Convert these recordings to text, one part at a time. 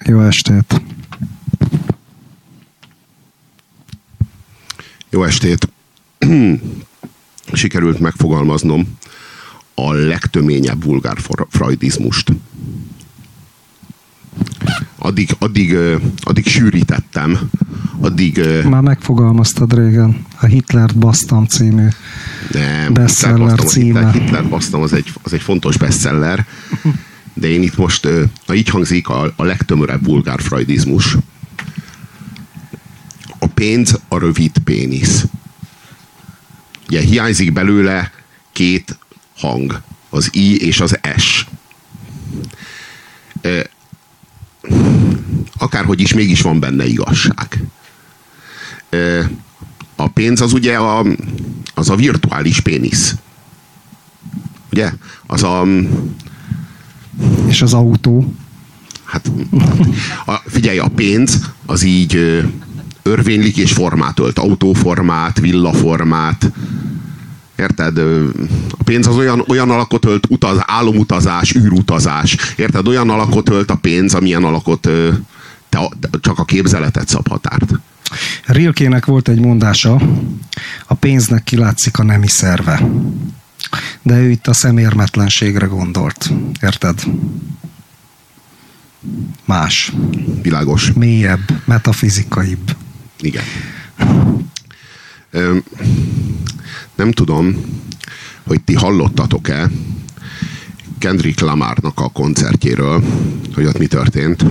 Jó estét! Jó estét! Sikerült megfogalmaznom a legtöményebb vulgár freudizmust. Addig sűrítettem, Már megfogalmaztad régen. A Hitlert basztam című bestseller címe. Hitlert basztam, az egy fontos bestseller, de én itt most, így hangzik a legtömörebb vulgár freudizmus. A pénz a rövid pénisz. Ugye hiányzik belőle két hang, az I és az S. Akárhogy is, mégis van benne igazság. A pénz az ugye az a virtuális pénisz. Ugye? És az autó? Hát, figyelj, a pénz az így örvénylik és formát ölt. Autóformát, villaformát. Érted? A pénz az olyan alakot ölt, álomutazás, űrutazás. Érted? Olyan alakot ölt a pénz, amilyen alakot csak a képzeletet szab határt. Rilkének volt egy mondása, a pénznek kilátszik a nemi szerve. De ő itt a szemérmetlenségre gondolt. Érted? Más. Világos. Mélyebb, metafizikaibb. Igen. Nem tudom, hogy ti hallottatok-e Kendrick Lamarnak a koncertjéről, hogy ott mi történt.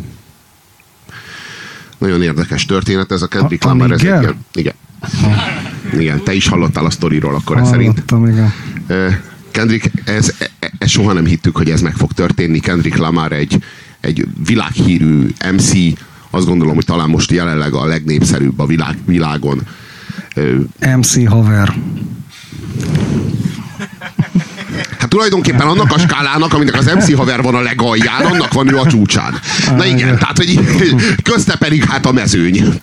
Nagyon érdekes történet ez a Kendrick Lamar. Igen. Igen, te is hallottál a sztoriról akkor ez szerint. Igen. Kendrick, ez soha nem hittük, hogy ez meg fog történni. Kendrick Lamar egy világhírű MC, azt gondolom, hogy talán most jelenleg a legnépszerűbb a világon. MC haver. Hát tulajdonképpen annak a skálának, aminek az MC haver van a legalján, annak van ő a csúcsán. Na igen, tehát hogy közte pedig hát a mezőny.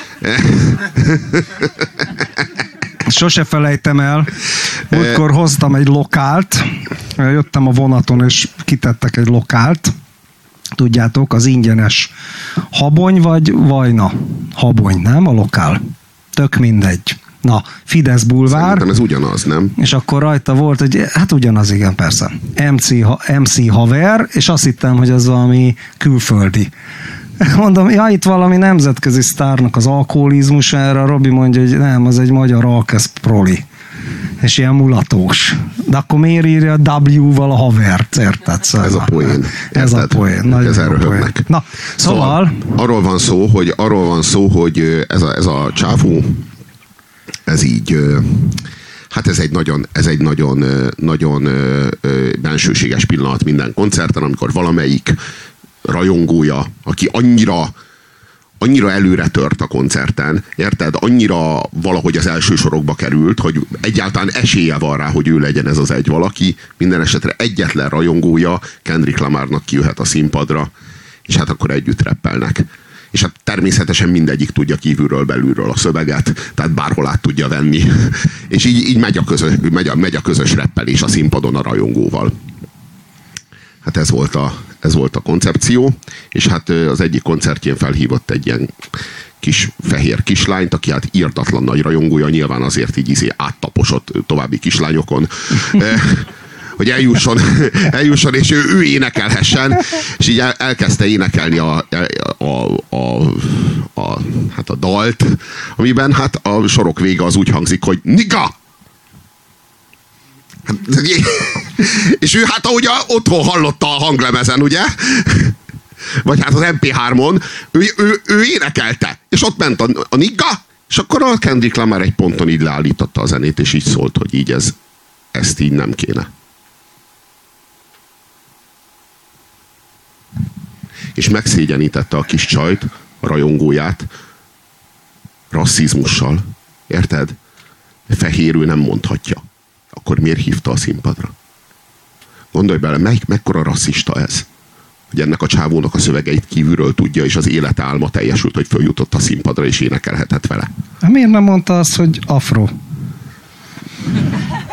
Sose felejtem el, múltkor hoztam egy lokált, jöttem a vonaton, és kitettek egy lokált. Tudjátok, az ingyenes Habony vagy Vajna? Habony, nem? A lokál. Tök mindegy. Na, Fidesz bulvár. Szerintem ez ugyanaz, nem? És akkor rajta volt, hogy hát ugyanaz, igen, persze. MC haver, és azt hittem, hogy az valami külföldi. Mondom, ja, itt valami nemzetközi sztárnak az alkoholizmus, erre a Robi mondja, hogy nem, az egy magyar alkesz proli. És ilyen mulatós. De akkor miért írja a W-val a havert, érted? Szóval, ez a poén. Ez a poén. Nagyon jó poén. Na, szóval arról van szó, hogy ez a csávó, ez így, hát ez egy nagyon bensőséges pillanat minden koncerten, amikor valamelyik rajongója, aki annyira előre tört a koncerten, érted? Annyira valahogy az első sorokba került, hogy egyáltalán esélye van rá, hogy ő legyen ez az egy valaki. Minden esetre egyetlen rajongója Kendrick Lamarnak kijöhet a színpadra, és hát akkor együtt rappelnek. És hát természetesen mindegyik tudja kívülről, belülről a szöveget, tehát bárhol át tudja venni. És így megy a közös rappelés a színpadon a rajongóval. Hát ez volt a koncepció, és hát az egyik koncertjén felhívott egy ilyen kis fehér kislányt, aki hát írtatlan nagy rajongója, nyilván azért így áttaposott további kislányokon, hogy eljusson és ő énekelhessen, és így elkezdte énekelni a dalt, amiben hát a sorok vége az úgy hangzik, hogy Niga! És ő hát ahogy otthon hallotta a hanglemezen, ugye? Vagy hát az MP3-on, ő énekelte. És ott ment a Nigga, és akkor a Kendrick Lamar egy ponton így leállította a zenét, és így szólt, hogy így ezt így nem kéne. És megszégyenítette a kis csajt, a rajongóját rasszizmussal. Érted? Fehérül nem mondhatja. Akkor miért hívta a színpadra? Gondolj bele, mekkora rasszista ez? Hogy ennek a csávónak a szövegeit kívülről tudja, és az élet álma teljesült, hogy följutott a színpadra, és énekelhetett vele. Miért nem mondta azt, hogy afro?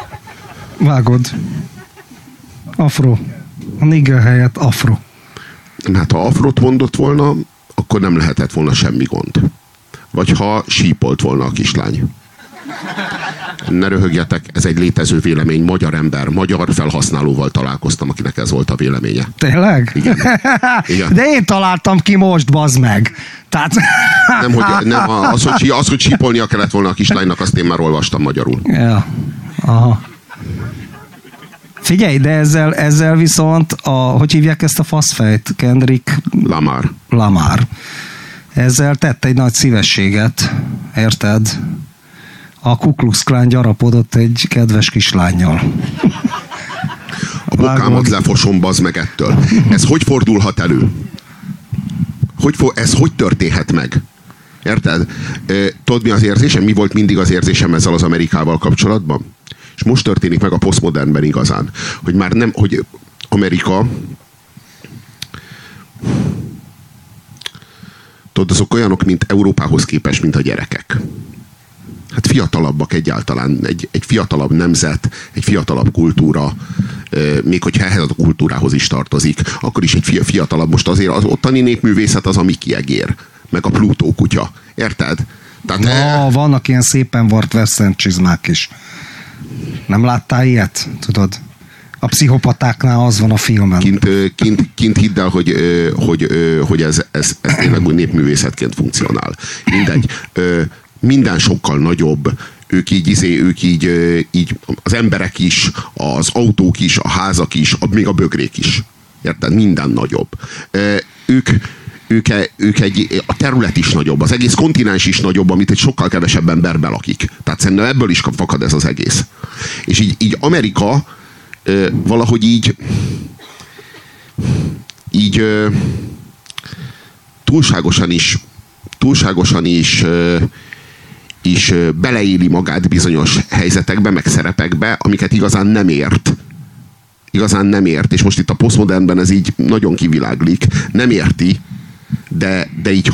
Vágod. Afro. A nigger helyett afro. Hát ha afrót mondott volna, akkor nem lehetett volna semmi gond. Vagy ha sípolt volna a kislány. Ne röhögjetek, ez egy létező vélemény, magyar ember, magyar felhasználóval találkoztam, akinek ez volt a véleménye. Tényleg? Igen. Igen. De én találtam ki most, bazd meg. Tehát... Az, hogy sípolnia kellett volna a kislánynak, azt én már olvastam magyarul. Ja. Aha. Figyelj, de ezzel viszont, hogy hívják ezt a faszfejt? Kendrick Lamar. Ezzel tett egy nagy szívességet, érted? A Ku Klux Klán gyarapodott egy kedves kislánnyal. A bokámat lefosom, bazd meg ettől. Ez hogy fordulhat elő? Ez hogy történhet meg? Érted? Tudod, mi az érzésem? Mi volt mindig az érzésem ezzel az Amerikával kapcsolatban? És most történik meg a posztmodernben igazán. Hogy már nem, hogy Amerika... Tudod, azok olyanok, mint Európához képest, mint a gyerekek. Hát fiatalabbak egyáltalán, egy fiatalabb nemzet, egy fiatalabb kultúra, még hogyha ehhez a kultúrához is tartozik, akkor is egy fiatalabb, most azért az ottani népművészet az a Mickey egér, meg a Plutó kutya, érted? Tehát, vannak ilyen szépen vart western csizmák is. Nem láttál ilyet? Tudod? A pszichopatáknál az van a filmen. Kint hidd el, hogy ez tényleg úgy népművészetként funkcionál. Mindegy. Minden sokkal nagyobb, ők így az emberek is, az autók is, a házak is, még a bögrék is. Érted? Minden nagyobb. A terület is nagyobb, az egész kontinens is nagyobb, amit egy sokkal kevesebb ember belakik. Tehát szerintem ebből is fakad ez az egész. És így Amerika valahogy így túlságosan is beleéli magát bizonyos helyzetekbe, meg szerepekbe, amiket igazán nem ért. És most itt a posztmodernben ez így nagyon kiviláglik. Nem érti, de így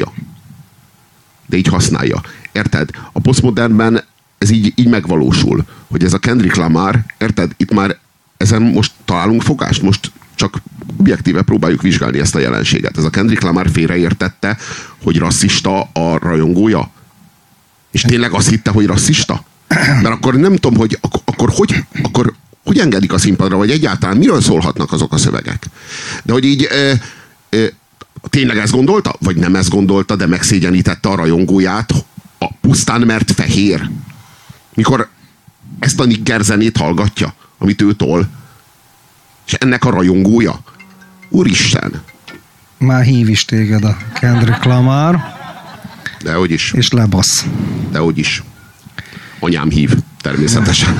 használja. Érted? A posztmodernben ez így megvalósul, hogy ez a Kendrick Lamar, érted? Itt már ezen most találunk fogást, most csak objektíve próbáljuk vizsgálni ezt a jelenséget. Ez a Kendrick Lamar félreértette, hogy rasszista a rajongója. És tényleg azt hitte, hogy rasszista? Mert akkor nem tudom, hogy akkor hogy engedik a színpadra, vagy egyáltalán miről szólhatnak azok a szövegek. De hogy így tényleg ezt gondolta? Vagy nem ezt gondolta, de megszégyenítette a rajongóját pusztán mert fehér. Mikor ezt a nigger zenét hallgatja, amit ő tol, és ennek a rajongója. Úristen! Már hív is téged a Kendrick Lamar. Dehogy is. És lebasz. Dehogy is. Anyám hív, természetesen.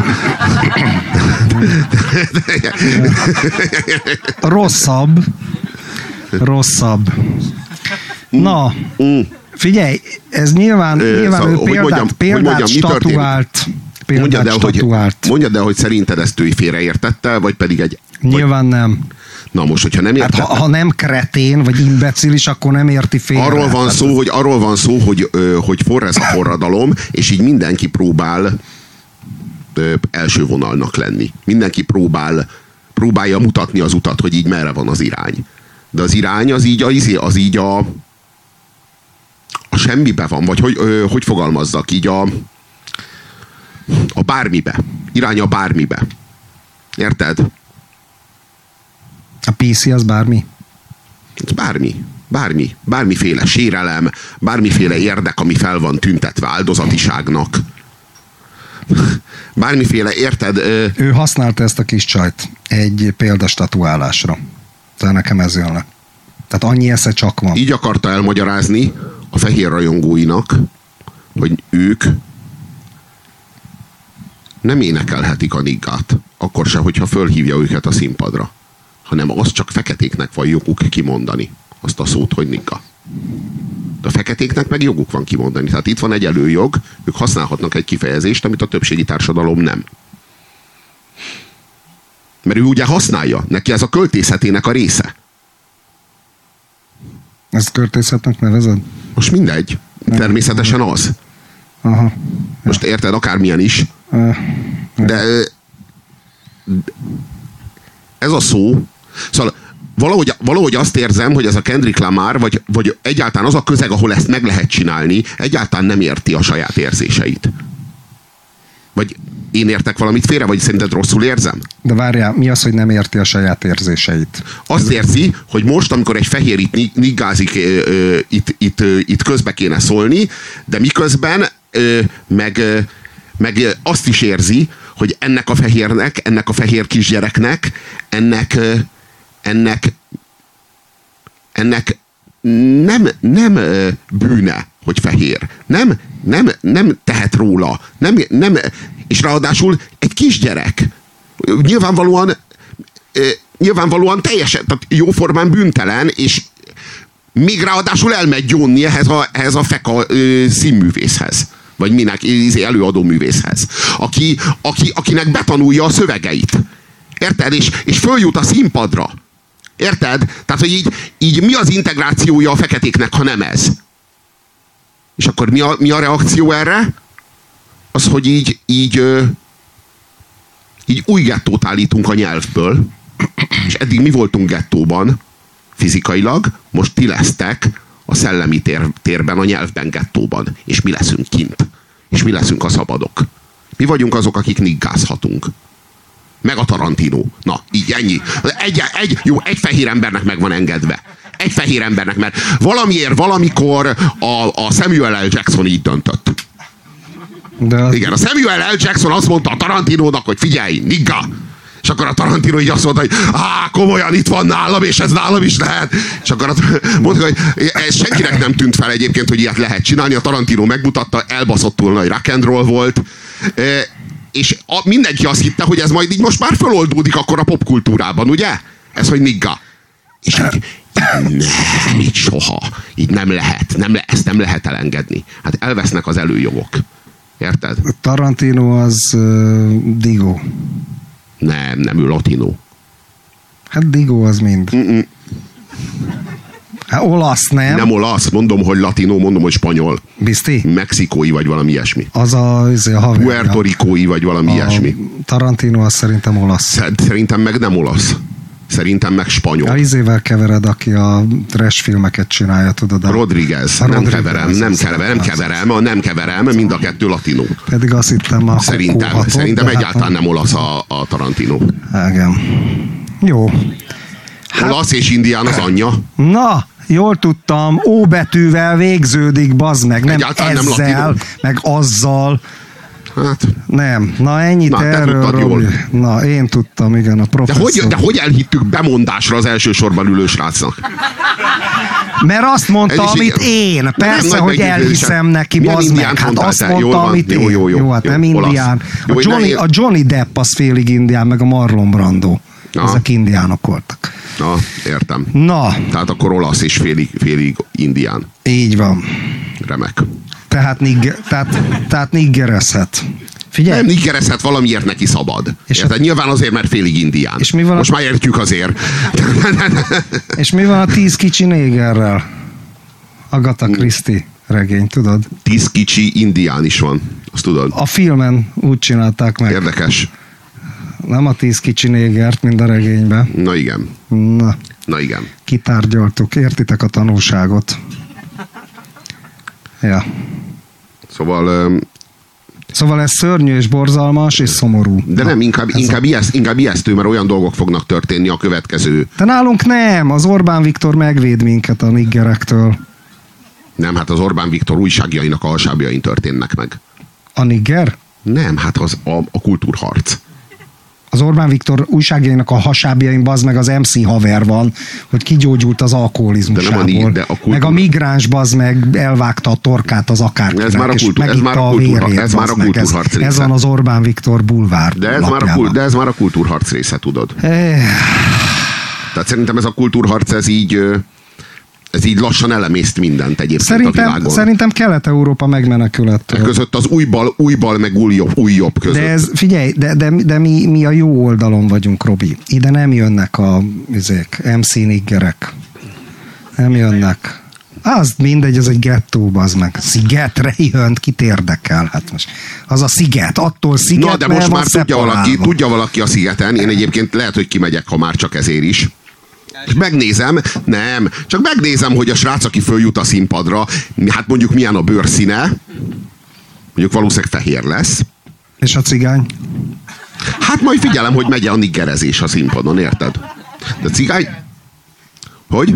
Rosszabb. Na, figyelj, ez nyilván ő példát statuált. Mondjad el, hogy szerinted ezt ő félreértette, vagy pedig egy... Nyilván nem. Na most, hogyha nem értette... Hát, ha nem kretén, vagy imbecilis, akkor nem érti félre. Arról van szó, hogy forr ez a forradalom, és így mindenki próbál első vonalnak lenni. Mindenki próbálja mutatni az utat, hogy így merre van az irány. De az irány az így a semmibe van, vagy hogy fogalmazzak, így a bármibe. Irány a bármibe. Érted? A PC az bármi? Bármiféle sérelem, bármiféle érdek, ami fel van tüntetve áldozatiságnak. Bármiféle, érted? Ő használta ezt a kis csajt egy példastatuálásra. Tehát nekem ez jön le. Tehát annyi esze csak van. Így akarta elmagyarázni a fehér rajongóinak, hogy ők nem énekelhetik a niggát, akkor se, hogyha fölhívja őket a színpadra, hanem az csak feketéknek van joguk kimondani azt a szót, hogy nigga. De a feketéknek meg joguk van kimondani. Tehát itt van egy előjog, ők használhatnak egy kifejezést, amit a többségi társadalom nem. Mert ő ugye használja, neki ez a költészetének a része. Ezt költészetnek nevezed? Most mindegy. Természetesen az. Aha. Most érted, akármilyen is. De ez a szó, szóval valahogy azt érzem, hogy ez a Kendrick Lamar, vagy egyáltalán az a közeg, ahol ezt meg lehet csinálni, egyáltalán nem érti a saját érzéseit. Vagy én értek valamit félre, vagy szerinted rosszul érzem? De várjál, mi az, hogy nem érti a saját érzéseit? Azt érzi, hogy most, amikor egy fehér itt niggázik, itt közbe kéne szólni, de miközben meg azt is érzi, hogy ennek a fehérnek, ennek a fehér kisgyereknek, ennek nem bűne, hogy fehér. Nem tehet róla. Nem, és ráadásul egy kisgyerek. Nyilvánvalóan teljesen, tehát jóformán bűntelen, és még ráadásul elmegy gyónni ehhez a feka színművészhez. Vagy minek, előadó művészhez. Akinek betanulja a szövegeit. Érted? És följut a színpadra. Érted? Tehát, hogy így mi az integrációja a feketéknek, ha nem ez? És akkor mi a reakció erre? Az, hogy így új gettót állítunk a nyelvből, és eddig mi voltunk gettóban fizikailag, most ti lesztek a szellemi térben, a nyelvben gettóban. És mi leszünk kint. És mi leszünk a szabadok. Mi vagyunk azok, akik niggázhatunk. Meg a Tarantino. Na, így ennyi. Egy fehér embernek meg van engedve. Egy fehér embernek, mert valamiért valamikor a Samuel L. Jackson így döntött. Igen, a Samuel L. Jackson azt mondta a Tarantinónak, hogy figyelj, nigga! És akkor a Tarantino így azt mondta, hogy komolyan itt van nálam, és ez nálam is lehet. És akkor mondta, hogy ez senkinek nem tűnt fel egyébként, hogy ilyet lehet csinálni. A Tarantino megmutatta, elbaszottul nagy rock and roll volt. És mindenki azt hitte, hogy ez majd így most már feloldódik akkor a popkultúrában, ugye? Ez, hogy nigga. És így soha. Így nem lehet. Ezt nem lehet elengedni. Hát elvesznek az előjogok. Érted? Tarantino az Digo. Nem ő latino. Hát Digo az mind. Hát olasz, nem? Nem olasz, mondom, hogy latino, mondom, hogy spanyol. Bizti? Mexikói vagy valami ilyesmi. Az a haverja. Puerto Ricói vagy valami ilyesmi. Tarantino az szerintem olasz. Szerintem meg nem olasz. Szerintem meg spanyol. A izével kevered, aki a trash filmeket csinálja, tudod? Rodriguez. Nem keverem, mind a kettő latino. Pedig azt hittem a Szerintem egyáltalán nem olasz a Tarantino. Igen. Jó. Olasz és indián az anyja. Na, jól tudtam, O betűvel végződik, bazd meg, nem egyáltalán ezzel, nem meg azzal. Hát. Nem. Na ennyit erről, Robi. Na, én tudtam, igen, a professzor. De hogy elhittük bemondásra az elsősorban ülő srácnak? Mert azt mondta, amit én. Persze, hogy elhiszem neki, bazd meg. Hát azt mondta, amit én. Jó, hát nem indián. A Johnny Depp az félig indián, meg a Marlon Brando. Ezek indiánok voltak. Na, értem. Na. Tehát akkor olasz és félig indián. Így van. Remek. Tehát niggerezhet. Figyelj. Nem niggerezhet, valamiért neki szabad. Érted? Nyilván azért, mert félig indián. És mi van most már értjük azért. És mi van a 10 kicsi négerrel? Agatha Christie regény, tudod? 10 kicsi indián is van, azt tudod? A filmen úgy csinálták meg. Érdekes. Nem a 10 kicsi négert, mint a regényben. Na igen. Na igen. Kitárgyaltuk, értitek a tanulságot. Ja. Szóval ez szörnyű és borzalmas és szomorú. De nem, inkább ijesztő, mert olyan dolgok fognak történni a következő. De nálunk nem, az Orbán Viktor megvéd minket a niggerektől. Nem, hát az Orbán Viktor újságjainak a hasábjain történnek meg. A nigger? Nem, hát az a kultúrharc. Az Orbán Viktor újságjainak a hasábjain bazd meg az MC haver van, hogy kigyógyult az alkoholizmusából. Meg a migráns bazd meg elvágta a torkát az akárkinek, ez már a kultúrharc része. Ez van az Orbán Viktor bulvár. De ez már a kultúrharc része, tudod. Tehát szerintem ez a kultúrharc, ez így lassan elemészt mindent egyébként a világon. Szerintem Kelet-Európa megmenekülött. Között az újbal meg új jobb között. De ez, figyelj, de mi a jó oldalon vagyunk, Robi. Ide nem jönnek a MC niggerek. Nem jönnek. Az mindegy, az egy gettó, az meg. Szigetre jön, kit érdekel? Hát most az a sziget, attól sziget, na, de most már tudja valaki a szigeten. Én egyébként lehet, hogy kimegyek, ha már csak ezért is. És megnézem, nem, csak megnézem, hogy a srác, aki följut a színpadra, hát mondjuk milyen a bőrszíne, mondjuk valószínűleg fehér lesz. És a cigány? Hát majd figyelem, hogy megy a niggerezés a színpadon, érted? De cigány... Hogy?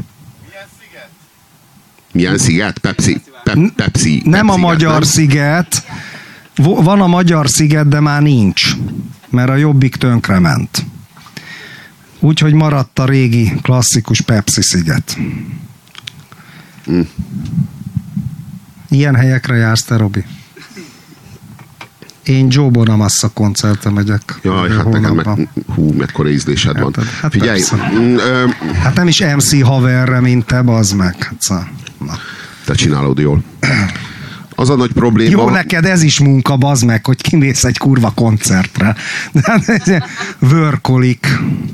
Milyen sziget? Pepsi. Nem a sziget, magyar nem? sziget. Van a magyar sziget, de már nincs. Mert a Jobbik tönkrement. Úgyhogy maradt a régi, klasszikus Pepsi sziget. Ilyen helyekre jársz te, Robi? Én Joe Bonamassa koncertre megyek. Jaj, hát nekem mekkora ízlésed van. Hát figyelj. Hát nem is MC haverre, mint te, bazd meg. Na. Te csinálod jól. Az a nagy probléma... Jó, neked ez is munka, bazd meg, hogy kimész egy kurva koncertre. Vörkolik.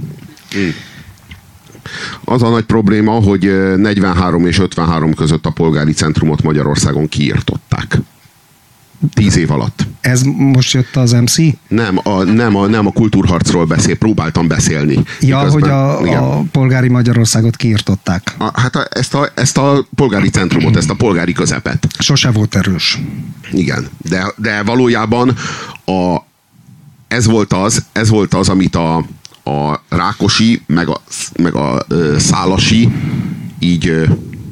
Az a nagy probléma, hogy 43 és 53 között a polgári centrumot Magyarországon kiirtották. 10 év alatt. Ez most jött az MC? Nem a kultúrharcról próbáltam beszélni. Ja, miközben, hogy a polgári Magyarországot kiirtották. Hát ezt a polgári centrumot, ezt a polgári közepet. Sose volt erős. Igen, de valójában ez volt az, amit a Rákosi, meg a Szálasi így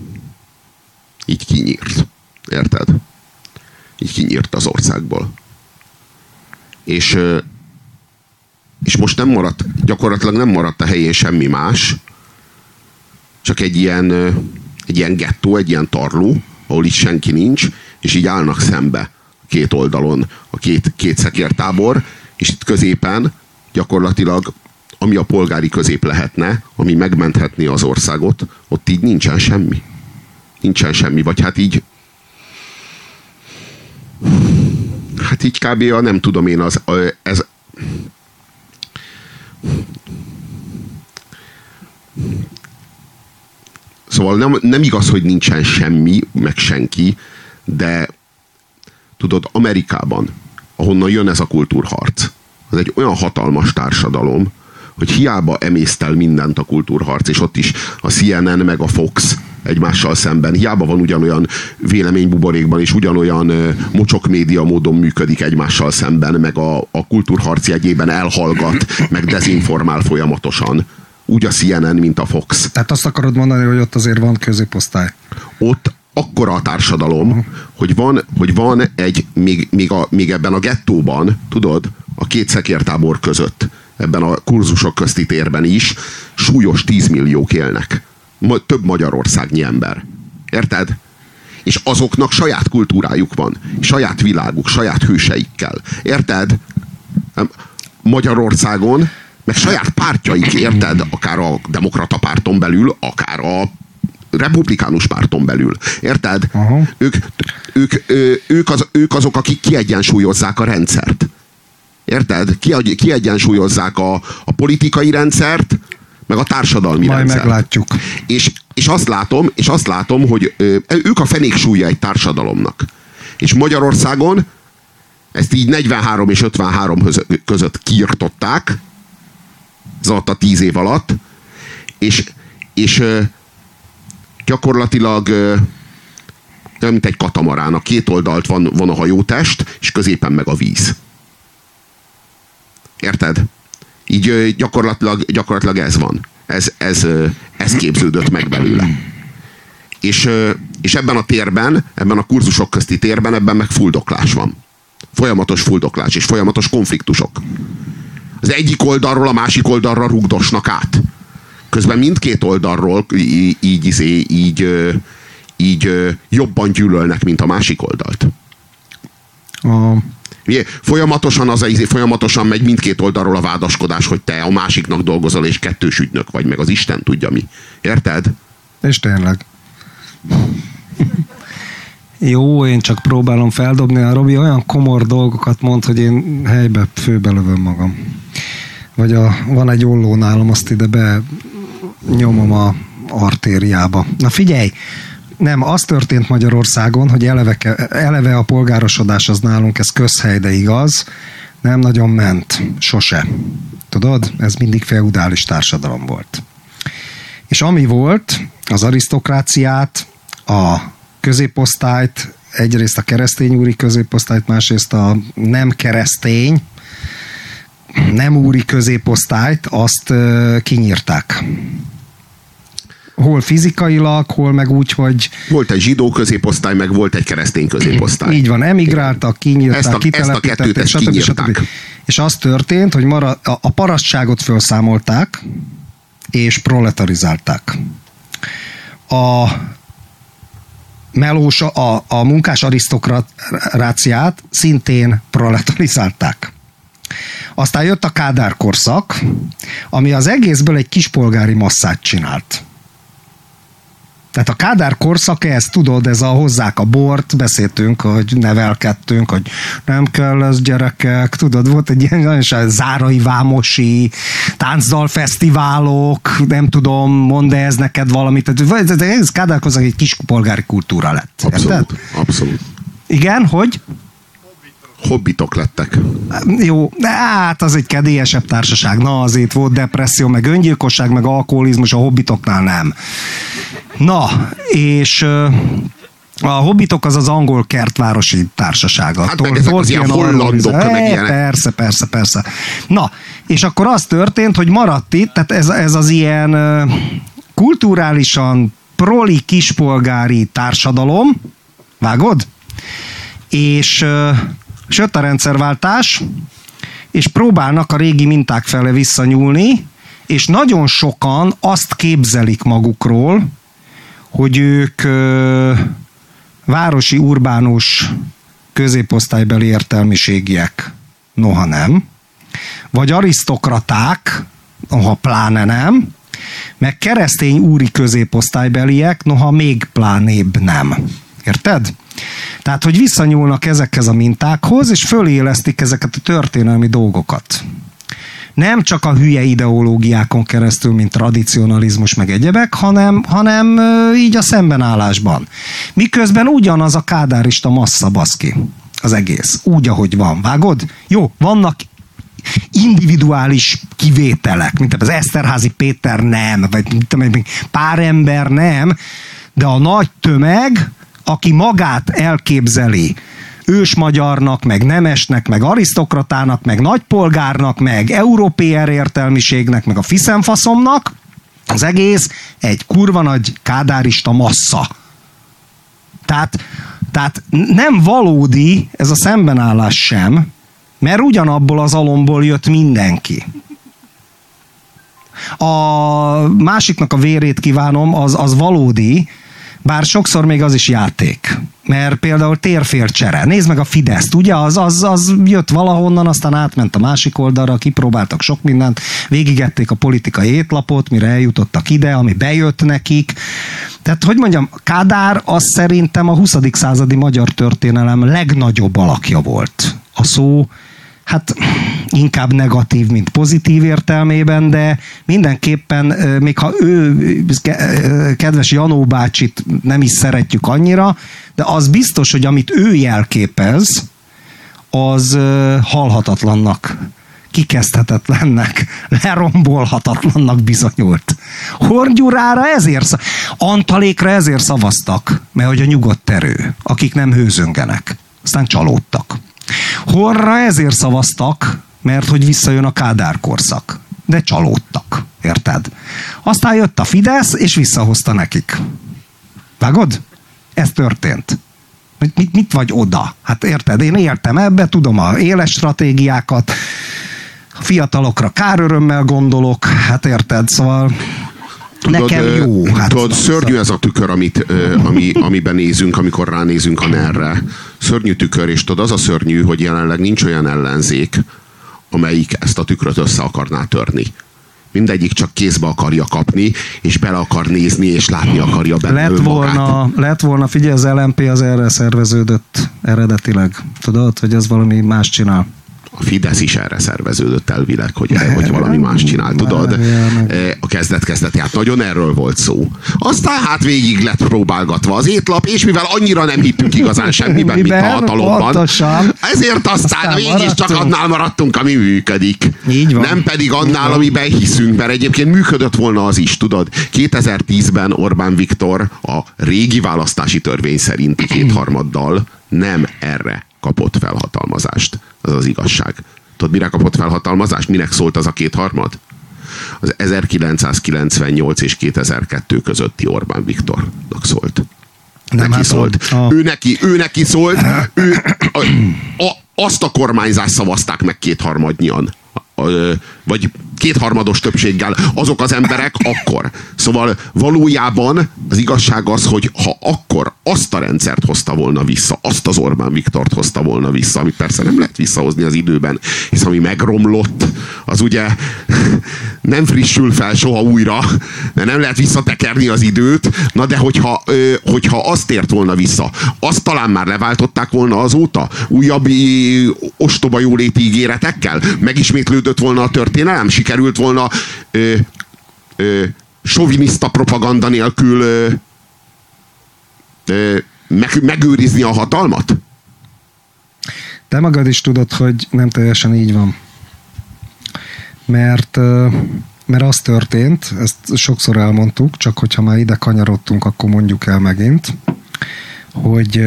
kinyírt. Érted? Így kinyírt az országból. És most gyakorlatilag nem maradt a helyén semmi más, csak egy ilyen gettó, egy ilyen tarló, ahol itt senki nincs, és így állnak szembe két oldalon a két szekértábor, és itt középen gyakorlatilag, ami a polgári közép lehetne, ami megmenthetné az országot, ott így nincsen semmi. Nincsen semmi, vagy hát így kb. Nem tudom én, ez szóval nem igaz, hogy nincsen semmi, meg senki, de tudod, Amerikában, ahonnan jön ez a kultúrharc, az egy olyan hatalmas társadalom, hogy hiába emésztel mindent a kultúrharc, és ott is a CNN meg a Fox egymással szemben. Hiába van ugyanolyan véleménybuborékban, és ugyanolyan mocsok média módon működik egymással szemben, meg a kultúrharc jegyében elhallgat, meg dezinformál folyamatosan. Úgy a CNN, mint a Fox. Tehát azt akarod mondani, hogy ott azért van középosztály? Ott akkora a társadalom, hogy van egy, még ebben a gettóban, tudod, a két szekértábor között, ebben a kurzusok közti térben is súlyos 10 milliók élnek. Több magyarországnyi ember. Érted? És azoknak saját kultúrájuk van. Saját világuk, saját hőseikkel. Érted? Magyarországon meg saját pártjaik, érted? Akár a demokrata párton belül, akár a republikánus párton belül. Érted? Ők azok, akik kiegyensúlyozzák a rendszert. Érted? Kiegyensúlyozzák a politikai rendszert, meg a társadalmi majd rendszert. Meglátjuk. És azt látom, hogy ők a fenéksúlya egy társadalomnak. És Magyarországon ezt így 43 és 53 között kiirtották, ez alatt a 10 év alatt, és gyakorlatilag olyan, mint egy katamarán. A két oldalt van a hajótest, és középen meg a víz. Érted? Így gyakorlatilag ez van. Ez képződött meg belőle. És ebben a térben, ebben a kurzusok közti térben, ebben meg fuldoklás van. Folyamatos fuldoklás és folyamatos konfliktusok. Az egyik oldalról a másik oldalra rugdosnak át. Közben mindkét oldalról így jobban gyűlölnek, mint a másik oldalt. Folyamatosan megy mindkét oldalról a vádaskodás, hogy te a másiknak dolgozol, és kettős ügynök vagy, meg az Isten tudja mi. Érted? És tényleg. Jó, én csak próbálom feldobni. A Robi olyan komor dolgokat mond, hogy én helybe főbelövöm magam. Vagy van egy olló nálam, azt ide benyomom a artériába. Na figyelj! Nem, az történt Magyarországon, hogy eleve a polgárosodás az nálunk, ez közhely, de igaz, nem nagyon ment. Sose. Tudod? Ez mindig feudális társadalom volt. És ami volt, az arisztokráciát, a középosztályt, egyrészt a keresztény úri középosztályt, másrészt a nem keresztény, nem úri középosztályt, azt kinyírták. Hol fizikailag, hol meg úgy, hogy... Volt egy zsidó középosztály, meg volt egy keresztény középosztály. Így van, emigráltak, kinyírták, kitelepítették, stb. És az történt, hogy a parasztságot felszámolták, és proletarizálták. A munkás arisztokráciát szintén proletarizálták. Aztán jött a Kádár korszak, ami az egészből egy kispolgári masszát csinált. Tehát a Kádár korszak, ezt tudod, ez a hozzák a bort, beszéltünk, hogy nevelkedtünk, hogy nem kell ez gyerekek, tudod, volt egy ilyen zárai vámosi táncdalfesztiválok, nem tudom, mondd ez neked valamit. Ez Kádár korszak egy kispolgári kultúra lett. Abszolút, abszolút. Igen, hogy? Hobbitok lettek. Jó, de hát az egy kedélyesebb társaság. Na, azért volt depresszió, meg öngyilkosság, meg alkoholizmus, a hobbitoknál nem. Na, és a hobbitok az angol kertvárosi társasága. Hát meg ezek az ilyen hollandok, meg ilyenek. Persze. Na, és akkor az történt, hogy maradt itt, tehát ez az ilyen kulturálisan proli kispolgári társadalom, vágod? És jött a rendszerváltás, és próbálnak a régi minták fele visszanyúlni, és nagyon sokan azt képzelik magukról, hogy ők városi, urbánus, középosztálybeli értelmiségiek, noha nem, vagy arisztokraták, noha pláne nem, meg keresztény úri középosztálybeliek, noha még plánébb nem. Érted? Tehát, hogy visszanyúlnak ezekhez a mintákhoz, és fölélesztik ezeket a történelmi dolgokat. Nem csak a hülye ideológiákon keresztül, mint tradicionalizmus meg egyebek, hanem így a szembenállásban. Miközben ugyanaz a kádárista massza, baszki, az egész. Úgy, ahogy van. Vágod? Jó, vannak individuális kivételek, mint az Eszterházy Péter nem, vagy pár ember nem, de a nagy tömeg, aki magát elképzeli ősmagyarnak, meg nemesnek, meg arisztokratának, meg nagypolgárnak, meg európér értelmiségnek, meg a fiszenfaszomnak, az egész egy kurva nagy kádárista massza. Tehát nem valódi ez a szembenállás sem, mert ugyanabból az alomból jött mindenki. A másiknak a vérét kívánom, az valódi, bár sokszor még az is játék. Mert például térfélcsere. Nézd meg a Fideszt, ugye? Az jött valahonnan, aztán átment a másik oldalra, kipróbáltak sok mindent, végigették a politikai étlapot, mire eljutottak ide, ami bejött nekik. Tehát, hogy mondjam, Kádár az szerintem a 20. századi magyar történelem legnagyobb alakja volt. A szó hát inkább negatív, mint pozitív értelmében, de mindenképpen, még ha ő, kedves Janó bácsit nem is szeretjük annyira, de az biztos, hogy amit ő jelképez, az halhatatlannak, kikezdhetetlennek, lerombolhatatlannak bizonyult. Horn Gyurára ezért, Antalékra ezért szavaztak, mert hogy a nyugodt erő, akik nem hőzöngenek. Aztán csalódtak. Hornra ezért szavaztak, mert hogy visszajön a Kádár korszak. De csalódtak. Érted? Aztán jött a Fidesz, és visszahozta nekik. Vágod? Ez történt. Mit vagy oda? Hát érted? Én értem ebbe, tudom a éles stratégiákat, a fiatalokra kárörömmel gondolok, hát érted? Szóval nekem jó. Hát tudod, szörnyű ez a tükör, amiben nézünk, amikor ránézünk a NER-re. Szörnyű tükör, és tudod, az a szörnyű, hogy jelenleg nincs olyan ellenzék, amelyik ezt a tükröt össze akarná törni. Mindegyik csak kézbe akarja kapni, és bele akar nézni, és látni akarja benne önmagát. Lett volna, figyelj, az LMP az erre szerveződött eredetileg. Tudod, hogy ez valami más csinál. A Fidesz is erre szerveződött elvileg, hogy valami más csinál, tudod? A kezdet-kezdetén, hát nagyon erről volt szó. Aztán hát végig lett próbálgatva az étlap, és mivel annyira nem hittünk igazán semmiben, mint a hatalomban, ezért aztán mégiscsak annál maradtunk, ami működik. Nem pedig annál, amiben hiszünk, mert egyébként működött volna az is, tudod? 2010-ben Orbán Viktor a régi választási törvény szerinti 2/3 nem erre kapott felhatalmazást. Az az igazság. Tudod, mire kapott felhatalmazást? Minek szólt az a 2/3? Az 1998 és 2002 közötti Orbán Viktornak szólt. Neki szólt. Ő neki szólt. Azt a kormányzást szavazták meg 2/3-nyian. Vagy 2/3 többséggel azok az emberek akkor. Szóval valójában az igazság az, hogy ha akkor azt a rendszert hozta volna vissza, azt az Orbán Viktort hozta volna vissza, amit persze nem lehet visszahozni az időben, hisz ami megromlott, az ugye nem frissül fel soha újra, de nem lehet visszatekerni az időt, na de hogyha azt ért volna vissza, azt talán már leváltották volna azóta, újabb ostoba jóléti ígéretekkel, megismétlődött volna a történelem, sikerült volna soviniszta propaganda nélkül megőrizni a hatalmat? Te magad is tudod, hogy nem teljesen így van. Mert az történt, ezt sokszor elmondtuk, csak hogyha már ide kanyarodtunk, akkor mondjuk el megint, hogy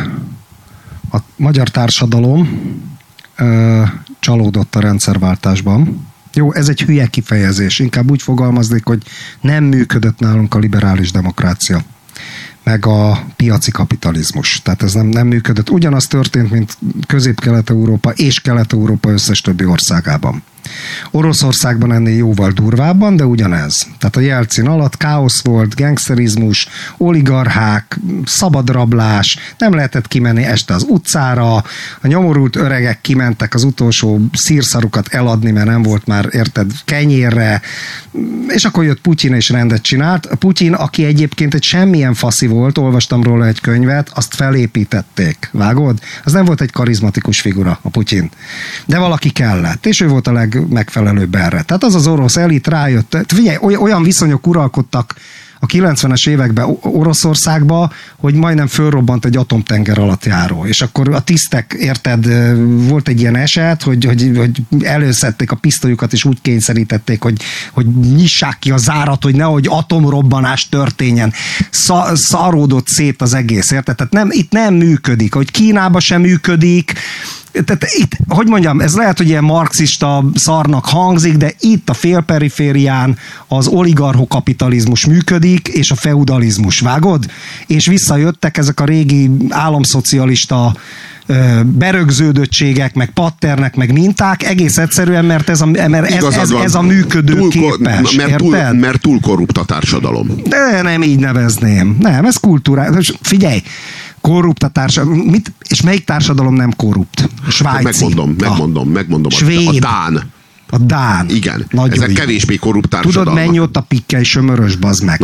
a magyar társadalom csalódott a rendszerváltásban. Jó, ez egy hülye kifejezés. Inkább úgy fogalmaznék, hogy nem működött nálunk a liberális demokrácia, meg a piaci kapitalizmus. Tehát ez nem működött. Ugyanaz történt, mint Közép-Kelet-Európa és Kelet-Európa összes többi országában. Oroszországban ennél jóval durvábban, de ugyanez. Tehát a Jelcin alatt káosz volt, gangsterizmus, oligarchák, szabadrablás, nem lehetett kimenni este az utcára, a nyomorult öregek kimentek az utolsó szírszarukat eladni, mert nem volt már, érted, kenyérre, és akkor jött Putyin és rendet csinált. A Putyin, aki egyébként egy semmilyen faszi volt, olvastam róla egy könyvet, azt felépítették. Vágod? Az nem volt egy karizmatikus figura, a Putyin. De valaki kellett, és ő volt a legmegfelelőbb erre. Tehát az orosz elit rájött. Figyelj, olyan viszonyok uralkodtak a 90-es években Oroszországba, hogy majdnem fölrobbant egy atomtenger alatt járó. És akkor a tisztek, érted, volt egy ilyen eset, hogy előszedték a pisztolyukat, és úgy kényszerítették, hogy nyissák ki a zárat, hogy nehogy atomrobbanás történjen. Szaródott szét az egész, érted? Tehát itt nem működik. Hogy Kínában sem működik, tehát itt, hogy mondjam, ez lehet, hogy ilyen marxista szarnak hangzik, de itt a félperiférián az oligarchokapitalizmus működik, és a feudalizmus, vágod? És visszajöttek ezek a régi államszocialista berögződöttségek, meg patternek, meg minták, egész egyszerűen, mert ez a működő képes. Mert túl korrupt a társadalom. De nem így nevezném. Nem, ez kultúrás. Figyelj, korrupt a társadalom. És melyik társadalom nem korrupt? A svájci. Megmondom. Svéd. A dán. A dán. Igen. Ezek kevésbé korrupt társadalmak. Tudod, mennyi ott a pikkely sömörös, bazd meg.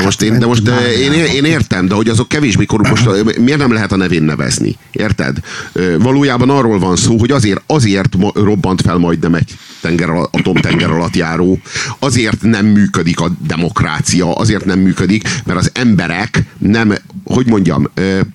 Én értem, de hogy azok kevésbé korrupt, most miért nem lehet a nevén nevezni? Érted? Valójában arról van szó, hogy azért robbant fel majdnem egy atomtenger alatt járó, azért nem működik a demokrácia, azért nem működik, mert az emberek nem, hogy mondjam,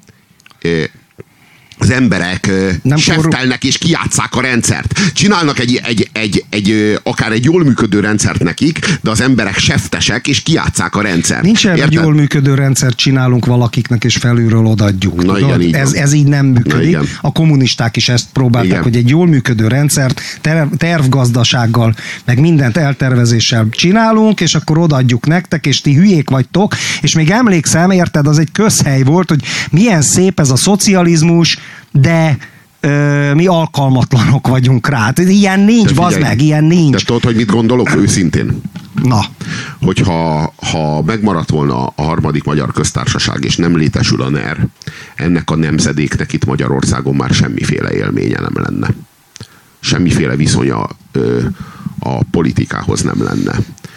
az emberek seftelnek és kijátsszák a rendszert. Csinálnak akár egy jól működő rendszert nekik, de az emberek seftesek és kijátsszák a rendszert. Nincs egy jól működő rendszert csinálunk valakiknek és felülről odaadjuk. Na, igen, így ez így nem működik. A kommunisták is ezt próbálták, igen, hogy egy jól működő rendszert tervgazdasággal, meg mindent eltervezéssel csinálunk, és akkor odaadjuk nektek, és ti hülyék vagytok. És még emlékszem, érted, az egy közhely volt, hogy milyen szép ez a szocializmus, de mi alkalmatlanok vagyunk rá. Ilyen nincs, bazd meg, ilyen nincs. De tudod, hogy mit gondolok őszintén? Na. Hogyha megmaradt volna a harmadik magyar köztársaság, és nem létesül a NER, ennek a nemzedéknek itt Magyarországon már semmiféle élménye nem lenne. Semmiféle viszonya a politikához nem lenne.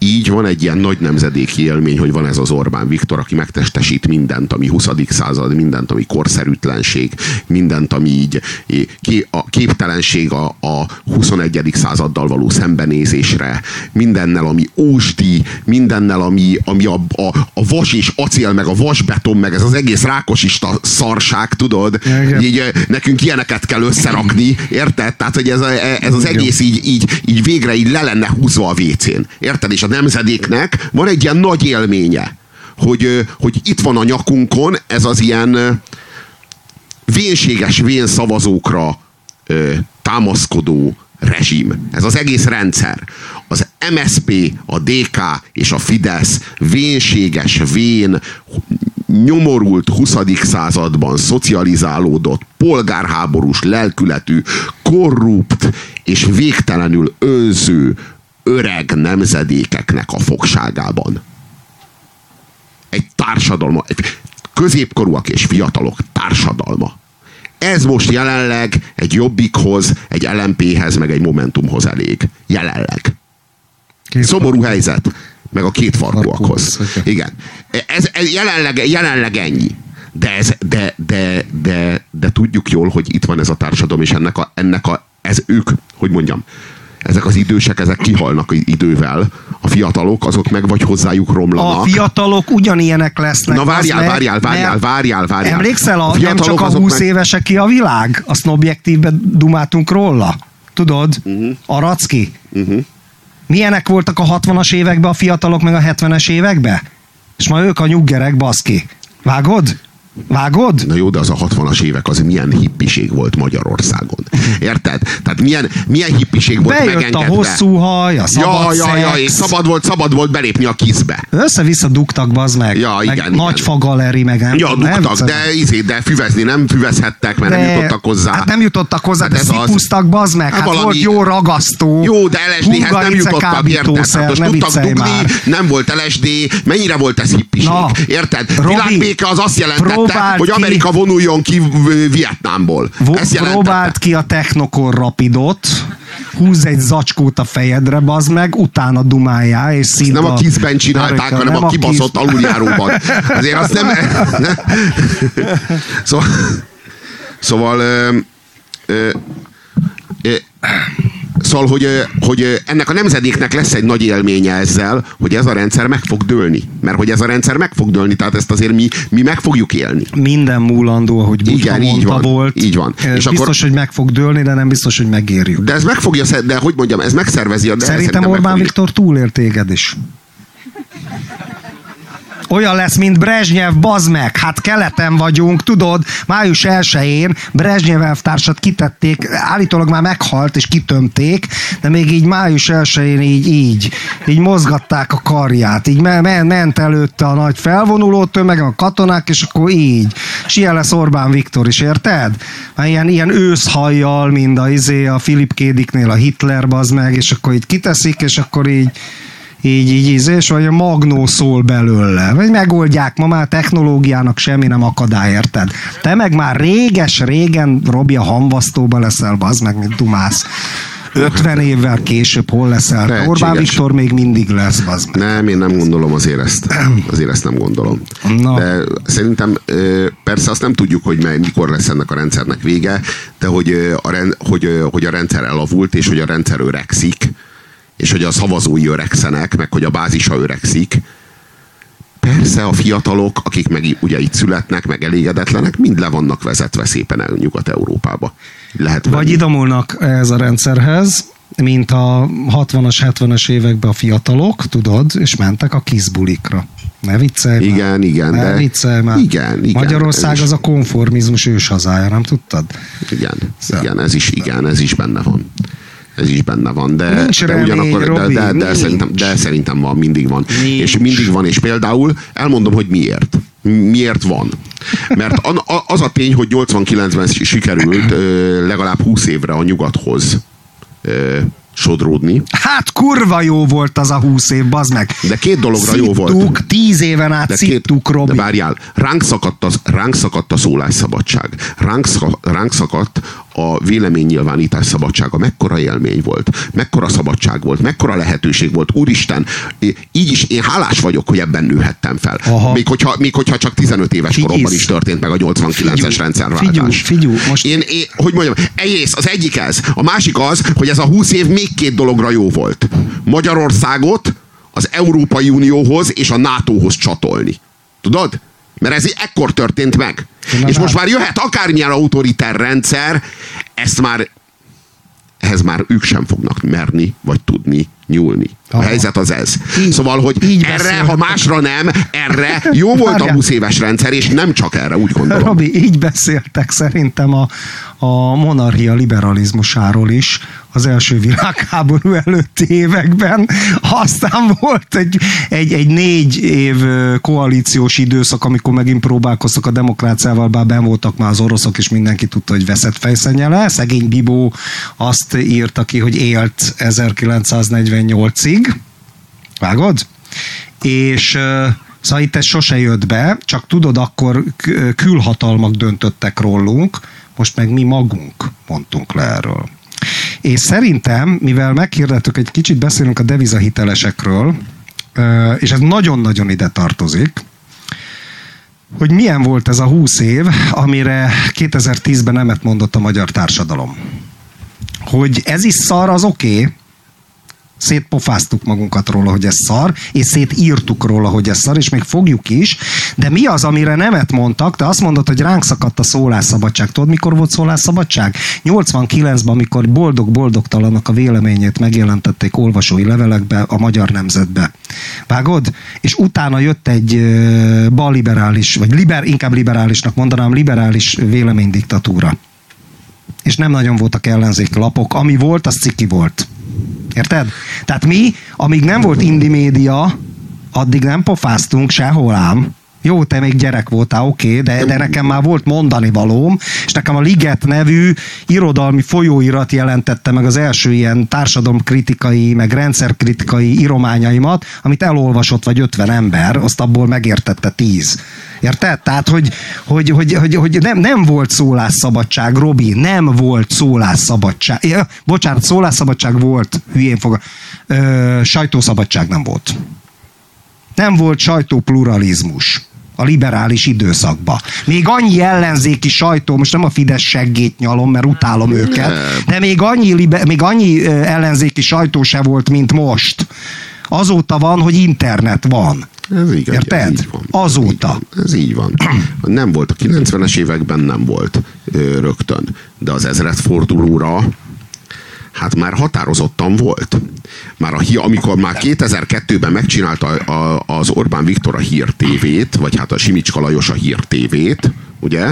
így van egy ilyen nagy nemzedéki élmény, hogy van ez az Orbán Viktor, aki megtestesít mindent, ami 20. század, mindent, ami korszerűtlenség, mindent, ami így a képtelenség a 21. századdal való szembenézésre, mindennel, ami ósdi, mindennel, ami a vas és acél, meg a vasbeton, meg ez az egész rákosista szarság, tudod? Így, nekünk ilyeneket kell összerakni, érted? Tehát, hogy ez az egész így végre így le lenne húzva a WC-n. Érted? És a nemzedéknek van egy ilyen nagy élménye, hogy itt van a nyakunkon ez az ilyen vénséges vénszavazókra támaszkodó rezsim. Ez az egész rendszer. Az MSZP, a DK és a Fidesz vénséges, nyomorult 20. században szocializálódott, polgárháborús lelkületű, korrupt és végtelenül önző öreg nemzedékeknek a fogságában. Egy társadalma, középkorúak és fiatalok társadalma. Ez most jelenleg egy Jobbikhoz, egy LMP-hez, meg egy Momentumhoz elég. Jelenleg. Szomorú helyzet. Meg a kétfarkúakhoz. Igen. Ez jelenleg ennyi. De tudjuk jól, hogy itt van ez a társadalom, és ez ők, hogy mondjam, ezek az idősek, ezek kihalnak idővel. A fiatalok, azok meg vagy hozzájuk romlanak. A fiatalok ugyanilyenek lesznek. Na várjál. Emlékszel, nem csak a 20 évesek ki a világ? Azt objektívben dumáltunk róla. Tudod? Aracki. Milyenek voltak a 60-as években a fiatalok, meg a 70-es években? És ma ők a nyuggerek, baszki. Vágod? Na jó, de az a 60-as évek az milyen hippiség volt Magyarországon. Érted? Tehát milyen hippiség volt bejött megengedve. A hosszú haj, a szabad szex. És szabad volt belépni a kizbe. Össze-vissza dugtak, bazd meg. Ja, igen. Nagy fagaleri, meg nem. Ja, dugtak, de füvezni nem füvezhettek, mert nem jutottak hozzá. Hát nem jutottak hozzá, de szipuztak, bazd meg. Hát volt jó ragasztó. Jó, de LSD-hez nem jutottak, érted? Hát most tudtak dugni, nem volt LSD, mennyire volt ez hippiség? Érted? Világbéke az azt jelentette, hogy Amerika vonuljon ki Vietnámból. Próbált ki a Technokor Rapidot, húzz egy zacskót a fejedre, bazd meg, utána dumáljál, és szinte... Nem a kizben csinálták, hanem a kibaszott aluljáróban. Azért azt nem... Szóval hogy ennek a nemzedéknek lesz egy nagy élménye ezzel, hogy ez a rendszer meg fog dőlni. Mert hogy ez a rendszer meg fog dőlni, tehát ezt azért mi meg fogjuk élni. Minden múlandó, ahogy Buddha mondta volt. Így van. És biztos, hogy meg fog dőlni, de nem biztos, hogy megérjük. De ez meg fogja, de hogy mondjam, ez megszervezi a... Szerintem Orbán Viktor túlél téged is. Olyan lesz, mint Brezsnyev, bazd meg. Hát keleten vagyunk, tudod, május 1-én Brezsnyev elvtársat kitették, állítólag már meghalt és kitömték, de még így május 1-én így mozgatták a karját, így ment előtte a nagy felvonuló tömeg, a katonák, és akkor így. És ilyen lesz Orbán Viktor is, érted? Már ilyen őszhajjal, mint a Philip K. Dicknél a Hitler, bazd meg, és akkor így kiteszik, és akkor így, és vagy a magnó szól belőle. Vagy megoldják, ma már technológiának semmi nem akadály, érted? Te meg már régen Robi a hamvasztóba leszel, bazd meg, mint dumász. 50 évvel később hol leszel? Lehetséges. Orbán Viktor még mindig lesz, bazd meg. Nem, én nem gondolom azért ezt. Azért ezt nem gondolom. Na. De szerintem persze azt nem tudjuk, hogy mikor lesz ennek a rendszernek vége, de hogy a rendszer elavult, és hogy a rendszer öregszik, és hogy a szavazói öregszenek, meg hogy a bázisa öregszik. Persze a fiatalok, akik meg ugye itt születnek, meg elégedetlenek, mind le vannak vezetve szépen el Nyugat-Európába. Vagy idomulnak ez a rendszerhez, mint a 60-as, 70-es években a fiatalok, tudod, és mentek a kizbulikra. Ne viccelj már. Igen. Ne viccelj már. Igen. Magyarország az a konformizmus őshazája, nem tudtad? Igen, ez is benne van. Ez is benne van, de ugyanakkor de szerintem van, mindig van. Nincs. És mindig van, és például elmondom, hogy miért. Miért van? Mert az a tény, hogy 89-ben sikerült legalább 20 évre a nyugathoz sodródni. Hát kurva jó volt az a 20 év, bazd meg. De két dologra jó volt. 10 éven át szittuk, Robi. De várjál, ránk szakadt a szólásszabadság. Ránk szakadt a véleménynyilvánítás szabadsága mekkora élmény volt, mekkora szabadság volt, mekkora lehetőség volt. Úristen, így is én hálás vagyok, hogy ebben nőhettem fel. Még hogyha csak 15 éves koromban is történt meg a 89-es rendszerváltás. Figyú, most... Én, hogy mondjam, egyrészt az egyik ez. A másik az, hogy ez a 20 év még két dologra jó volt. Magyarországot az Európai Unióhoz és a NATO-hoz csatolni. Tudod? Mert ez ekkor történt meg. És most már jöhet akármilyen autoriter rendszer, ehhez már ők sem fognak merni, vagy tudni nyúlni. A helyzet az ez. Szóval, hogy erre, ha másra nem, erre jó volt a 20 éves rendszer, és nem csak erre, úgy gondolom. Robi, így beszéltek szerintem a monarchia liberalizmusáról is az első világháború előtti években. Aztán volt egy 4 év koalíciós időszak, amikor megint próbálkoztak a demokráciával, bár benn voltak már az oroszok, és mindenki tudta, hogy veszett fejszennyele. Szegény Bibó azt írta ki, hogy élt 1948-ig. Vágod? És szóval itt ez sose jött be, csak tudod, akkor külhatalmak döntöttek rólunk, most meg mi magunk mondtunk le erről. És szerintem, mivel meghirdettük, egy kicsit beszélünk a devizahitelesekről, és ez nagyon-nagyon ide tartozik, hogy milyen volt ez a 20 év, amire 2010-ben nemet mondott a magyar társadalom. Hogy ez is szar, az oké. Szétpofáztuk magunkat róla, hogy ez szar, és szétírtuk róla, hogy ez szar, és még fogjuk is, de mi az, amire nemet mondtak? Te azt mondod, hogy ránk szakadt a szólásszabadság. Tudod, mikor volt szólásszabadság? 89-ben, amikor boldog-boldogtalannak a véleményét megjelentették olvasói levelekbe, a Magyar Nemzetbe. Vágod? És utána jött egy balliberális, vagy inkább liberálisnak mondanám, liberális véleménydiktatúra. És nem nagyon voltak ellenzék lapok. Ami volt, az ciki volt. Érted? Tehát mi, amíg nem volt indie média, addig nem pofáztunk sehol ám. Jó, te még gyerek voltál, oké, de nekem már volt mondani valóm, és nekem a Liget nevű irodalmi folyóirat jelentette meg az első ilyen társadalomkritikai, meg rendszerkritikai írományaimat, amit elolvasott vagy 50 ember, azt abból megértette 10. Érted? Tehát, hogy nem volt szólásszabadság, Robi, nem volt szólásszabadság. Bocsánat, szólásszabadság volt, hülyén fog. Sajtószabadság nem volt. Nem volt sajtópluralizmus a liberális időszakban. Még annyi ellenzéki sajtó, most nem a Fidesz seggét nyalom, mert utálom őket, de még annyi ellenzéki sajtó se volt, mint most. Azóta van, hogy internet van. Ez igen, érted? Ez így van. Azóta. Ez így van. Nem volt a 90-es években, nem volt rögtön. De az ezredfordulóra hát már határozottan volt. Amikor már 2002-ben megcsinálta az Orbán Viktor a Hír TV-t, vagy hát a Simicska Lajos a Hír TV-t, ugye?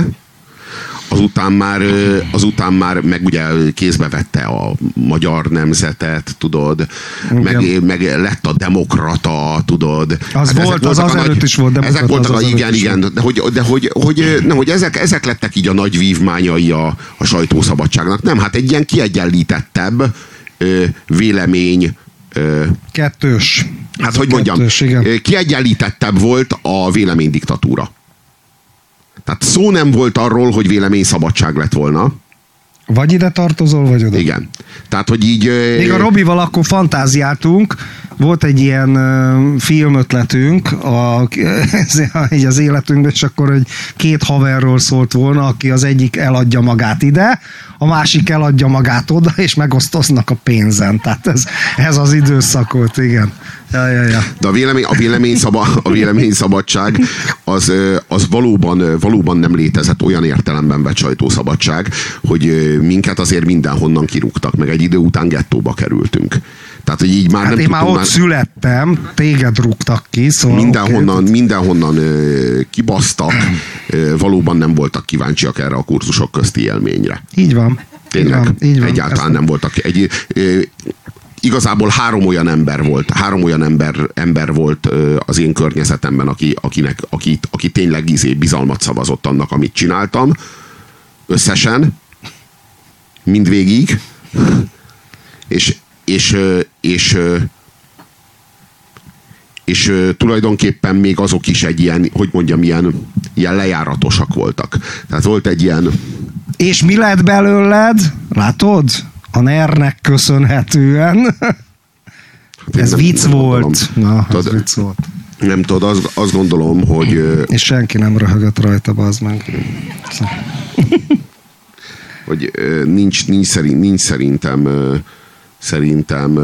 Azután már meg ugye kézbe vette a Magyar Nemzetet, tudod, meg lett a Demokrata, tudod. Az hát volt, az előtt is volt Demokrata. Ezek voltak, igen, de hogy ezek lettek így a nagy vívmányai a sajtószabadságnak. Nem, hát egy ilyen kiegyenlítettebb vélemény. Kettős. Hát hogy mondjam, kiegyenlítettebb volt a véleménydiktatúra. Tehát szó nem volt arról, hogy véleményszabadság lett volna. Vagy ide tartozol, vagy oda. Igen. Tehát, hogy így... Még a Robival akkor fantáziáltunk, volt egy ilyen filmötletünk így az életünkben, és akkor egy 2 haverról szólt volna, aki az egyik eladja magát ide, a másik eladja magát oda, és megosztoznak a pénzen. Tehát ez az időszak volt, igen. Ja. De a véleményszabadság az valóban nem létezett olyan értelemben vett sajtószabadság, hogy minket azért mindenhonnan kirúgtak, meg egy idő után gettóba kerültünk. Tehát, hogy így már hát nem én már ott születtem, téged rúgtak ki, szóval mindenhonnan kibasztak, valóban nem voltak kíváncsiak erre a kurzusok közti élményre. Így van. Tényleg, így van. Egyáltalán nem voltak. Igazából 3 olyan ember volt az én környezetemben, aki tényleg bizalmat szavazott annak, amit csináltam. Összesen. Mindvégig. És tulajdonképpen még azok is egy ilyen, hogy mondjam, ilyen lejáratosak voltak. Tehát volt egy ilyen És mi lett belőled? Látod? A NER-nek köszönhetően. Ez vicc volt. Na, ez vicc volt. Nem tudod, azt gondolom, hogy... És senki nem röhögött rajta, bazd meg. Hogy nincs szerintem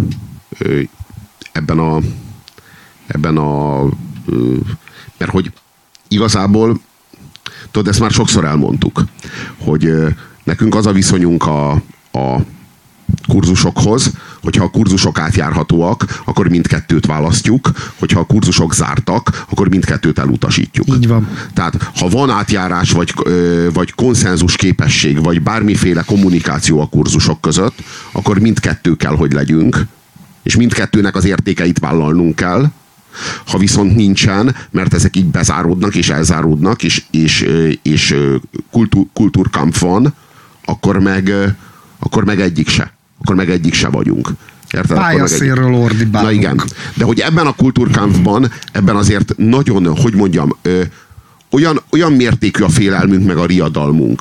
ebben a mert hogy igazából tudod, ezt már sokszor elmondtuk, hogy nekünk az a viszonyunk a kurzusokhoz, hogyha a kurzusok átjárhatóak, akkor mindkettőt választjuk, hogyha a kurzusok zártak, akkor mindkettőt elutasítjuk. Így van. Tehát ha van átjárás, vagy konszenzus képesség, vagy bármiféle kommunikáció a kurzusok között, akkor mindkettő kell, hogy legyünk, és mindkettőnek az értékeit vállalnunk kell. Ha viszont nincsen, mert ezek így bezáródnak és elzáródnak, és kultúrkamp van, akkor meg egyik se. Akkor meg egyik se vagyunk. Pályaszélről ordibálunk. Na igen. De hogy ebben a kultúrkampban, ebben azért nagyon, hogy mondjam, olyan mértékű a félelmünk, meg a riadalmunk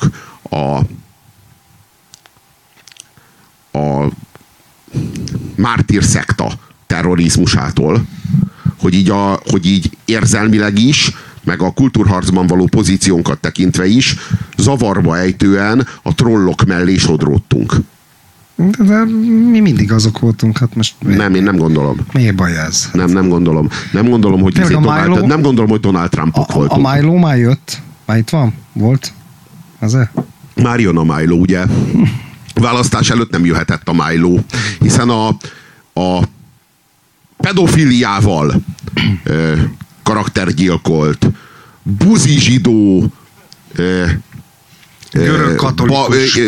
a mártír szekta terrorizmusától, hogy így érzelmileg is, meg a kultúrharcban való pozíciónkat tekintve is zavarba ejtően a trollok mellé sodródtunk. De mi mindig azok voltunk, hát most... Nem, én nem gondolom. Miért baj ez? Nem gondolom. Nem gondolom, hogy Donald Trumpok voltunk. A Milo már jött? Már itt van? Volt? Az-e? Már jön a Milo, ugye? Választás előtt nem jöhetett a Milo, hiszen a pedofiliával karaktergyilkolt, buzi zsidó, görög katolikus,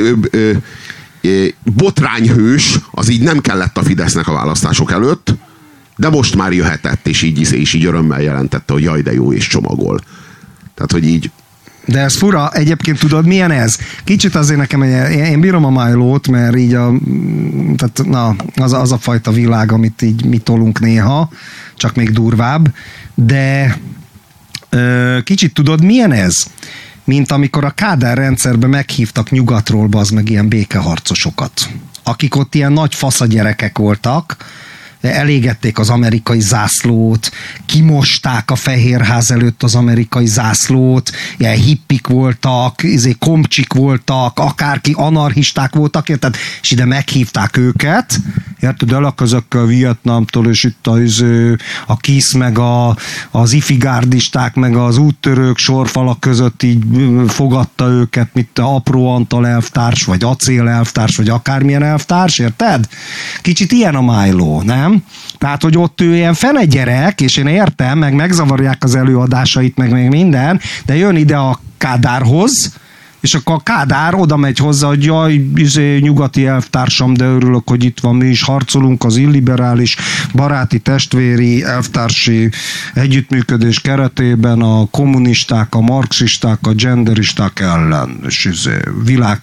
botrányhős, az így nem kellett a Fidesznek a választások előtt, de most már jöhetett, és így örömmel jelentette, hogy jaj, de jó, és csomagol. Tehát, hogy így... De ez fura, egyébként tudod, milyen ez? Kicsit azért nekem, én bírom a Milo-t, mert így tehát, na, az a fajta világ, amit így mi tolunk néha, csak még durvább, de kicsit tudod, milyen ez? Mint amikor a Kádár rendszerben meghívtak nyugatról, bazd meg ilyen békeharcosokat, akik ott ilyen nagy faszagyerekek voltak, elégették az amerikai zászlót, kimosták a Fehérház előtt az amerikai zászlót, ilyen hippik voltak, komcsik voltak, akárki, anarchisták voltak, érted? És ide meghívták őket, érted? Elaközökkel Vietnámtól, és itt a KISZ, meg az ifigárdisták, meg az úttörők sorfalak között így fogadta őket, mint a Apró Antal elvtárs, vagy Acél elvtárs, vagy akármilyen elvtárs, érted? Kicsit ilyen a Milo, nem? Tehát, hogy ott ő ilyen fene gyerek, és én értem, meg megzavarják az előadásait, meg minden, de jön ide a Kádárhoz, és akkor a Kádár oda megy hozzá, hogy jaj, nyugati elvtársam, de örülök, hogy itt van, mi is harcolunk az illiberális, baráti, testvéri, elvtársi együttműködés keretében a kommunisták, a marxisták, a genderisták ellen, és világ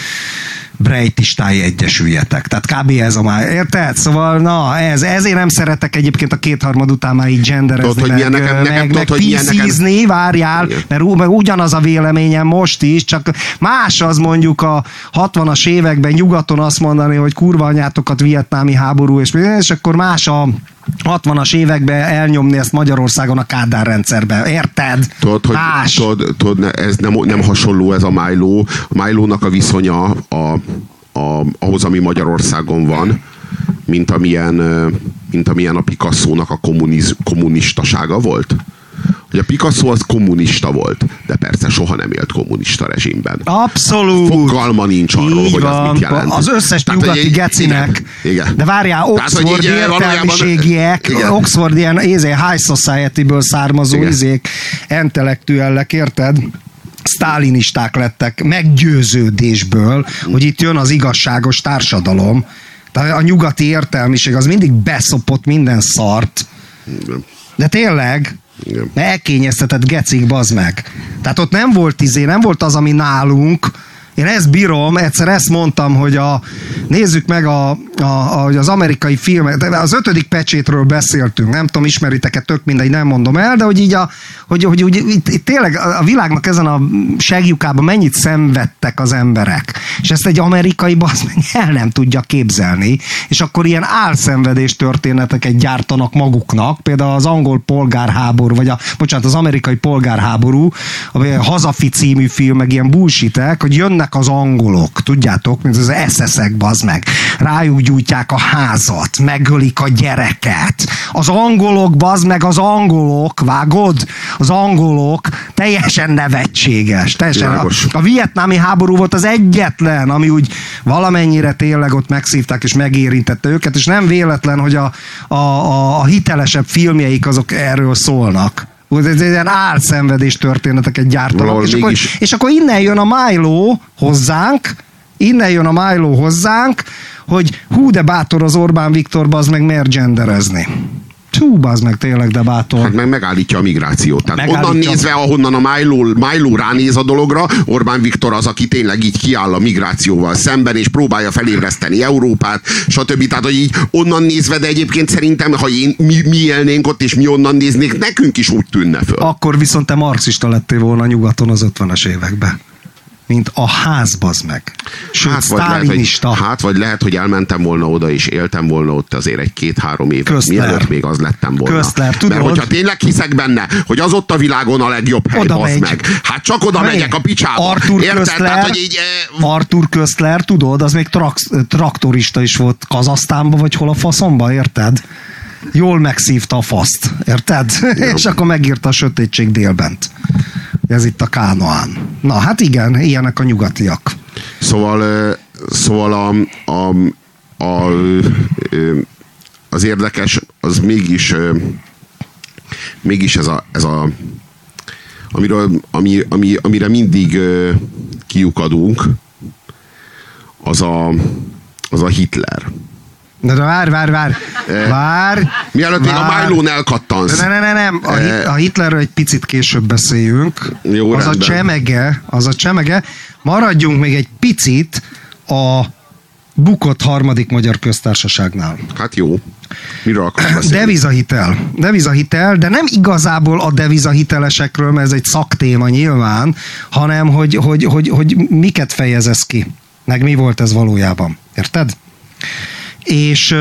brejtistái egyesüljetek. Tehát kb. Ez a már, érted? Szóval, na, ezért nem szeretek egyébként a kétharmad után már így genderezni, meg PC-zni, várjál, mert ugyanaz a véleményem most is, csak más az mondjuk a 60-as években nyugaton azt mondani, hogy kurva anyátokat vietnámi háború, és akkor más a 60-as években elnyomni ezt Magyarországon a Kádár rendszerben. Érted? Tudod, ez nem hasonló ez a Milo. A Milónak a viszonya ahhoz, ami Magyarországon van, mint amilyen a Picasso-nak a kommunistasága volt. Hogy a Picasso az kommunista volt, de persze soha nem élt kommunista rezsimben. Abszolút! Fogalma nincs arról, így hogy van. az mit jelent. Az összes nyugati gecinek. Igen. De várjál, Oxford értelmiségiek, Oxford ilyen high society-ből származó intellektuellek, érted? Sztálinisták lettek meggyőződésből, hogy itt jön az igazságos társadalom. Tehát a nyugati értelmiség az mindig beszopott minden szart. De tényleg, elkényeztetett gecik, bazd meg. Tehát ott nem volt nem volt az, ami nálunk, Én ezt bírom, egyszer ezt mondtam, hogy nézzük meg hogy az amerikai filmek, az 5. pecsétről beszéltünk, nem tudom, ismeritek-e, tök mindegy, nem mondom el, de hogy így hogy itt tényleg a világnak ezen a seglyukában mennyit szenvedtek az emberek. És ezt egy amerikai basz el nem tudja képzelni, és akkor ilyen álszenvedés történeteket gyártanak maguknak, például az angol polgárháború, vagy az amerikai polgárháború, a Hazafi című film, meg ilyen bullshitek, hogy jönnek az angolok, tudjátok, mint az SS-ek, bazd meg, rájuk gyújtják a házat, megölik a gyereket. Az angolok, bazd meg, az angolok, vágod? Az angolok teljesen nevetséges. A vietnámi háború volt az egyetlen, ami úgy valamennyire tényleg ott megszívták és megérintette őket, és nem véletlen, hogy a hitelesebb filmjeik azok erről szólnak. Ez ilyen álszenvedés történeteket gyártanak. És akkor innen jön a Milo hozzánk, hogy hú, de bátor az Orbán Viktor, bazd meg, miért genderezni. Hú, bazd meg, tényleg, de bátor. Hát meg megállítja a migrációt. Tehát onnan nézve, ahonnan a Milo ránéz a dologra, Orbán Viktor az, aki tényleg így kiáll a migrációval szemben, és próbálja felébreszteni Európát, stb. Tehát, hogy így onnan nézve, de egyébként szerintem, ha mi élnénk ott, és mi onnan néznénk, nekünk is úgy tűnne föl. Akkor viszont te marxista lettél volna nyugaton az 50-es években. Mint a ház, bazd meg. Sőt, sztálinista. Vagy lehet, hogy elmentem volna oda, és éltem volna ott azért egy 2-3 évet. Mielőtt még az lettem volna. Közler, tudod? Mert hogyha tényleg hiszek benne, hogy az ott a világon a legjobb hely, bazd meg. Hát csak oda megyek a picsába. Arthur Köszler, tudod, az még traktorista is volt Kazahsztánban, vagy hol a faszomba, érted? Jól megszívta a faszt, érted? Ja. És akkor megírta a Sötétség délbent. Ez itt a Kánoán. Na, hát igen, ilyenek a nyugatiak. Szóval az érdekes, az mégis ez a amire mindig kiukadunk, az a Hitler. De várj! Mielőtt még a Milo-n elkattansz. Nem. A Hitlerről egy picit később beszéljünk. Jó, az a csemege. Maradjunk még egy picit a bukott harmadik magyar köztársaságnál. Hát jó. Miről akarsz beszélni? Devizahitel, de nem igazából a devizahitelesekről, mert ez egy szaktéma nyilván, hanem hogy miket fejez ez ki. Meg mi volt ez valójában. Érted? És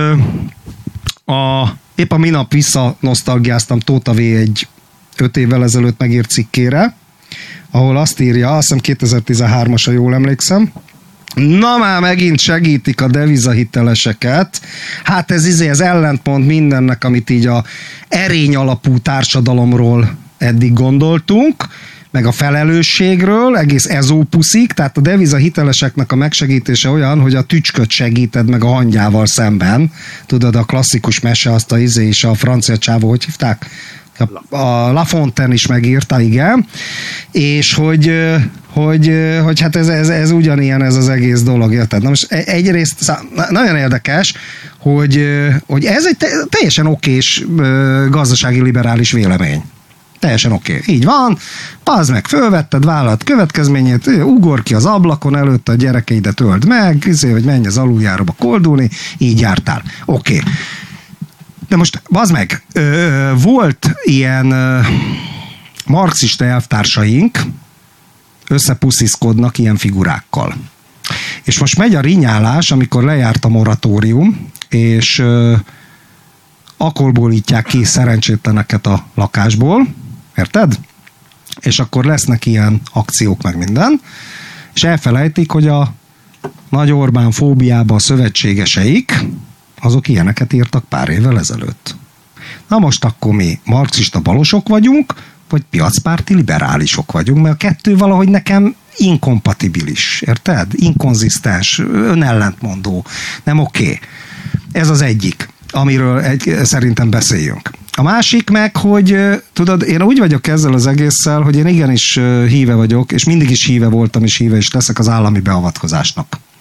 épp a minap visszanosztalgiáztam Tóta V. egy 5 évvel ezelőtt megírt cikkére, ahol azt írja, azt hiszem 2013-as, ha jól emlékszem, na már megint segítik a devizahiteleseket, hát ez ellentmond mindennek, amit így a erény alapú társadalomról eddig gondoltunk, meg a felelősségről, egész ezópuszig, tehát a devizahiteleseknek a megsegítése olyan, hogy a tücsköt segíted meg a hangyával szemben. Tudod, a klasszikus mese, azt és a francia csávó, hogy hívták? A La Fontaine is megírta, igen. És hogy hát ez ugyanilyen ez az egész dolog, érted? Na most egyrészt nagyon érdekes, hogy ez egy teljesen okés gazdasági liberális vélemény. Teljesen oké. Így van, az meg fölvetted, vállalt következményét, ugor ki az ablakon előtt, a gyerekeidet öld meg, hogy menj az aluljáróba koldulni, így jártál. Oké. De most, bazd meg, volt ilyen marxista elvtársaink, összepusziszkodnak ilyen figurákkal. És most megy a rinyálás, amikor lejárt a moratórium, és alkoholbolítják ki szerencsétleneket a lakásból, érted? És akkor lesznek ilyen akciók meg minden, és elfelejtik, hogy a nagy Orbán fóbiában a szövetségeseik, azok ilyeneket írtak pár évvel ezelőtt. Na most akkor mi marxista balosok vagyunk, vagy piacpárti liberálisok vagyunk, mert a kettő valahogy nekem inkompatibilis, érted? Inkonzisztens, önellentmondó, nem oké. Ez az egyik, amiről szerintem beszéljünk. A másik meg, hogy tudod, én úgy vagyok ezzel az egésszel, hogy én igenis híve vagyok, és mindig is híve voltam, és híve is leszek az állami beavatkozásnak.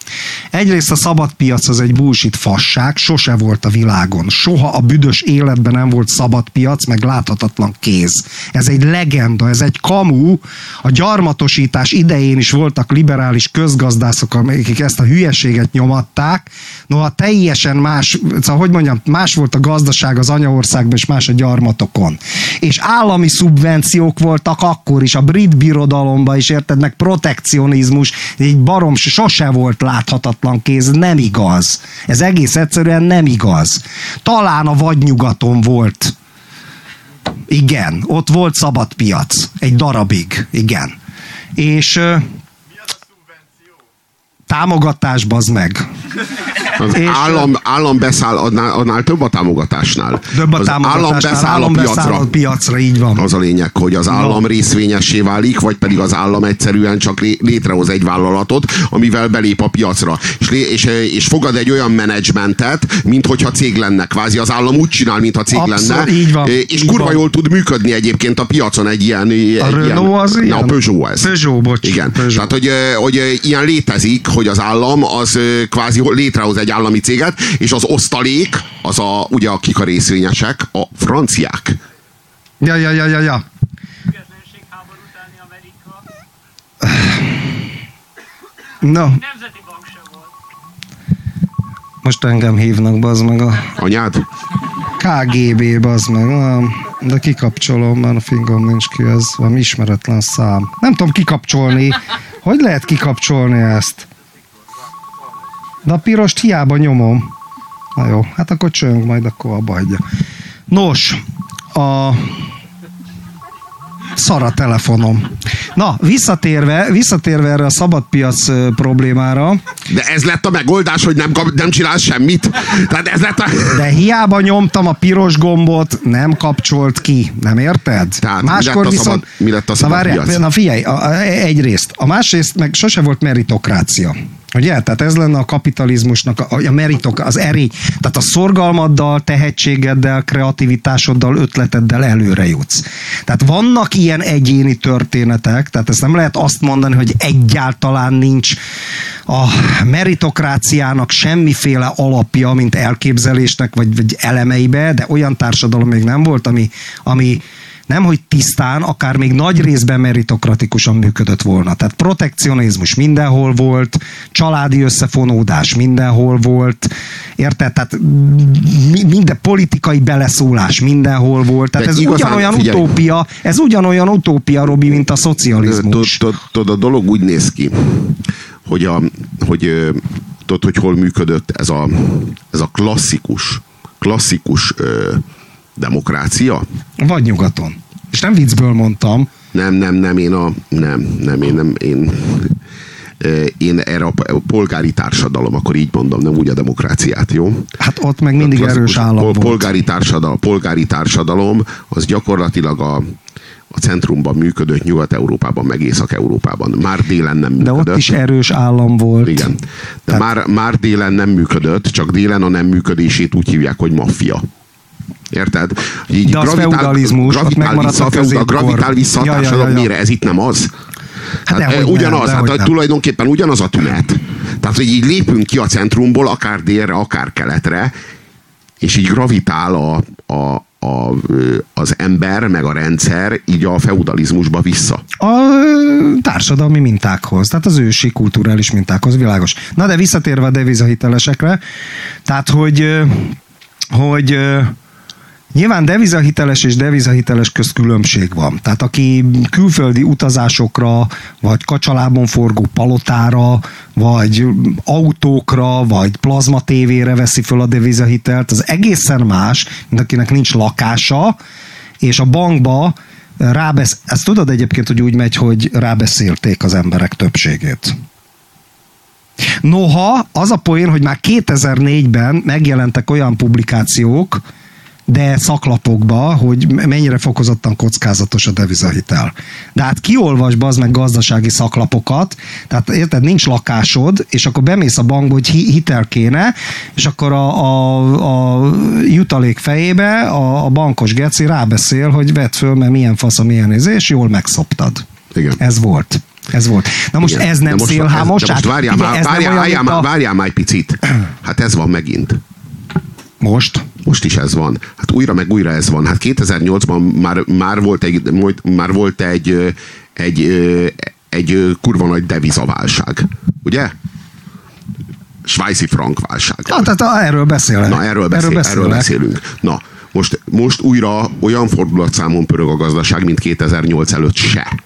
Egyrészt a szabad piac az egy bullshit fasság, sose volt a világon. Soha a büdös életben nem volt szabad piac, meg láthatatlan kéz. Ez egy legenda, ez egy kamu. A gyarmatosítás idején is voltak liberális közgazdászok, akik ezt a hülyeséget nyomatták. Noha teljesen más, szóval hogy mondjam, más volt a gazdaság az anyaországban, és más a gyarmatokon. És állami szubvenciók voltak akkor is, a brit birodalomban is, érted, meg protekcionizmus, egy barom sose volt láthatatlan kéz, nem igaz. Ez egész egyszerűen nem igaz. Talán a vadnyugaton volt. Igen, ott volt szabad piac. Egy darabig, igen. És mi az a szubvenció? támogatás, bazd meg. Az állam beszáll, annál több a támogatásnál. Több a támogatásnál, állam beszáll a piacra, így van. Az a lényeg, hogy az állam részvényessé válik, vagy pedig az állam egyszerűen csak létrehoz egy vállalatot, amivel belép a piacra. És fogad egy olyan menedzsmentet, mint hogyha cég lenne. Kvázi az állam úgy csinál, mintha cég lenne. Így van, és kurva jól tud működni egyébként a piacon egy ilyen... A Renault az ilyen? A Peugeot ez. Peugeot, bocs. Igen. Peugeot. Tehát, hogy ilyen létezik, hogy az állam az kvázi létrehoz egy állami céget, és az osztalék, az ugye akik a részvényesek, a franciák. Ja. Függetlenségháború utáni Amerika. No, Nemzeti bank sem volt. most engem hívnak, bazd meg a Anyád? KGB, bazd meg. De kikapcsolom, mert a fingom nincs ki, ez valami ismeretlen szám. Nem tudom kikapcsolni. Hogy lehet kikapcsolni ezt? De a pirost hiába nyomom. Na jó, hát akkor csöng, majd akkor abba hagyja. Nos, szar a telefonom. Na, visszatérve erre a szabadpiac problémára. De ez lett a megoldás, hogy nem csinálsz semmit? Tehát ez lett De hiába nyomtam a piros gombot, nem kapcsolt ki. Nem érted? Tehát Máskor mi lett a szabad piac? Na figyelj, egyrészt. A másrészt meg sose volt meritokrácia. Ugye? Tehát ez lenne a kapitalizmusnak a meritok, az erény. Tehát a szorgalmaddal, tehetségeddel, kreativitásoddal, ötleteddel előre jutsz. Tehát vannak ilyen egyéni történetek, tehát ezt nem lehet azt mondani, hogy egyáltalán nincs a meritokráciának semmiféle alapja, mint elképzelésnek, vagy elemeibe, de olyan társadalom még nem volt, ami nemhogy tisztán, akár még nagy részben meritokratikusan működött volna. Tehát protekcionizmus mindenhol volt, családi összefonódás mindenhol volt, érted? Tehát minden politikai beleszólás mindenhol volt. Tehát ez ugyanolyan utópia, Robi, mint a szocializmus. Tudod, a dolog úgy néz ki, hogy tudod, hogy hol működött ez a klasszikus demokrácia? Vagy nyugaton. És nem viccből mondtam. Én erre a polgári társadalom, akkor így mondom, nem úgy a demokráciát, jó? Hát ott meg mindig erős állam volt. Polgári társadalom, az gyakorlatilag a centrumban működött Nyugat-Európában, meg Észak-Európában. Már délen nem működött. De ott is erős állam volt. Igen. De már délen nem működött, csak délen a nem működését úgy hívják, hogy maffia. Érted? Így de az feudalizmus, ott megmaradt a középkor. Gravitál vissza a társadalom, mire? Ez itt nem az? Hát ugyanaz, tulajdonképpen ugyanaz a tünet. Tehát, hogy így lépünk ki a centrumból, akár délre, akár keletre, és így gravitál az ember, meg a rendszer így a feudalizmusba vissza. A társadalmi mintákhoz, tehát az ősi kulturális mintákhoz, világos. Na de visszatérve a devizahitelesekre, tehát, hogy nyilván devizahiteles és devizahiteles közt különbség van. Tehát aki külföldi utazásokra, vagy kacsalábon forgó palotára, vagy autókra, vagy plazma tévére veszi föl a devizahitelt, az egészen más, mint akinek nincs lakása, és a bankba ezt tudod egyébként, hogy úgy megy, hogy rábeszélték az emberek többségét. Noha az a poén, hogy már 2004-ben megjelentek olyan publikációk, de szaklapokba, hogy mennyire fokozottan kockázatos a devizahitel. De hát kiolvasd bazd meg gazdasági szaklapokat, tehát érted, nincs lakásod, és akkor bemész a bankba, hogy hitel kéne, és akkor a jutalék fejébe a bankos geci rábeszél, hogy vedd föl, mert milyen fasz a milyen és jól megszoptad. Igen. Ez volt. Ez volt. Na most Igen. ez nem szélhámosság? Most várjál már egy picit. Hát ez van megint. Most? Most is ez van. Hát újra meg újra ez van. Hát 2008-ban már volt egy kurva nagy devizaválság. Ugye? Svájci frank válság. Tehát erről beszélek. Na, erről beszélünk. Na, most újra olyan fordulatszámon pörög a gazdaság, mint 2008 előtt se.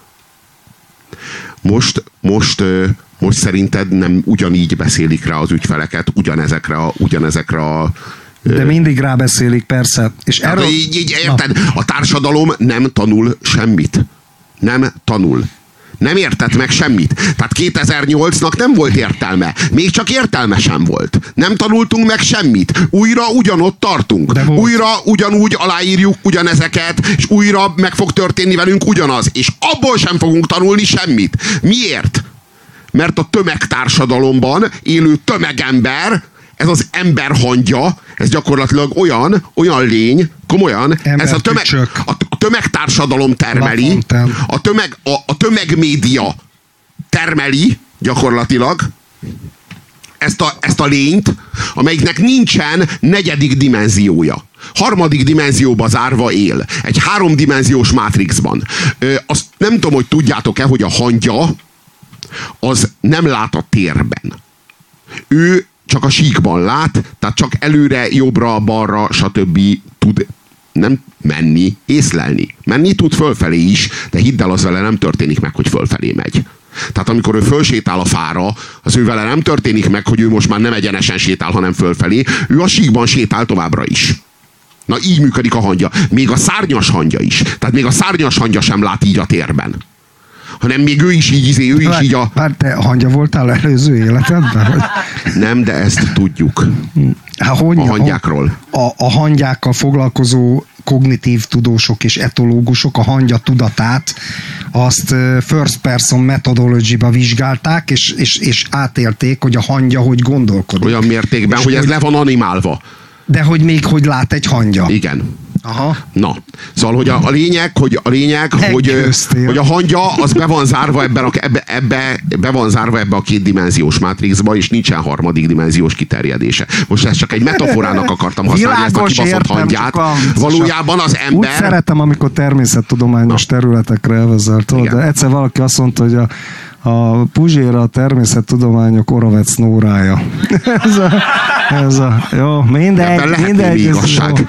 Most szerinted nem ugyanígy beszélik rá az ügyfeleket, ugyanezekre a de mindig rábeszélik, persze. És erről... így érted? A társadalom nem tanul semmit. Nem tanul. Nem értett meg semmit. Tehát 2008-nak nem volt értelme. Még csak értelme sem volt. Nem tanultunk meg semmit. Újra ugyanott tartunk. Újra ugyanúgy aláírjuk ugyanezeket, és újra meg fog történni velünk ugyanaz. És abból sem fogunk tanulni semmit. Miért? Mert a tömegtársadalomban élő tömegember, ez az emberhangya, ez gyakorlatilag olyan lény, komolyan, ez a tömegtársadalom termeli, a tömegmédia termeli gyakorlatilag ezt a lényt, amelyiknek nincsen negyedik dimenziója. Harmadik dimenzióba zárva él. Egy háromdimenziós mátrixban. Azt nem tudom, hogy tudjátok-e, hogy a hangya az nem lát a térben. Ő csak a síkban lát, tehát csak előre, jobbra, balra, stb. Tud nem menni, észlelni. Menni tud fölfelé is, de hidd el, az vele nem történik meg, hogy fölfelé megy. Tehát amikor ő fölsétál a fára, az ő vele nem történik meg, hogy ő most már nem egyenesen sétál, hanem fölfelé, ő a síkban sétál továbbra is. Na, így működik a hangya. Még a szárnyas hangya is. Tehát még a szárnyas hangya sem lát így a térben. Hanem még ő is így a... Már te hangya voltál előző életedben? Nem, de ezt tudjuk. A hangyákról. A hangyákkal foglalkozó kognitív tudósok és etológusok a hangya tudatát azt first person methodology-ba vizsgálták, és átélték, hogy a hangya hogy gondolkodik. Olyan mértékben, hogy ez le van animálva. De hogy még hogy lát egy hangya. Igen. Aha. Na, szóval, hogy a lényeg, hogy a hangya az be van zárva ebbe a kétdimenziós mátrixba, és nincsen harmadik dimenziós kiterjedése. Most ezt csak egy metaforának akartam használni, ezt a kibaszott hangyát. Valójában az ember... Úgy szeretem, amikor természettudományos területekre elvezelt. De egyszer valaki azt mondta, hogy a Puzsér a természettudományok Oravec Nórája. Jó, mindegy. Igazság.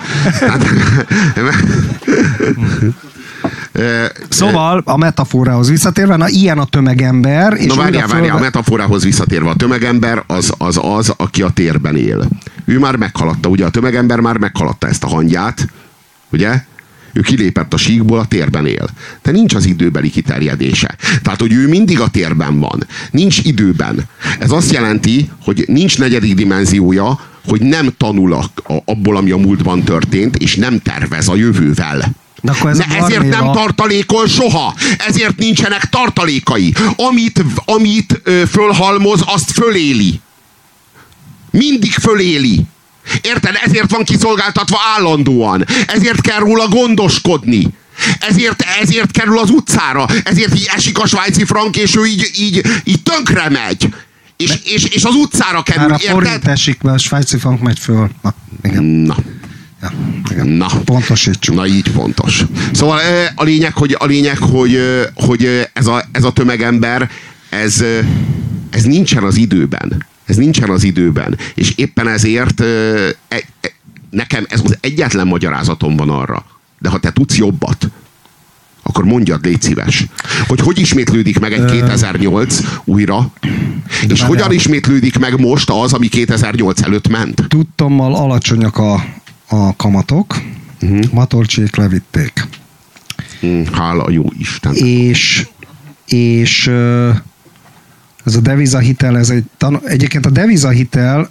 Szóval a metaforához visszatérve, na ilyen a tömegember. És várjál, a metaforához visszatérve. A tömegember az, aki a térben él. Ő már meghaladta, ugye a tömegember már meghaladta ezt a hangyát, ugye? Ő kilépett a síkból, a térben él. De nincs az időbeli kiterjedése. Tehát, hogy ő mindig a térben van. Nincs időben. Ez azt jelenti, hogy nincs negyedik dimenziója, hogy nem tanul abból, ami a múltban történt, és nem tervez a jövővel. Ezért nem tartalékol soha. Ezért nincsenek tartalékai. Amit fölhalmoz, azt föléli. Mindig föléli. Érted? Ezért van kiszolgáltatva állandóan. Ezért kell róla gondoskodni. Ezért kerül az utcára. Ezért így esik a svájci frank, és ő így tönkre megy. És az utcára kerül. Már a forint esik, mert a svájci frank megy föl. Na. Na. Pontosítsuk. Na, így pontos. Szóval a lényeg, hogy ez a tömegember, ez nincsen az időben. Ez nincsen az időben. És éppen ezért nekem ez az egyetlen magyarázatom van arra. De ha te tudsz jobbat, akkor mondjad, légy szíves. Hogy ismétlődik meg egy 2008 újra, és hogyan ismétlődik meg most az, ami 2008 előtt ment? Tudtommal alacsonyak a kamatok, Matolcsék levitték. Hála jó Isten. És ez a devizahitel, egyébként a devizahitel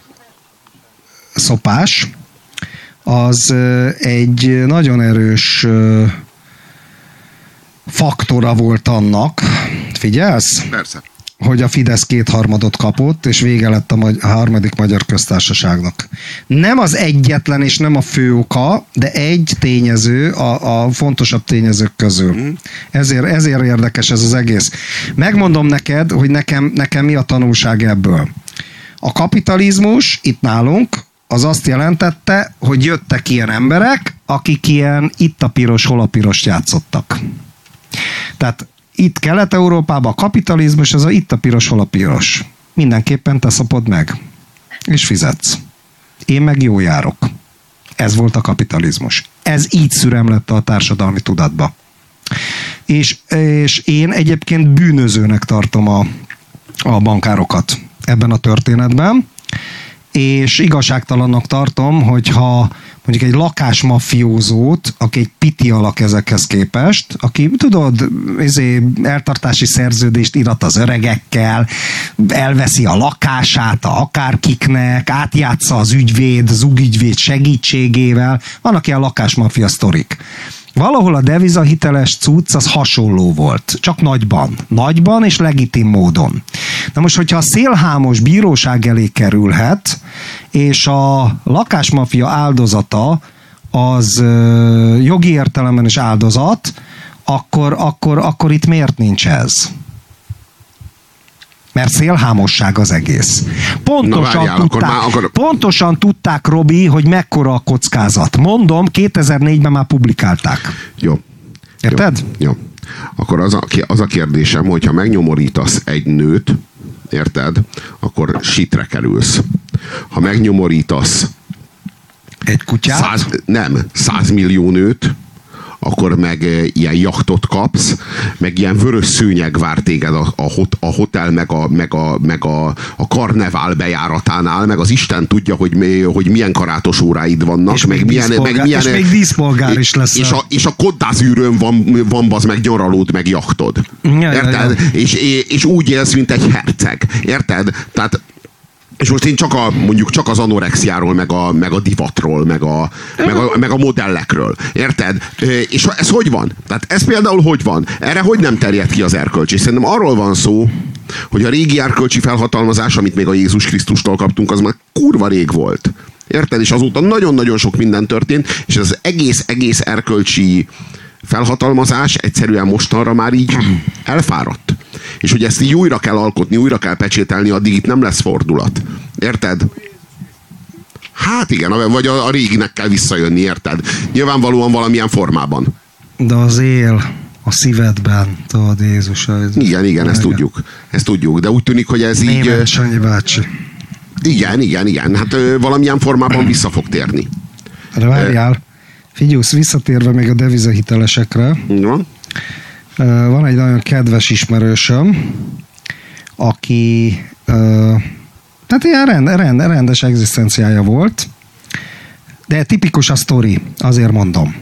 szopás, az egy nagyon erős faktora volt annak. Figyelsz? Persze. hogy a Fidesz 2/3 kapott, és vége lett a harmadik magyar köztársaságnak. Nem az egyetlen és nem a fő oka, de egy tényező a fontosabb tényezők közül. Ezért érdekes ez az egész. Megmondom neked, hogy nekem mi a tanulság ebből. A kapitalizmus itt nálunk az azt jelentette, hogy jöttek ilyen emberek, akik ilyen itt a piros, hol a pirost játszottak. Tehát itt Kelet-Európában a kapitalizmus, ez a itt a piros, hol a piros. Mindenképpen te szapod meg. És fizetsz. Én meg jó járok. Ez volt a kapitalizmus. Ez így szüremlett a társadalmi tudatba. És én egyébként bűnözőnek tartom a bankárokat ebben a történetben, és igazságtalannak tartom, hogyha mondjuk egy lakásmafiózót, aki egy piti alak ezekhez képest, aki tudod, eltartási szerződést írat az öregekkel, elveszi a lakását akárkiknek, átjátsza az ügyvéd segítségével, vannak ilyen lakásmafia sztorik. Valahol a devizahiteles cucc az hasonló volt, csak nagyban és legitim módon. Na most, hogyha a szélhámos bíróság elé kerülhet, és a lakásmafia áldozata az jogi értelemben is áldozat, akkor itt miért nincs ez? Mert szélhámosság az egész. Pontosan tudták, Robi, hogy mekkora a kockázat. Mondom, 2004-ben már publikálták. Jó. Érted? Jó. Akkor az a kérdésem, hogyha megnyomorítasz egy nőt, érted? Akkor sitre kerülsz. Ha megnyomorítasz egy kutyát? 100 millió nőt, akkor meg ilyen jachtot kapsz, meg ilyen vörös szőnyeg vár téged a hotel, meg a karnevál bejáratánál, meg az Isten tudja, hogy milyen karátos óráid vannak, és még díszpolgár is lesz. És a Côte d'Azurön van bazd meg nyaralód, meg jachtod. Érted? És úgy élsz, mint egy herceg. Érted? Tehát és most én csak az anorexiáról, meg a divatról, meg a modellekről. Érted? És ez hogy van? Tehát ez például hogy van? Erre hogy nem terjed ki az erkölcs? És szerintem arról van szó, hogy a régi erkölcsi felhatalmazás, amit még a Jézus Krisztustól kaptunk, az már kurva rég volt. Érted? És azóta nagyon-nagyon sok minden történt, és az egész erkölcsi felhatalmazás egyszerűen mostanra már így elfáradt. És hogy ezt így újra kell alkotni, újra kell pecsételni, addig itt nem lesz fordulat. Érted? Hát igen, vagy a réginek kell visszajönni, érted? Nyilvánvalóan valamilyen formában. De az él a szívedben, tudod, Jézus. Igen, ezt tudjuk. De úgy tűnik, hogy ez így... Német Sanyi bácsi. Igen. Hát valamilyen formában vissza fog térni. De várjál. Figyelsz, visszatérve még a devizahitelesekre. Van egy nagyon kedves ismerősöm, aki tehát ilyen rendes egzisztenciája volt, de tipikus a sztori, azért mondom.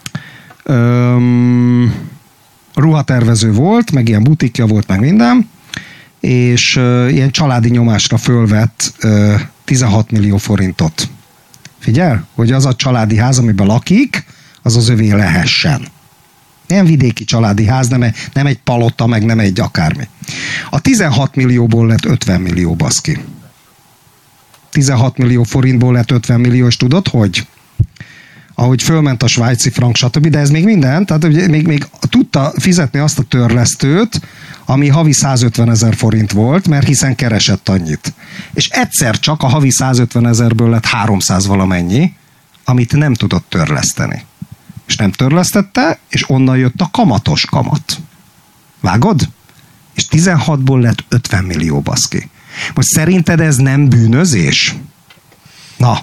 Ruhatervező volt, meg ilyen butikja volt, meg minden, és ilyen családi nyomásra fölvett 16 millió forintot. Figyel, hogy az a családi ház, amiben lakik, az az övé lehessen. Nem vidéki családi ház, nem egy palota, meg nem egy akármi. A 16 millióból lett 50 millió, baszki. 16 millió forintból lett 50 millió, és tudod, hogy? Ahogy fölment a svájci frank, stb., de ez még minden, tehát még tudta fizetni azt a törlesztőt, ami havi 150 000 forint volt, mert hiszen keresett annyit. És egyszer csak a havi 150 000-ből lett 300 valamennyi, amit nem tudott törleszteni. És nem törlesztette, és onnan jött a kamatos kamat. Vágod? És 16-ból lett 50 millió, baszki. Most szerinted ez nem bűnözés? Na.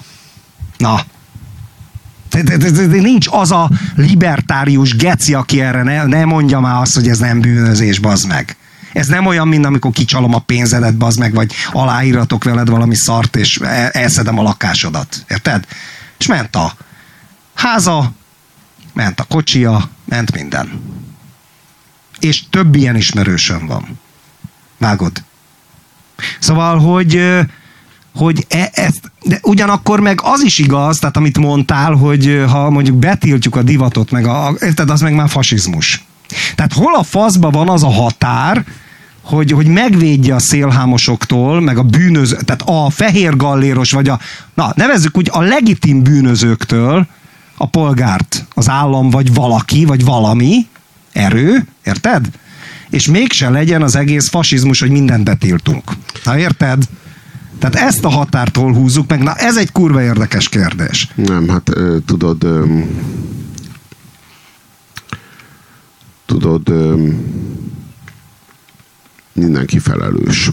Nincs az a libertárius geci, aki erre ne mondja már azt, hogy ez nem bűnözés, bazd meg. Ez nem olyan, mint amikor kicsalom a pénzedet, bazd meg, vagy aláíratok veled valami szart, és elszedem a lakásodat. Érted? És ment a háza, ment a kocsia, ment minden. És több ilyen ismerősöm van. Vágod? Szóval, hogy ezt, de ugyanakkor meg az is igaz, tehát amit mondtál, hogy ha mondjuk betiltjuk a divatot, meg érted, az meg már fasizmus. Tehát hol a faszba van az a határ, hogy megvédje a szélhámosoktól, meg a bűnöző, tehát a fehér galléros, vagy nevezzük úgy a legitim bűnözőktől a polgárt, az állam, vagy valaki, vagy valami erő, érted? És mégse legyen az egész fasizmus, hogy mindent betiltunk. Na érted? Tehát ezt a határt hol húzzuk meg? Na ez egy kurva érdekes kérdés. Nem, hát tudod, mindenki felelős.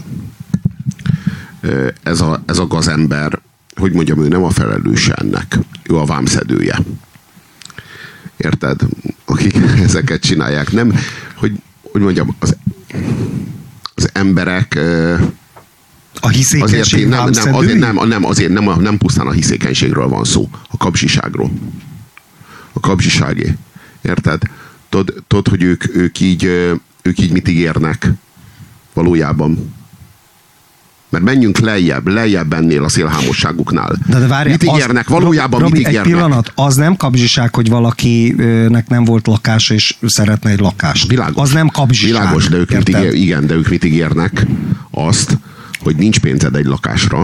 Ez a gazember, hogy mondjam, ő nem a felelőse ennek. Ő a vámszedője. Érted? Akik ezeket csinálják. Nem, hogy mondjam, az emberek a hiszékenység nem pusztán a hiszékenységről van szó, a kapzsiságról. A kapzsiságé. Érted? Tudod, hogy ők így mit ígérnek valójában. Mert menjünk lejjebb ennél a szélhámosságuknál. De várj, mit ígérnek? Valójában Robi, mit ígérnek? egy pillanat, az nem kapzsiság, hogy valakinek nem volt lakása, és szeretne egy lakást. Világos. Az nem kapzsiság. Világos, de ők mit ígérnek? Azt, hogy nincs pénzed egy lakásra,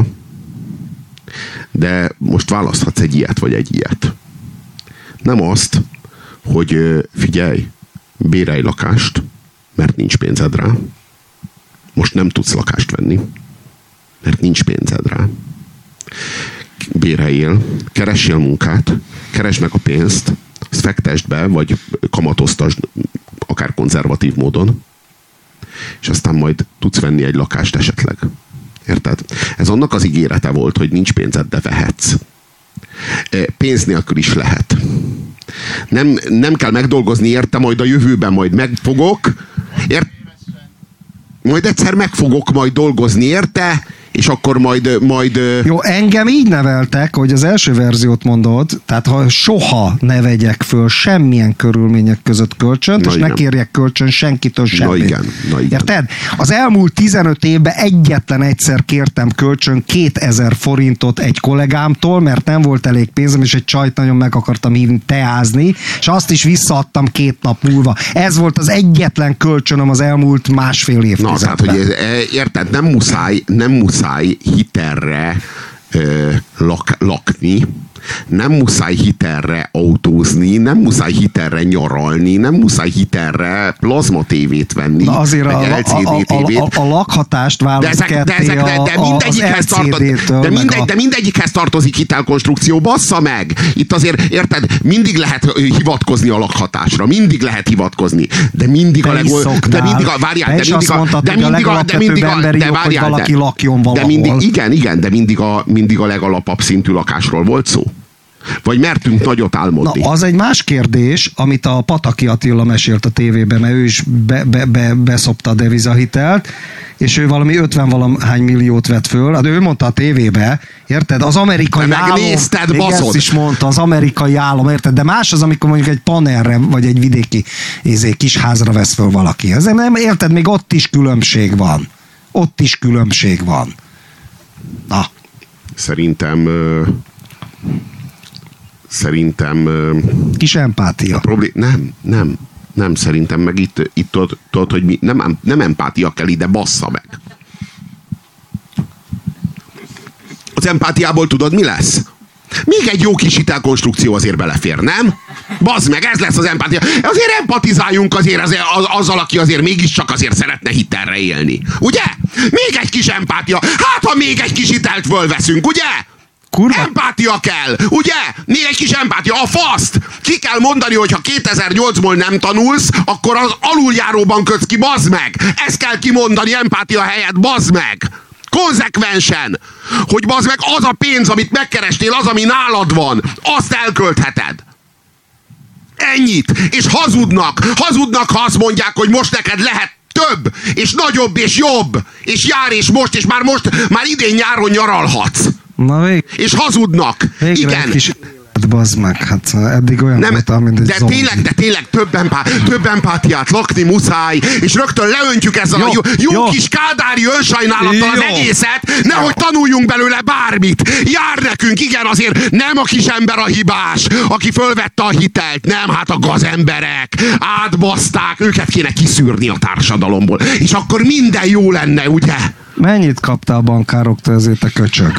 de most választhatsz egy ilyet, vagy egy ilyet. Nem azt, hogy figyelj, bérelj lakást, mert nincs pénzed rá. Most nem tudsz lakást venni, mert nincs pénzed rá. Béreljél, keressél munkát, keresd meg a pénzt, azt fektesd be, vagy kamatoztasd akár konzervatív módon, és aztán majd tudsz venni egy lakást esetleg. Érted? Ez annak az ígérete volt, hogy nincs pénzed, de vehetsz. Pénz nélkül is lehet. Nem kell megdolgozni érte, majd a jövőben majd megfogok. Majd egyszer megfogok majd dolgozni érte, és akkor majd... Jó, engem így neveltek, hogy az első verziót mondod, tehát ha soha ne vegyek föl semmilyen körülmények között kölcsönt, és ne kérjek kölcsön senkitől semmit. Na igen. Érted? Az elmúlt 15 évben egyetlen egyszer kértem kölcsön 2000 forintot egy kollégámtól, mert nem volt elég pénzem, és egy csajt nagyon meg akartam hívni teázni, és azt is visszaadtam 2 nap múlva. Ez volt az egyetlen kölcsönöm az elmúlt másfél évtizedben. Na, tehát, hogy érted, nem muszáj hitelre lakni, nem muszáj hitelre autózni, nem muszáj hitelre nyaralni, nem muszáj hitelre plazma tévét venni. Na azért a lakhatást választ ketté de mindegyikhez tartozik hitelkonstrukció, bassza meg! Itt azért, érted, mindig lehet hivatkozni a lakhatásra, mindig lehet hivatkozni, de mindig a mindig a legalapabb szintű lakásról volt szó. Vagy mertünk nagyot álmodni? Na, az egy más kérdés, amit a Pataki Attila mesélt a tévében, mert ő is beszopta a devizahitelt, és ő valami 50-valahány milliót vett föl. Hát ő mondta a tévébe, érted? Az amerikai állam... Ezt is mondta, az amerikai állam, érted? De más az, amikor mondjuk egy panelre, vagy egy vidéki kisházra vesz föl valaki. Ezért nem, érted? Még ott is különbség van. Ott is különbség van. Na. Szerintem kis empátia. Nem, szerintem meg itt tudod, hogy nem empátia kell ide, bassza meg. Az empátiából tudod, mi lesz? Még egy jó kis hitelkonstrukció azért belefér, nem? Bazd meg, ez lesz az empátia. Azért empatizáljunk azért azzal, aki azért mégiscsak azért szeretne hitelre élni. Ugye? Még egy kis empátia. Hát, ha még egy kis hitelt fölveszünk, ugye? Kurva. Empátia kell, ugye? Még egy kis empátia. A faszt! Ki kell mondani, hogy ha 2008-ból nem tanulsz, akkor az aluljáróban kötsz ki, bazd meg! Ezt kell kimondani empátia helyett, bazd meg! Konzekvensen! Hogy bazd meg, az a pénz, amit megkerestél, az, ami nálad van, azt elköltheted. Ennyit. És hazudnak, ha azt mondják, hogy most neked lehet több, és nagyobb, és jobb, és jár, és már idén nyáron nyaralhatsz. Na és hazudnak. Végre igen. ilyet, bazd meg. Hát eddig olyan voltam, mint egy de zombi. tényleg több empátiát lakni muszáj, és rögtön leöntjük ezzel a jó kis kádári önsajnálattal az egészet, nehogy tanuljunk belőle bármit. Jár nekünk, igen, azért nem a kis ember a hibás, aki fölvette a hitelt, nem, hát a gazemberek átbaszták, őket kéne kiszűrni a társadalomból, és akkor minden jó lenne, ugye? Mennyit kaptál a bankároktól, ezért a köcsög?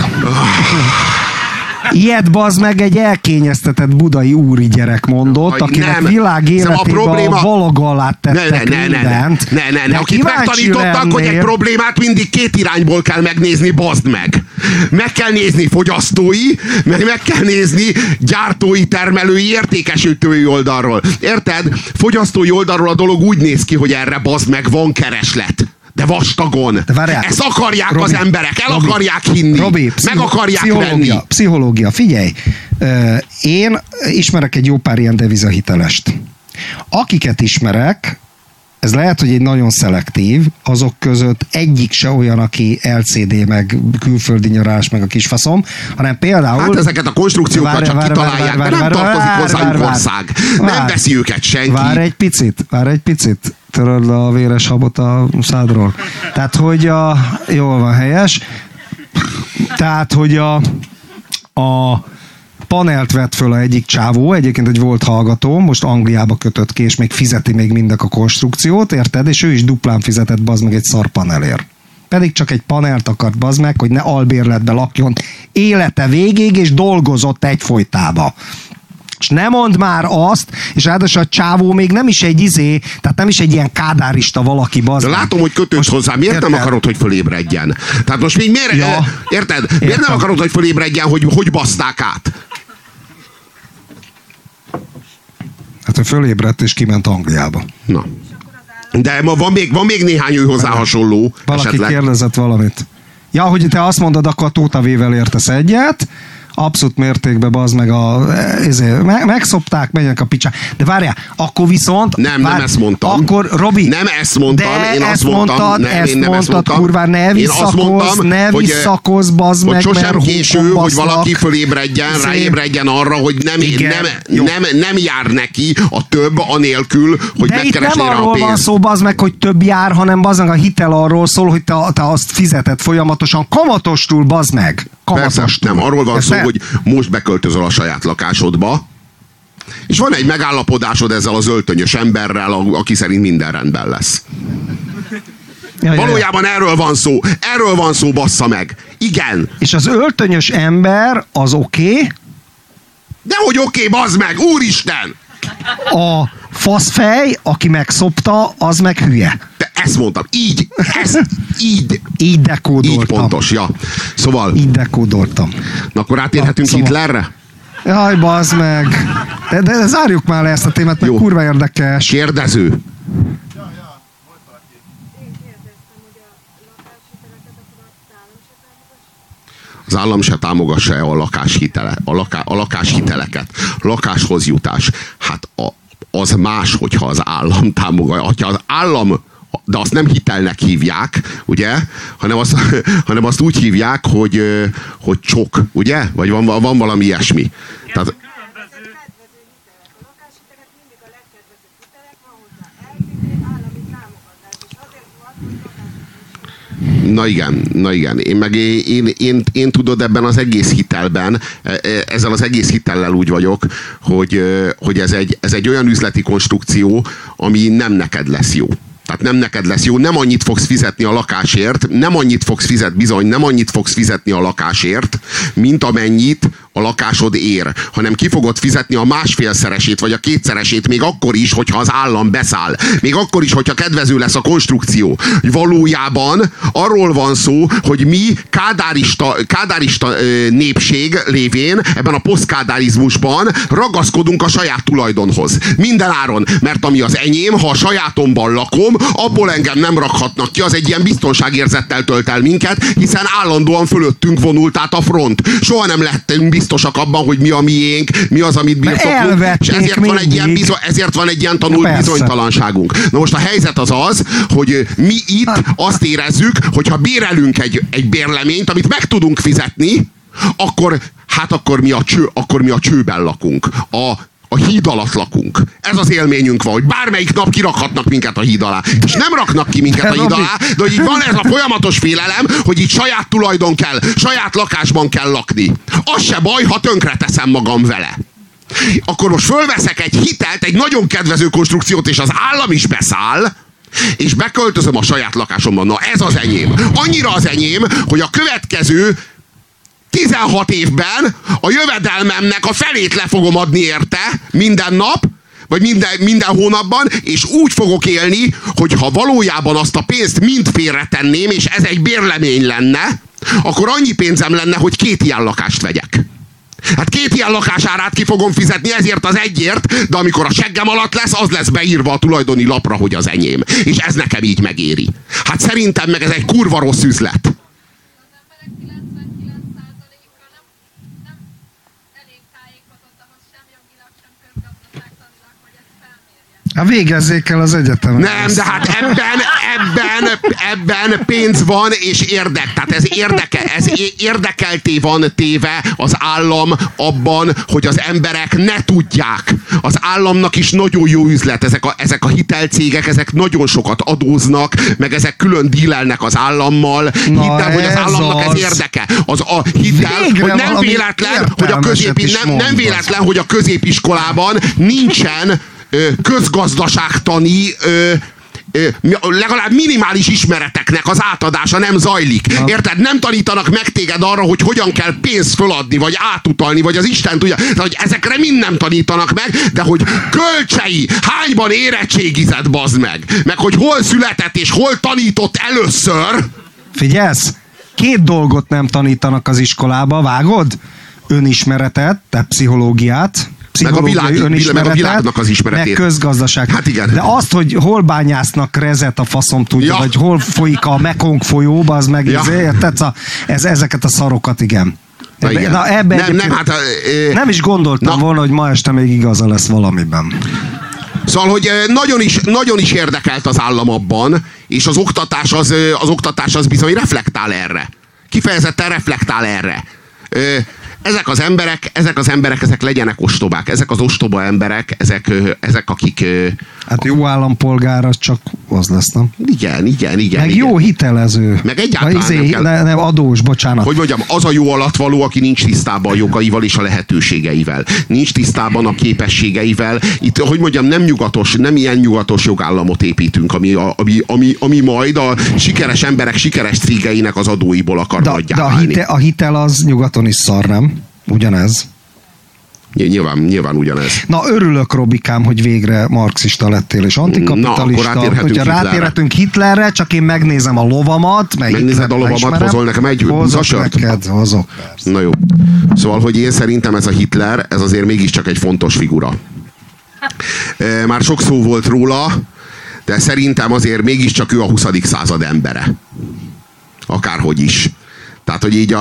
Ilyet, bazd meg, egy elkényeztetett budai úri gyerek mondott, akinek világ életében a valaga alá tettek mindent. Ne. Akit megtanítottak, hogy egy problémát mindig két irányból kell megnézni, bazd meg. Meg kell nézni fogyasztói, meg kell nézni gyártói, termelői, értékesítői oldalról. Érted? Fogyasztói oldalról a dolog úgy néz ki, hogy erre, bazd meg, van kereslet. De vastagon. De ezt akarják Robi, az emberek, akarják hinni. Robi, meg akarják venni. Pszichológia. Figyelj, én ismerek egy jó pár ilyen devizahitelest. Akiket ismerek, ez lehet, hogy egy nagyon szelektív, azok között egyik se olyan, aki LCD, meg külföldi nyarás, meg a kisfaszom, hanem például... Hát ezeket a konstrukciókat csak kitalálják, de nem tartozik hozzájuk ország. Nem veszi őket senki. Várj egy picit. Töröld a véres habot a szádról. Tehát, hogy jól van, helyes. Tehát, hogy a panelt vett föl a egyik csávó, egyébként egy volt hallgató, most Angliába kötött ki, és még fizeti még mindek a konstrukciót, érted? És ő is duplán fizetett, bazd meg, egy szar panelért. Pedig csak egy panelt akart, bazd meg, hogy ne albérletbe lakjon élete végéig, és dolgozott egyfolytába. És ne mondd már azt, és ráadásul a csávó még nem is egy tehát nem is egy ilyen kádárista valaki, bazd. De látom, hogy kötődsz hozzá. Miért érted? Nem akarod, hogy fölébredjen? Tehát most még miért, érted? Miért nem akarod, hogy fölébredjen, hogy baszták át? Hát, hogy fölébredt és kiment Angliába. Na. De ma van még néhány ő hozzá hasonló. Valaki esetleg. Kérdezett valamit. Ja, hogy te azt mondod, akkor a Tóta V-vel értesz egyet, abszolút mértékben, bazd meg megszopták, menjenek a picsá. De várjál, akkor viszont... Nem ezt mondtam. Akkor, Robi... Nem ezt mondtam, én azt mondtam. Ezt mondtad, kurván, ne visszakozz, bazd meg, hogy sosem késő, hogy valaki fölébredjen, ráébredjen arra, hogy nem jár neki a több anélkül, hogy megkeresné rá a pénzt. De itt nem arról van szó, bazd meg, hogy több jár, hanem bazd meg a hitel arról szól, hogy te azt fizeted folyamatosan, kamatostul, bazd meg. Persze, nem, arról van szó, hogy most beköltözöl a saját lakásodba, és van egy megállapodásod ezzel az öltönyös emberrel, aki szerint minden rendben lesz. Valójában erről van szó, bassza meg. Igen. És az öltönyös ember az oké? Dehogy oké, bazd meg, úristen! A faszfej, aki megszopta, az meg hülye. De ezt mondtam, így. Így dekódoltam. Így pontos, ja. Szóval... Így dekódoltam. Na akkor átérhetünk Hitlerre? Jaj, bazd meg. De zárjuk már le ezt a témát, meg kurva érdekes. Kérdező. Az állam se támogassa-e a lakáshiteleket, lakáshoz jutás. Hát az más, hogyha az állam támogatja. Az állam, de azt nem hitelnek hívják, ugye? Hanem azt úgy hívják, hogy csok, ugye? Vagy van valami ilyesmi. Tehát, Na igen. Én tudod, ebben az egész hitelben, ezzel az egész hitellel úgy vagyok, hogy ez egy olyan üzleti konstrukció, ami nem neked lesz jó. Tehát nem neked lesz jó, nem annyit fogsz fizetni a lakásért, nem annyit fogsz fizetni a lakásért, mint amennyit a lakásod ér, hanem ki fogod fizetni a másfélszeresét, vagy a kétszeresét, még akkor is, hogyha az állam beszáll. Még akkor is, hogyha kedvező lesz a konstrukció. Valójában arról van szó, hogy mi kádárista népség lévén ebben a posztkádárizmusban ragaszkodunk a saját tulajdonhoz. Minden áron, mert ami az enyém, ha a sajátomban lakom, abból engem nem rakhatnak ki, az egy ilyen biztonságérzettel tölt el minket, hiszen állandóan fölöttünk vonult át a front. Soha nem lehetünk biztosak abban, hogy mi a miénk, mi az, amit birtoklunk, és ezért van egy ilyen tanult bizonytalanságunk. Na most a helyzet az, hogy mi itt azt érezzük, hogy ha bérelünk egy bérleményt, amit meg tudunk fizetni, akkor hát akkor mi a csőben lakunk. A híd alatt lakunk. Ez az élményünk van, hogy bármelyik nap kirakhatnak minket a híd alá. És nem raknak ki minket a híd alá, de hogy így van ez a folyamatos félelem, hogy itt saját tulajdon kell, saját lakásban kell lakni. Az se baj, ha tönkreteszem magam vele. Akkor most fölveszek egy hitelt, egy nagyon kedvező konstrukciót, és az állam is beszáll, és beköltözöm a saját lakásomban. Na ez az enyém. Annyira az enyém, hogy a következő 16 évben a jövedelmemnek a felét le fogom adni érte minden nap, vagy minden hónapban, és úgy fogok élni, hogy ha valójában azt a pénzt mind félretenném, és ez egy bérlemény lenne, akkor annyi pénzem lenne, hogy 2 ilyen lakást vegyek. Hát 2 ilyen lakás árát ki fogom fizetni ezért az egyért, de amikor a seggem alatt lesz, az lesz beírva a tulajdoni lapra, hogy az enyém. És ez nekem így megéri. Hát szerintem meg ez egy kurva rossz üzlet. Végezzék el az egyetemet. Nem, de hát ebben pénz van és érdek. Tehát ez érdekelté van téve az állam abban, hogy az emberek ne tudják. Az államnak is nagyon jó üzlet. Ezek a hitelcégek, ezek nagyon sokat adóznak, meg ezek külön dílelnek az állammal. Hidd el, hogy az államnak ez érdeke. Hidd el, hogy nem véletlen, hogy a középiskolában nincsen közgazdaságtani legalább minimális ismereteknek az átadása nem zajlik. Érted? Nem tanítanak meg téged arra, hogy hogyan kell pénzt föladni, vagy átutalni, vagy az Isten tudja. Tehát, hogy ezekre mind nem tanítanak meg, de hogy kölcsei, hányban érettségizett, bazd meg. Meg hogy hol született és hol tanított először. Figyelsz! 2 dolgot nem tanítanak az iskolába, vágod? Önismeretet, te pszichológiát, meg a világnak az ismeretét. Meg közgazdaság. Hát igen. De azt, hogy hol bányásznak rezet a faszom tudja, vagy hol folyik a Mekong folyóba, az meg ezeket a szarokat, igen. Nem is gondoltam volna, hogy ma este még igaza lesz valamiben. Szóval, hogy nagyon is érdekelt az állam abban, és az oktatás az bizony reflektál erre. Kifejezetten reflektál erre. Ezek az emberek legyenek ostobák. Ezek az ostoba emberek, ezek akik... Hát jó állampolgár, az csak az lesz, nem? Igen. Meg jó hitelező. Meg egyáltalán nem adós, bocsánat. Hogy mondjam, az a jó alatvaló, aki nincs tisztában a jogaival és a lehetőségeivel. Nincs tisztában a képességeivel. Itt, hogy mondjam, nem ilyen nyugatos jogállamot építünk, ami majd a sikeres emberek sikeres cégeinek az adóiból akar nagyjá válni. De a hitel az nyugaton is szar, nem? Ugyanez. Nyilván ugyanez. Na, örülök, Robikám, hogy végre marxista lettél és antikapitalista. Hogyha rátérhetünk Hitlerre, csak én megnézem a lovamat. Megnézed a lovamat, hozol nekem egy húzasört? Hozok, persze. Na jó. Szóval, hogy én szerintem ez a Hitler, ez azért mégiscsak egy fontos figura. Már sok szó volt róla, de szerintem azért mégiscsak ő a 20. század embere. Akárhogy is. Tehát, hogy így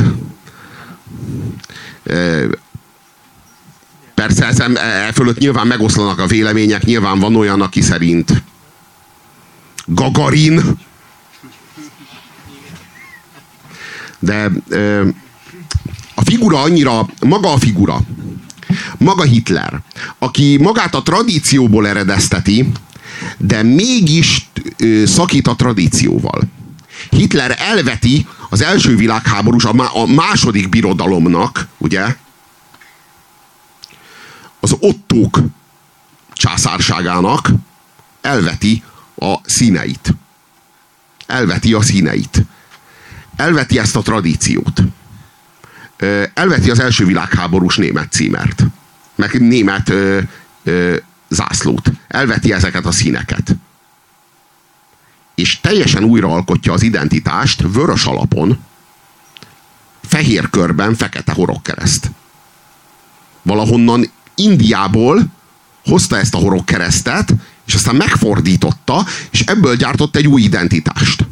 persze fölött nyilván megoszlanak a vélemények, nyilván van olyan, aki szerint Gagarin, de a figura annyira, maga Hitler, aki magát a tradícióból eredezteti, de mégis szakít a tradícióval. Hitler elveti az első világháborús, a második birodalomnak, ugye, az Ottók császárságának elveti a színeit. Elveti ezt a tradíciót. Elveti az első világháborús német címert. Meg német zászlót. Elveti ezeket a színeket. És teljesen újraalkotja az identitást vörös alapon, fehér körben fekete horogkereszt. Valahonnan Indiából hozta ezt a horogkeresztet, és aztán megfordította, és ebből gyártott egy új identitást.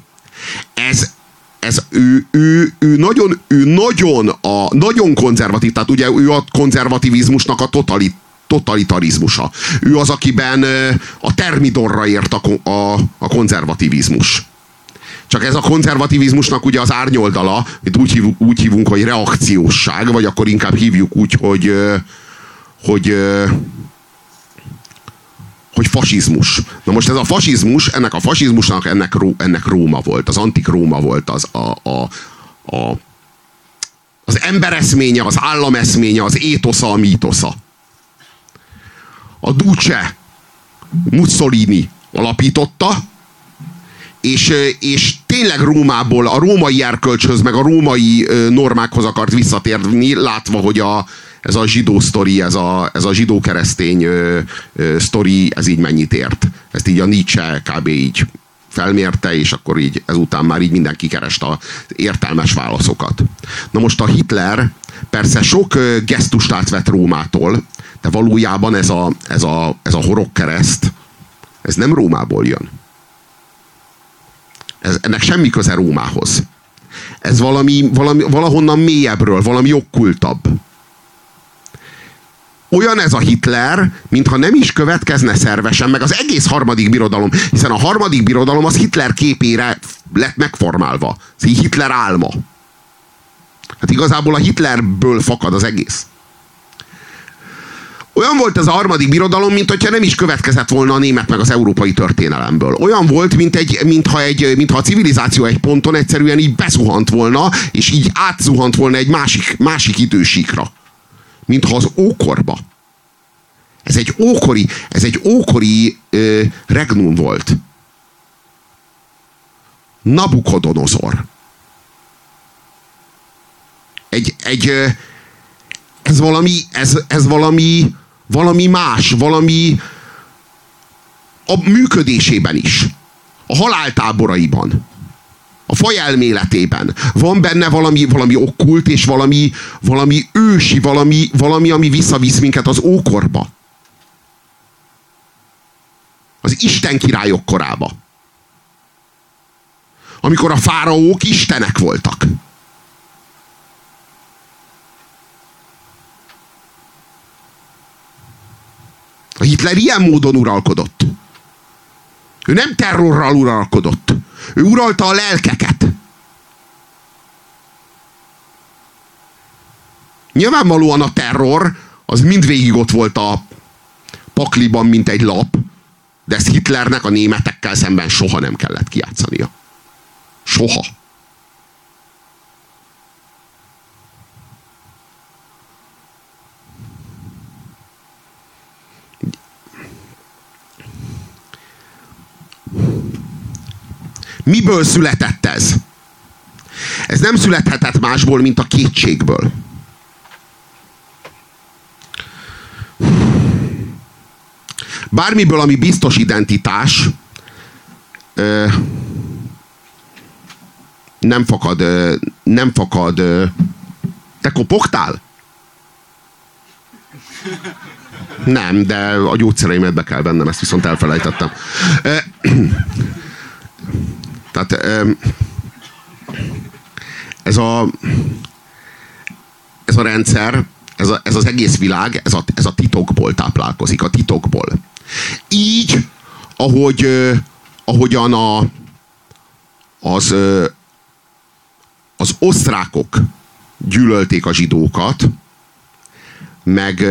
Ő nagyon konzervatív, tehát ugye ő a konzervativizmusnak a totalitarizmusa. Ő az, akiben a termidorra ért a konzervativizmus. Csak ez a konzervativizmusnak ugye az árnyoldala, amit úgy hívunk, hogy reakciósság, vagy akkor inkább hívjuk úgy, hogy fasizmus. Na most ez a fasizmus, ennek a fasizmusnak ennek Róma volt, az antik Róma volt, az embereszménye, az állameszménye, az étosza, a mítosza. A Duce Mussolini alapította, és tényleg Rómából, a római erkölcshöz, meg a római normákhoz akart visszatérni, látva, hogy ez a zsidó sztori, ez a zsidó-keresztény sztori, ez így mennyit ért. Ezt így a Nietzsche kb. Így felmérte, és akkor így ezután már így mindenki kereste az értelmes válaszokat. Na most a Hitler persze sok gesztust átvett Rómától, de valójában ez a horogkereszt, ez nem Rómából jön. Ennek semmi köze Rómához. Ez valahonnan mélyebbről, valami okkultabb. Olyan ez a Hitler, mintha nem is következne szervesen, meg az egész harmadik birodalom, hiszen a harmadik birodalom az Hitler képére lett megformálva. Ez így Hitler álma. Hát igazából a Hitlerből fakad az egész. Olyan volt ez a harmadik birodalom, mint hogyha nem is következett volna a német meg az európai történelemből. Olyan volt, mintha a civilizáció egy ponton egyszerűen így beszuhant volna, és így átzuhant volna egy másik idősíkra. Mintha az ókorba. Ez egy ókori regnum volt. Nabukodonozor. Ez valami más, valami a működésében is. A haláltáboraiban. A faj elméletében. Van benne valami okkult, és valami ősi, valami, ami visszavisz minket az ókorba. Az Isten királyok korába. Amikor a fáraók istenek voltak. A Hitler ilyen módon uralkodott. Ő nem terrorral uralkodott. Ő uralta a lelkeket. Nyilvánvalóan a terror az mindvégig ott volt a pakliban, mint egy lap, de ezt Hitlernek a németekkel szemben soha nem kellett kijátszania. Soha. Miből született ez? Ez nem születhetett másból, mint a kétségből. Bármiből, ami biztos identitás, nem fakad. Te kopogtál? Nem, de a gyógyszereimet be kell vennem, ezt viszont elfelejtettem. Tehát ez a rendszer, ez az egész világ, ez a titokból táplálkozik, a titokból. Így, ahogyan az osztrákok gyűlölték a zsidókat, meg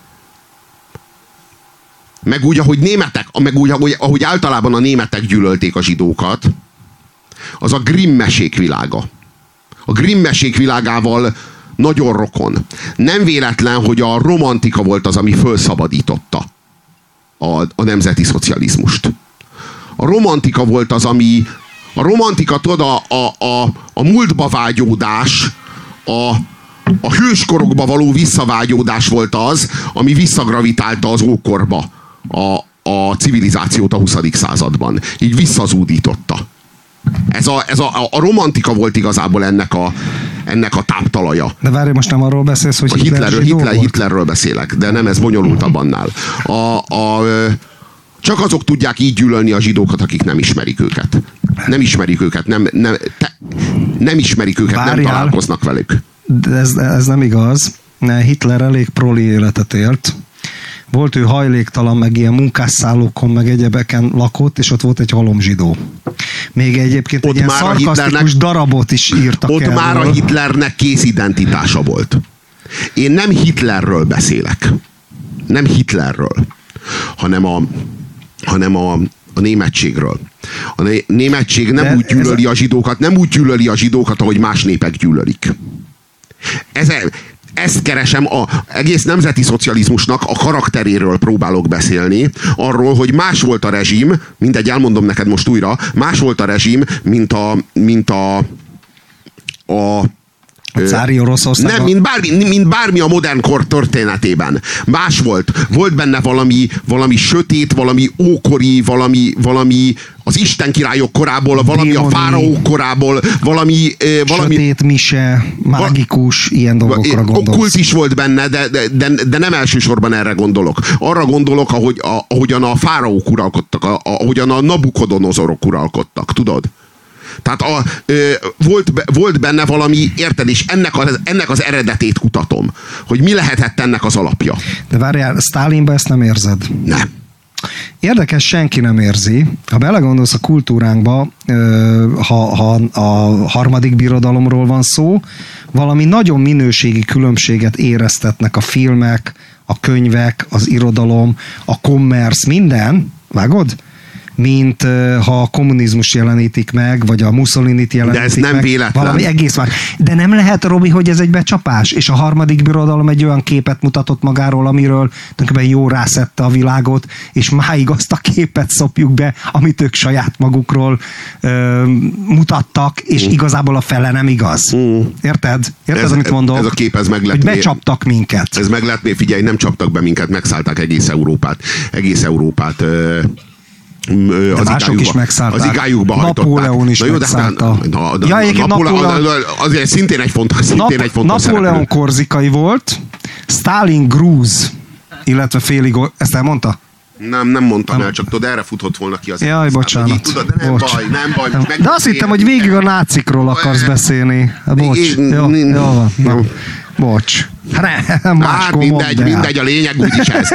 úgy, ahogy németek, meg úgy, ahogy általában a németek gyűlölték a zsidókat, az a Grimm mesék világa. A Grimm mesék világával nagyon rokon. Nem véletlen, hogy a romantika volt az, ami felszabadította a nemzeti szocializmust. A romantika volt az, ami... A romantika, tudod, a múltba vágyódás, a hőskorokba való visszavágyódás volt az, ami visszagravitálta az ókorba a civilizációt a 20. században. Így visszazúdította. A romantika volt igazából ennek a táptalaja. De várj, most nem arról beszélsz, hogy Hitlerről beszélek, de nem, ez bonyolultabb annál. Csak azok tudják így gyűlölni a zsidókat, akik nem ismerik őket. Nem ismerik őket, nem ismerik őket, várjál, nem találkoznak velük. De ez nem igaz. Hitler elég proli életet élt. Volt ő hajléktalan, meg ilyen munkásszállókon, meg egyebeken lakott, és ott volt egy halom zsidó. Még egyébként Ott egy ilyen már a szarkasztikus darabot is írtak Ott erről. már a Hitlernek kész identitása volt. Én nem Hitlerről beszélek. Nem Hitlerről, hanem a németségről. A németség nem úgy gyűlöli a zsidókat, nem úgy gyűlöli a zsidókat, ahogy más népek gyűlölik. Ezt keresem, egész nemzeti szocializmusnak a karakteréről próbálok beszélni, arról, hogy más volt a rezsim, mindegy, elmondom neked most újra, más volt a rezsim, mint a cári Oroszország. Nem, mint bármi a modern kor történetében. Más volt. Volt benne valami sötét, valami ókori, valami az Isten királyok korából, valami a fáraók korából, valami sötét mise, mágikus, ilyen dolgokra gondolsz. Kult is volt benne, de nem elsősorban erre gondolok. Arra gondolok, ahogyan a fáraók uralkodtak, ahogyan a Nabukodonozorok uralkodtak, tudod? Tehát volt benne valami, érted, és ennek az eredetét kutatom, hogy mi lehetett ennek az alapja. De várjál, Sztálinban ezt nem érzed? Nem. Érdekes, senki nem érzi. Ha belegondolsz a kultúránkba, ha a harmadik birodalomról van szó, valami nagyon minőségi különbséget éreztetnek a filmek, a könyvek, az irodalom, a commerce, minden, vágod? Mint ha a kommunizmus jelenítik meg, vagy a Mussolinit jelenítik meg. De ez nem véletlen. Valami egész más. De nem lehet, Robi, hogy ez egy becsapás, és a harmadik birodalom egy olyan képet mutatott magáról, amiről tulajdonképpen jó rászette a világot, és máig azt a képet szopjuk be, amit ők saját magukról mutattak, és igazából a fele nem igaz. Érted? Érted, amit mondok? Ez a kép, ez hogy becsaptak minket. Ez meglepné, figyelj, nem csaptak be minket, megszállták egész Európát. De mások is megszállták. Az igájukba hajtották. Napóleon is megszállta. Azért szintén egy fontos Napóleon korzikai volt, Stalin grúz, illetve félig, ezt elmondta? Nem mondtam el, csak tudod, erre futott volna ki az. Jaj, bocsánat. Tudod, de nem baj. De azt hittem, hogy végig a nácikról akarsz beszélni. Bocs. Jó van. Bocs. Hát mindegy, a lényeg úgyis ez.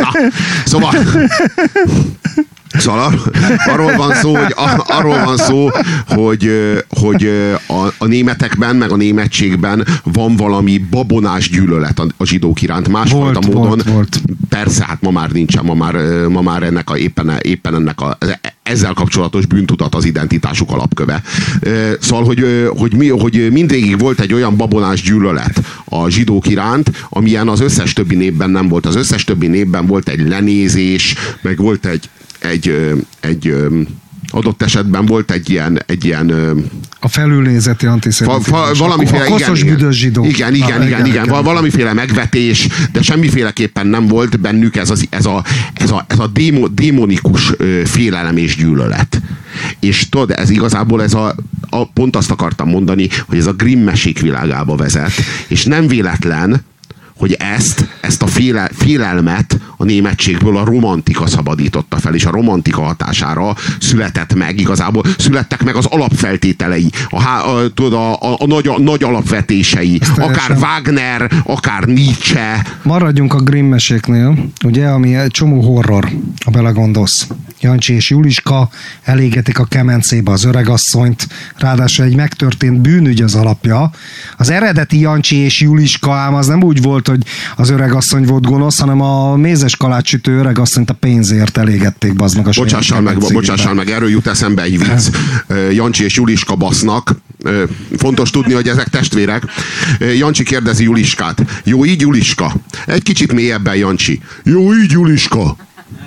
Szóval arról van szó, hogy a németekben, meg a németségben van valami babonás gyűlölet a zsidók iránt. Másfajta módon. Volt. Persze, hát ma már nincsen, ma már ennek éppen ennek ezzel kapcsolatos bűntudat az identitásuk alapköve. Szóval, hogy mindvégig volt egy olyan babonás gyűlölet a zsidók iránt, amilyen az összes többi népben nem volt. Az összes többi népben volt egy lenézés, meg volt egy adott esetben volt egy ilyen a felülnézeti antiszemitizmus. Valamiféle, a koszos büdös zsidó. Igen. Valamiféle megvetés, de semmiféleképpen nem volt bennük ez a démonikus félelem és gyűlölet. És tudod, ez igazából pont azt akartam mondani, hogy ez a Grimm mesék világába vezet, és nem véletlen, hogy ezt a félelmet a németségből a romantika szabadította fel, és a romantika hatására születtek meg az alapfeltételei, a nagy alapvetései, akár Wagner, akár Nietzsche. Maradjunk a Grimm meséknél, ugye, ami egy csomó horror, ha belegondolsz. Jancsi és Juliska elégetik a kemencébe az öregasszonyt, ráadásul egy megtörtént bűnügy az alapja. Az eredeti Jancsi és Juliska ám az nem úgy volt, hogy az öregasszony volt gonosz, hanem a mézes kalácssütő öregasszonyt a pénzért elégették, bazd meg a Bocsással meg, erről jut eszembe egy vicc. Jancsi és Juliska basznak. Fontos tudni, hogy ezek testvérek. Jancsi kérdezi Juliskát. Jó így, Juliska? Egy kicsit mélyebben, Jancsi. Jó így, Juliska?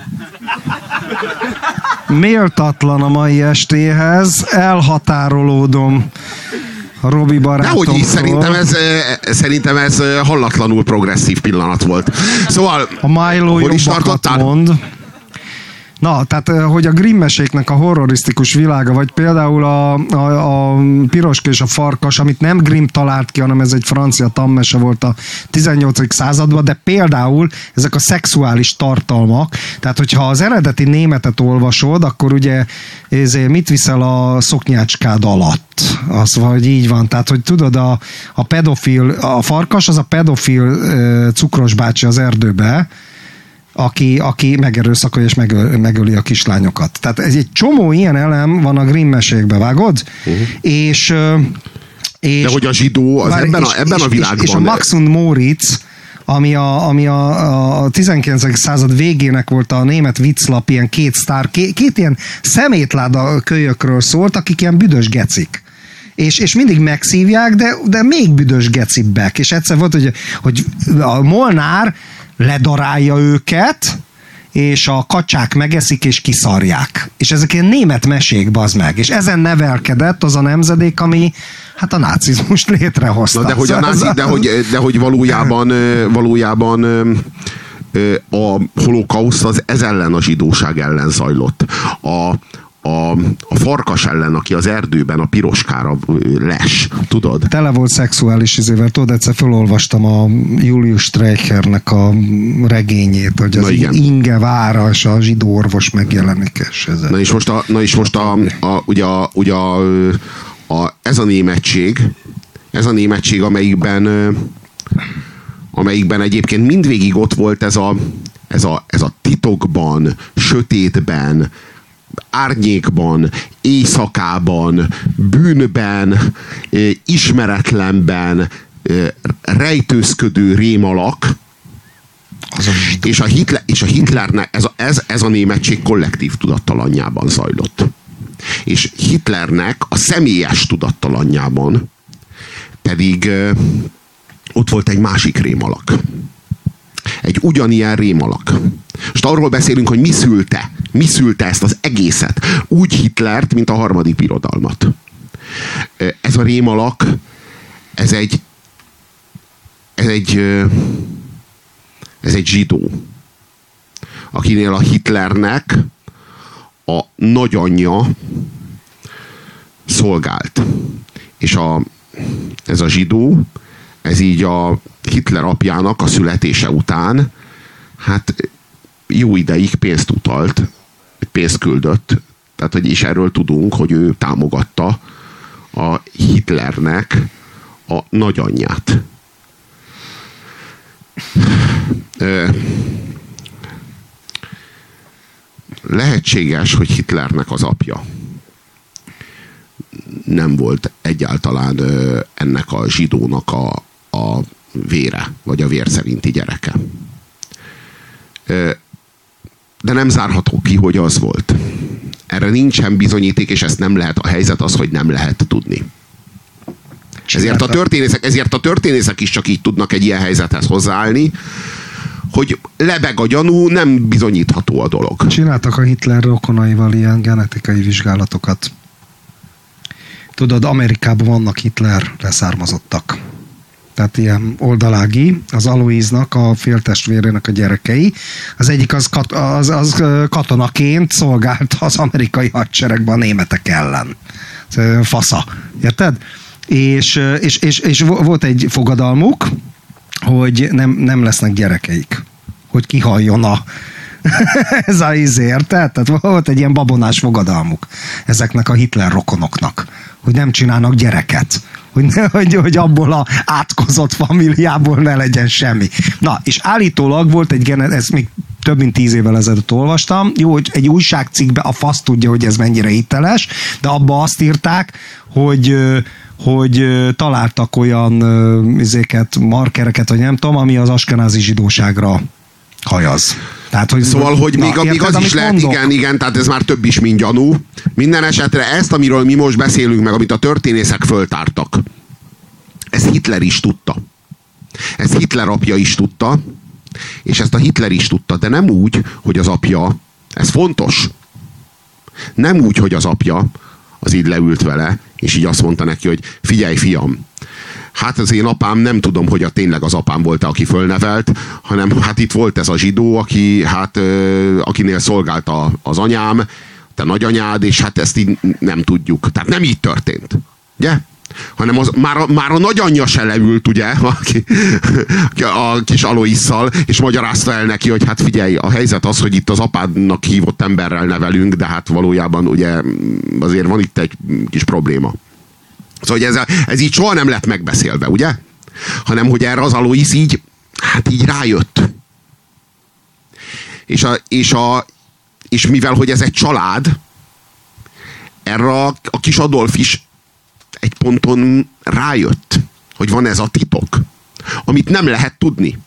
Méltatlan a mai estéhez, elhatárolódom a Robi barátomtól. Dehogy is, szerintem ez hallatlanul progresszív pillanat volt. Szóval, a Milo jobbakat mond. Na, tehát, hogy a Grimm meséknek a horrorisztikus világa, vagy például a Piroska és a farkas, amit nem Grimm talált ki, hanem ez egy francia tanmese volt a 18. században, de például ezek a szexuális tartalmak, tehát hogyha az eredeti németet olvasod, akkor ugye mit viszel a szoknyácskád alatt? Az vagy így van. Tehát, hogy tudod, a pedofil, a farkas az a pedofil cukros bácsi az erdőbe, aki megerőszakolja és megöli a kislányokat. Tehát ez egy csomó ilyen elem van a Grimm mesékbe, vágod? És de hogy a zsidó az ebben a világban... És a Max und Moritz, ami a 19. század végének volt a német vicclap, ilyen két ilyen szemétláda kölyökről szólt, akik ilyen büdös gecik. És mindig megszívják, de még büdös gecibbek. És egyszer volt, hogy a Molnár ledarálja őket, és a kacsák megeszik, és kiszarják. És ezek ilyen német mesék, bazd meg. És ezen nevelkedett az a nemzedék, ami hát a nácizmust létrehozta. Na, de hogy valójában a holokauszt az ez ellen, a zsidóság ellen zajlott. A farkas ellen, aki az erdőben a piroskára les, tudod? Tele volt szexuális izével, tudod, egyszer felolvastam a Julius Streichernek a regényét, hogy az Inge vára és a zsidó orvos megjelenik. És ez a németség, amelyikben egyébként mindvégig ott volt ez a titokban, sötétben, árnyékban, éjszakában, bűnben, ismeretlenben rejtőzködő rémalak, és a Hitlernek ez a németség kollektív tudattalanjában zajlott. És Hitlernek a személyes tudattalanjában pedig ott volt egy másik rémalak. Egy ugyanilyen rémalak. Most arról beszélünk, hogy mi szülte ezt az egészet. Úgy Hitlert, mint a harmadik birodalmat. Ez a rémalak, ez egy zsidó, akinél a Hitlernek a nagyanyja szolgált. És ez a zsidó, ez így a Hitler apjának a születése után hát jó ideig pénzt utalt, pénzt küldött, tehát hogy is erről tudunk, hogy ő támogatta a Hitlernek a nagyanyját. Lehetséges, hogy Hitlernek az apja nem volt egyáltalán ennek a zsidónak a vére, vagy a vér szerinti gyereke. De nem zárható ki, hogy az volt. Erre nincsen bizonyíték, és ezt nem lehet, a helyzet az, hogy nem lehet tudni. Ezért a történészek is csak így tudnak egy ilyen helyzethez hozzáállni, hogy lebeg a gyanú, nem bizonyítható a dolog. Csináltak a Hitler rokonaival ilyen genetikai vizsgálatokat. Tudod, Amerikában vannak Hitler leszármazottak. Tehát ilyen oldalági, az Aloíznak, a féltestvérének a gyerekei. Az egyik az katonaként szolgált az amerikai hadseregben a németek ellen. Fasza. Érted? És volt egy fogadalmuk, hogy nem lesznek gyerekeik. Hogy kihalljon ez a izért. Tehát volt egy ilyen babonás fogadalmuk ezeknek a Hitler rokonoknak, hogy nem csinálnak gyereket. Hogy abból a átkozott familiából ne legyen semmi. Na, és állítólag volt ezt még több mint 10 évvel ezelőtt olvastam. Jó, hogy egy újságcikkben a fasz tudja, hogy ez mennyire hiteles, de abba azt írták, hogy találtak olyan markereket, vagy nem tudom, ami az askenázi zsidóságra hajaz. Tehát, hogy szóval, hogy még az is lehet, igen, tehát ez már több is, mint gyanú. Minden esetre ezt, amiről mi most beszélünk meg, amit a történészek föltártak, ezt Hitler is tudta. Ezt Hitler apja is tudta, és ezt a Hitler is tudta, de nem úgy, hogy az apja, ez fontos, nem úgy, hogy az apja az így leült vele, és így azt mondta neki, hogy figyelj, fiam, hát az én apám, nem tudom, hogy tényleg az apám volt, aki fölnevelt, hanem hát itt volt ez a zsidó, akinél szolgált az anyám, te nagyanyád, és hát ezt így nem tudjuk. Tehát nem így történt. Ugye? Hanem már a nagyanyja se leült, ugye, a kis Aloisszal, és magyarázta el neki, hogy hát figyelj, a helyzet az, hogy itt az apádnak hívott emberrel nevelünk, de hát valójában ugye azért van itt egy kis probléma. Szóval ez így soha nem lett megbeszélve, ugye? Hanem, hogy erre az Alois így rájött. És mivel, hogy ez egy család, erre a kis Adolf is egy ponton rájött, hogy van ez a titok, amit nem lehet tudni.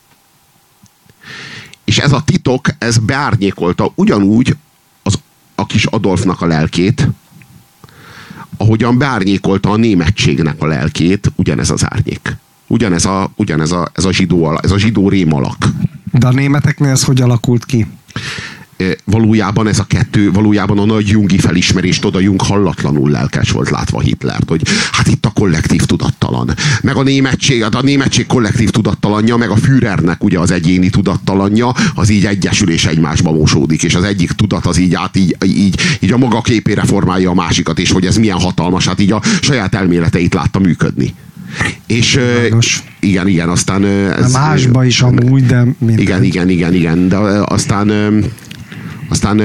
És ez a titok, ez beárnyékolta ugyanúgy a kis Adolfnak a lelkét, ahogyan beárnyékolta a németségnek a lelkét, ugyanez az árnyék. Ugyanez a zsidó rémalak. De a németeknél ez hogy alakult ki? Valójában ez a kettő, valójában a nagy jungi felismerést oda Jung hallatlanul lelkes volt látva Hitlert, hogy hát itt a kollektív tudattalan. Meg a németség kollektív tudattalanja, meg a Führernek ugye az egyéni tudattalanja, az így egyesül és egymásba mosódik, és az egyik tudat az így a maga képére formálja a másikat, és hogy ez milyen hatalmas, hát így a saját elméleteit látta működni. És igen, aztán... Ez, másba is amúgy, de... Igen, de aztán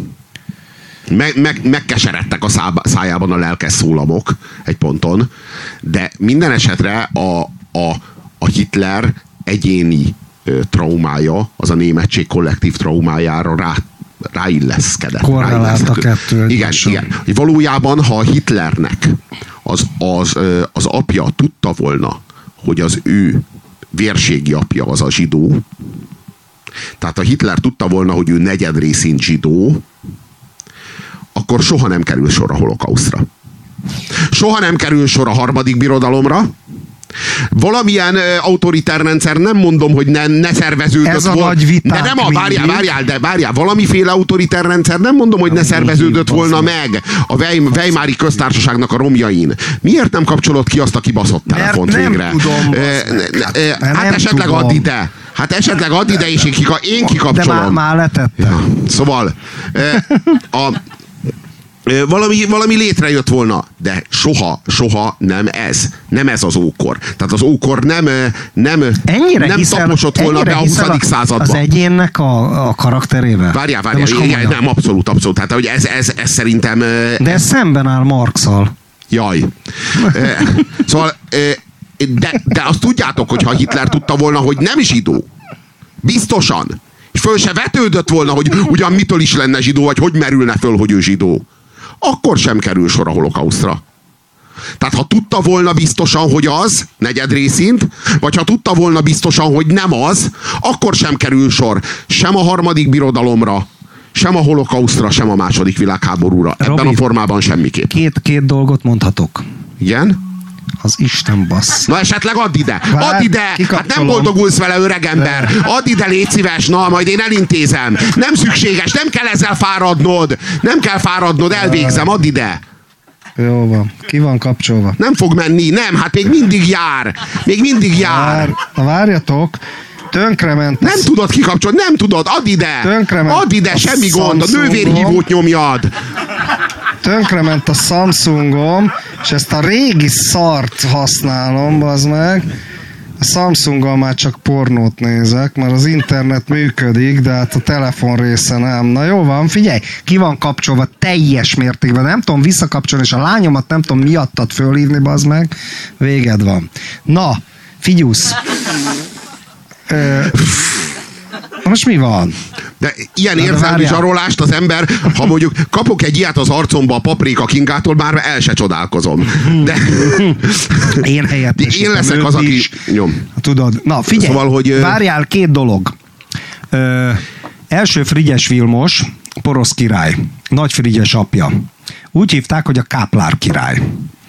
megkeseredtek a szájában a lelkes szólamok egy ponton, de minden esetre a Hitler egyéni traumája, az a németség kollektív traumájára ráilleszkedett. Korrelált a kettő. Igen. Valójában, ha a Hitlernek az apja tudta volna, hogy az ő vérségi apja az a zsidó, tehát a Hitler tudta volna, hogy ő negyedrészint zsidó, akkor soha nem kerül sor a holokausztra. Soha nem kerül sor a harmadik birodalomra. Valamilyen autoritár rendszer, nem mondom, hogy ne szerveződött ez a nagy viták. De nem, várjál, valamiféle autoritár rendszer, nem mondom, hogy ne szerveződött volna meg a Weimári köztársaságnak a romjain. Miért nem kapcsolod ki azt a kibaszott telefont végre? Hát esetleg add ide. Hát esetleg add ide, és én kikapcsolom. De már letettem. Ja, szóval valami létrejött volna, de soha nem ez az ókor. Tehát az ókor nem taposott volna be a 20. századba. Az egyénnek a karakterével? Várjál, igen, nem, abszolút. Tehát, hogy ez szerintem... De ez szemben áll Marxal. Jaj. Szóval, de azt tudjátok, hogy ha Hitler tudta volna, hogy nem zsidó, biztosan, és föl se vetődött volna, hogy ugyan mitől is lenne zsidó, vagy hogy merülne föl, hogy ő zsidó, akkor sem kerül sor a holokausztra. Tehát ha tudta volna biztosan, hogy az, negyedrészint, vagy ha tudta volna biztosan, hogy nem az, akkor sem kerül sor sem a harmadik birodalomra, sem a holokausztra, sem a második világháborúra. Ebben Robi, a formában semmiképp. Két dolgot mondhatok. Igen? Az Isten bassz. Na esetleg add ide! Add ide! Hát nem boldogulsz vele, öregember! Add ide, légy szíves, na, majd én elintézem. Nem szükséges, nem kell ezzel fáradnod. Nem kell fáradnod, elvégzem, add ide. Jó van, ki van kapcsolva. Nem fog menni, nem, hát még mindig jár. Még mindig jár. Várjatok. Tönkrement. Nem tudod kikapcsolni, nem tudod, add ide! Add ide, semmi gond, a nővérhívót nyomjad. Tönkrement a Samsungom, és ezt a régi szart használom, bazd meg. A Samsunggal már csak pornót nézek, mert az internet működik, de hát a telefon része nem. Na jó van, figyelj, ki van kapcsolva teljes mértékben, nem tudom visszakapcsolni, és a lányomat nem tudom miattad fölhívni, bazd meg. Véged van. Na, figyusz. Most mi van? De ilyen érzelmi zsarolást az ember, ha mondjuk kapok egy ilyet az arcomba a Paprika Kingától, már el se csodálkozom. De én én leszek az, aki nyom. Tudod, na figyelj, szóval, hogy, várjál, két dolog. Első Frigyes Vilmos, porosz király, Nagy Frigyes apja. Úgy hívták, hogy a Káplár király.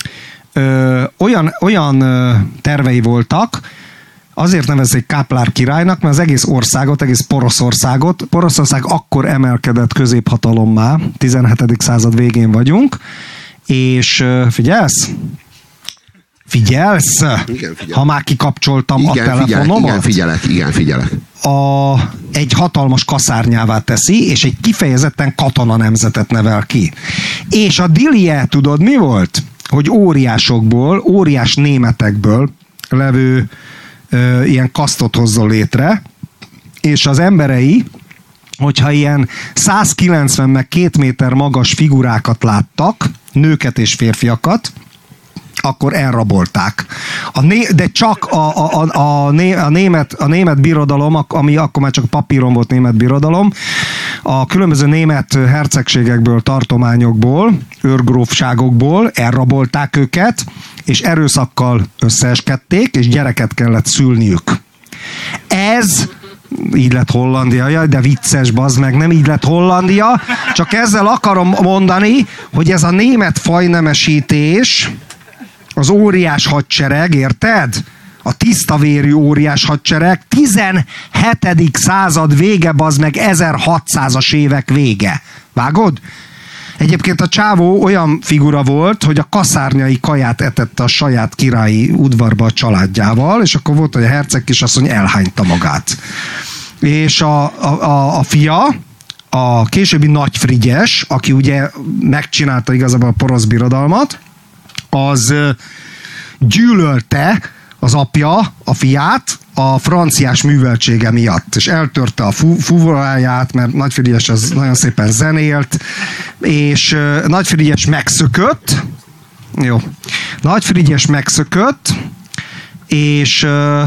Olyan tervei voltak, azért nevezik Káplár királynak, mert az egész országot, egész Poroszország akkor emelkedett középhatalommá, 17. század végén vagyunk, és figyelsz? Figyelsz? Igen, ha már kikapcsoltam a telefonomat? Igen, figyelek. Egy hatalmas kaszárnyává teszi, és egy kifejezetten katona nemzetet nevel ki. És a dilije, tudod mi volt? Hogy óriás németekből levő ilyen kasztot hozzon létre, és az emberei, hogyha ilyen 190 meg 2 méter magas figurákat láttak, nőket és férfiakat, akkor elrabolták. De csak a német birodalom, ami akkor már csak papíron volt német birodalom, a különböző német hercegségekből, tartományokból, őrgrófságokból elrabolták őket, és erőszakkal összeeskedték, és gyereket kellett szülniük. Ez így lett Hollandia, jaj, de vicces, bazd meg, nem így lett Hollandia, csak ezzel akarom mondani, hogy ez a német fajnemesítés, az óriás hadsereg, érted? A tisztavérű óriás hadsereg, 17. század vége, bazd meg, 1600-as évek vége. Vágod? Egyébként a csávó olyan figura volt, hogy a kaszárnyai kaját etette a saját királyi udvarba a családjával, és akkor volt, hogy a herceg kisasszony elhányta magát. És a fia, a későbbi Nagy Frigyes, aki ugye megcsinálta igazából a porosz birodalmat, az gyűlölte az apja a fiát a franciás műveltsége miatt, és eltörte a fuvoráját, mert Nagy Frigyes az nagyon szépen zenélt, és Nagy Frigyes megszökött, jó, Nagy Frigyes megszökött, és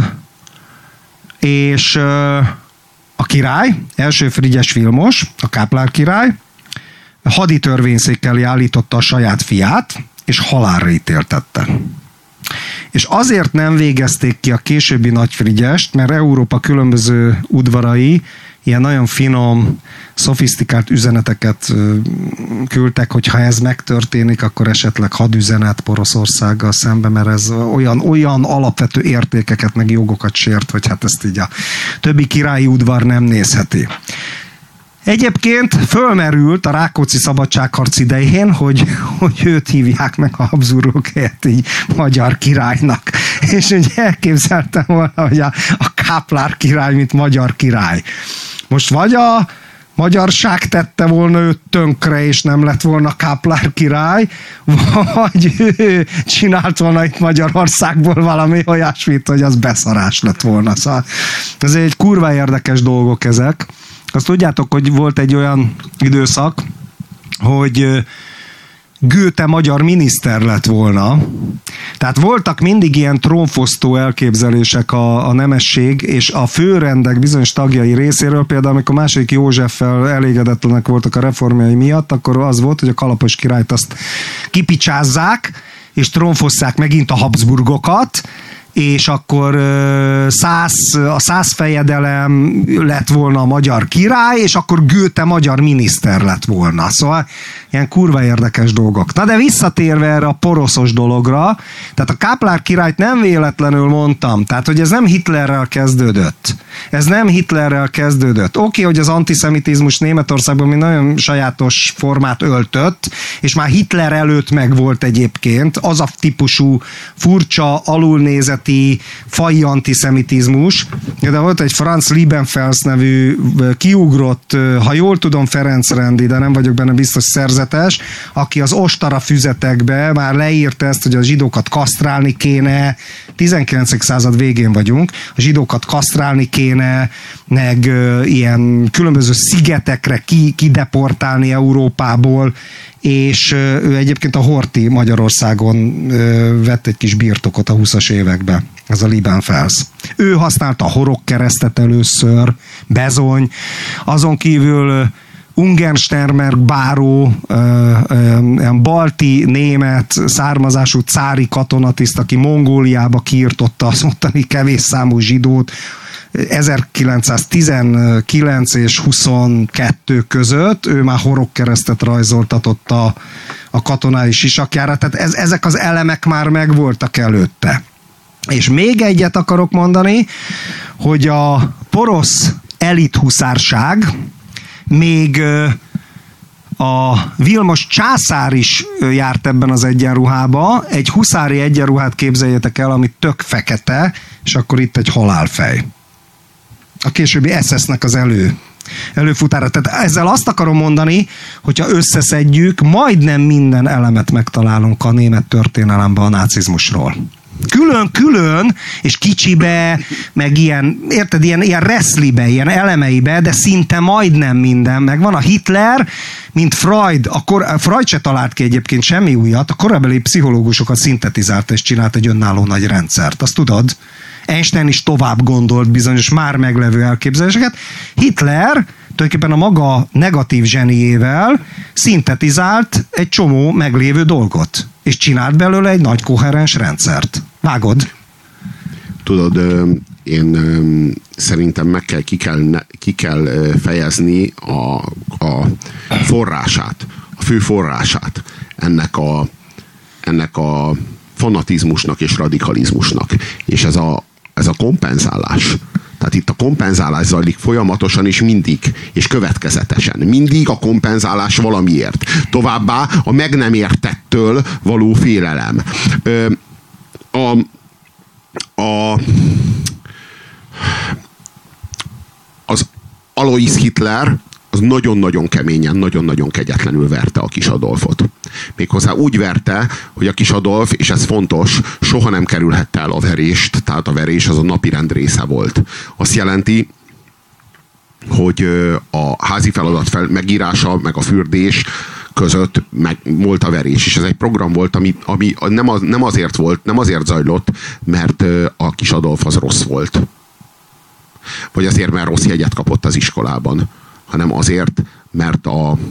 a király, első Frigyes Vilmos, a Káplár király, hadi törvényszék elé állította a saját fiát, és halálra ítéltette. És azért nem végezték ki a későbbi Nagy Frigyest, mert Európa különböző udvarai ilyen nagyon finom, szofisztikált üzeneteket küldtek, hogy ha ez megtörténik, akkor esetleg hadüzenet Poroszországgal szemben, mert ez olyan alapvető értékeket meg jogokat sért, hogy hát ezt így a többi királyi udvar nem nézheti. Egyébként fölmerült a Rákóczi szabadságharc idején, hogy őt hívják meg a Habsburgok helyett így magyar királynak. És ugye elképzeltem volna, hogy a Káplár király, mint magyar király. Most vagy a magyarság tette volna őt tönkre, és nem lett volna Káplár király, vagy ő csinált volna itt Magyarországból valami olyasmit, hogy az beszarás lett volna. Szóval ez egy kurva érdekes dolgok ezek. Azt tudjátok, hogy volt egy olyan időszak, hogy Goethe magyar miniszter lett volna. Tehát voltak mindig ilyen trónfosztó elképzelések a nemesség és a főrendek bizonyos tagjai részéről. Például amikor második Józseffel elégedetlenek voltak a reformjai miatt, akkor az volt, hogy a kalapos királyt azt kipicsázzák, és trónfosszák megint a Habsburgokat, és akkor a 100 fejedelem lett volna a magyar király, és akkor Goethe magyar miniszter lett volna. Szóval ilyen kurva érdekes dolgok. Na de visszatérve erre a poroszos dologra, tehát a Káplár királyt nem véletlenül mondtam, tehát hogy ez nem Hitlerrel kezdődött. Ez nem Hitlerrel kezdődött. Oké, hogy az antiszemitizmus Németországban még nagyon sajátos formát öltött, és már Hitler előtt megvolt egyébként az a típusú furcsa, alulnézeti, faji antiszemitizmus. De volt egy Franz Liebenfels nevű kiugrott, ha jól tudom, Ferencrendi, de nem vagyok benne biztos szerzetes, aki az ostara füzetekbe már leírta ezt, hogy a zsidókat kasztrálni kéne, 19. század végén vagyunk, a zsidókat kasztrálni kéne, meg ilyen különböző szigetekre kideportálni Európából, és ő egyébként a Horthy Magyarországon vett egy kis birtokot a 20-as években, ez a Liebenfels. Ő használta a horogkeresztet először, bezony, azon kívül Ungerstermer báró, balti német származású cári katonatiszt, aki Mongóliába kiirtotta az ottani kevés számú zsidót, 1919 és 22 között ő már horogkeresztet rajzoltatott a katonái sisakjára, tehát ezek az elemek már megvoltak előtte. És még egyet akarok mondani, hogy a porosz elithuszárság még a Vilmos császár is járt ebben az egyenruhába. Egy huszári egyenruhát képzeljétek el, ami tök fekete, és akkor itt egy halálfej. A későbbi SS-nek az előfutára. Tehát ezzel azt akarom mondani, hogyha összeszedjük, majdnem minden elemet megtalálunk a német történelemben a nácizmusról. külön-külön, és kicsibe, meg ilyen, érted, ilyen reszlibe, ilyen elemeibe, de szinte majdnem minden. Meg van a Hitler, mint Freud, Freud se talált ki egyébként semmi újat, a korabeli pszichológusokat szintetizálta és csinált egy önálló nagy rendszert. Azt tudod? Einstein is tovább gondolt bizonyos már meglevő elképzeléseket. Hitler tulajdonképpen a maga negatív zseniével szintetizált egy csomó meglévő dolgot, és csinált belőle egy nagy koherens rendszert. Vágod? Tudod, én szerintem ki kell fejezni a forrását, a fő forrását ennek a fanatizmusnak és radikalizmusnak. És ez a kompenzálás. Tehát itt a kompenzálás zajlik folyamatosan és mindig, és következetesen. Mindig a kompenzálás valamiért. Továbbá a meg nem értettől való félelem. Az Alois Hitler az nagyon-nagyon keményen, nagyon-nagyon kegyetlenül verte a kis Adolfot. Méghozzá úgy verte, hogy a kis Adolf, és ez fontos, soha nem kerülhette el a verést, tehát a verés az a napirend része volt. Azt jelenti, hogy a házi feladat megírása, meg a fürdés között meg volt a verés, és ez egy program volt, ami nem azért zajlott, mert a kis Adolf az rossz volt. Vagy azért, mert rossz jegyet kapott az iskolában, hanem azért, mert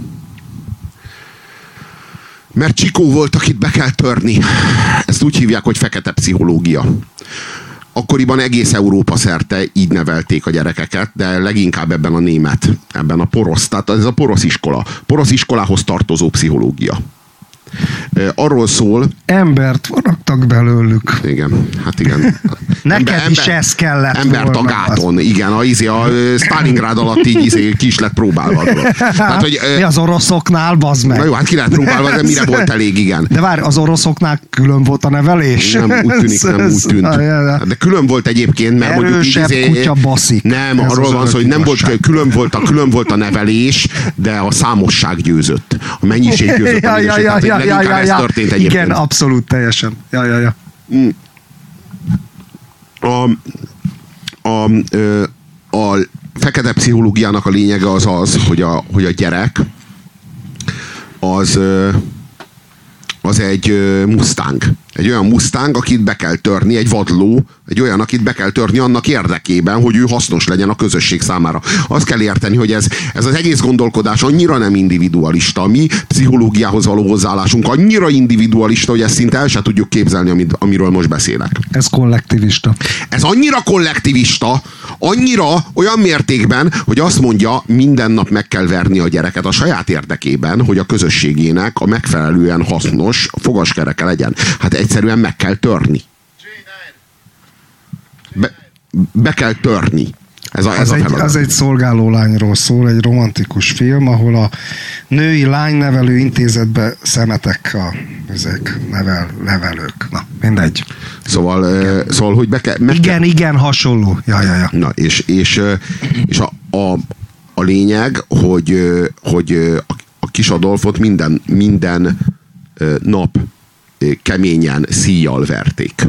Csikó volt, akit be kell törni. Ezt úgy hívják, hogy fekete pszichológia. Akkoriban egész Európa szerte így nevelték a gyerekeket, de leginkább ebben a porosz, tehát ez a porosz iskola. Porosz iskolához tartozó pszichológia. Arról szól... Embert faragtak belőlük. Igen, hát igen. Neked is ez kellett embert a gáton, igen, a Sztálingrád alatt így ki is lett próbálva. Hát, hogy, mi az oroszoknál, bazd meg? Na jó, hát ki lett próbálva, de mire volt elég, igen. De várj, az oroszoknál külön volt a nevelés? Nem úgy tűnt. De külön volt egyébként, mert erősebb mondjuk kutya baszik. Nem, arról van szó, hogy nem volt, külön volt a nevelés, de a számosság győzött. A mennyiség győzött. Ez történt egyébként. Igen, abszolút, teljesen. Ja. A fekete pszichológiának a lényege az, hogy a gyerek az egy Mustang. Egy olyan Mustang, akit be kell törni, egy vadló, egy olyan, akit be kell törni annak érdekében, hogy ő hasznos legyen a közösség számára. Azt kell érteni, hogy ez az egész gondolkodás annyira nem individualista. Mi pszichológiához való hozzáállásunk annyira individualista, hogy ezt szinte el se tudjuk képzelni, amiről most beszélek. Ez kollektivista. Ez annyira kollektivista, annyira olyan mértékben, hogy azt mondja, minden nap meg kell verni a gyereket a saját érdekében, hogy a közösségének a megfelelően hasznos fogaskereke legyen. Hát egyszerűen meg kell törni. Be kell törni. Ez egy szolgálólányról szól, egy romantikus film, ahol a női lánynevelő intézetbe szemetek ezek nevelők. Na, mindegy. Szóval hogy igen, hasonló. Ja. Na, és a lényeg, hogy a kis Adolfot minden nap keményen szíjjal verték.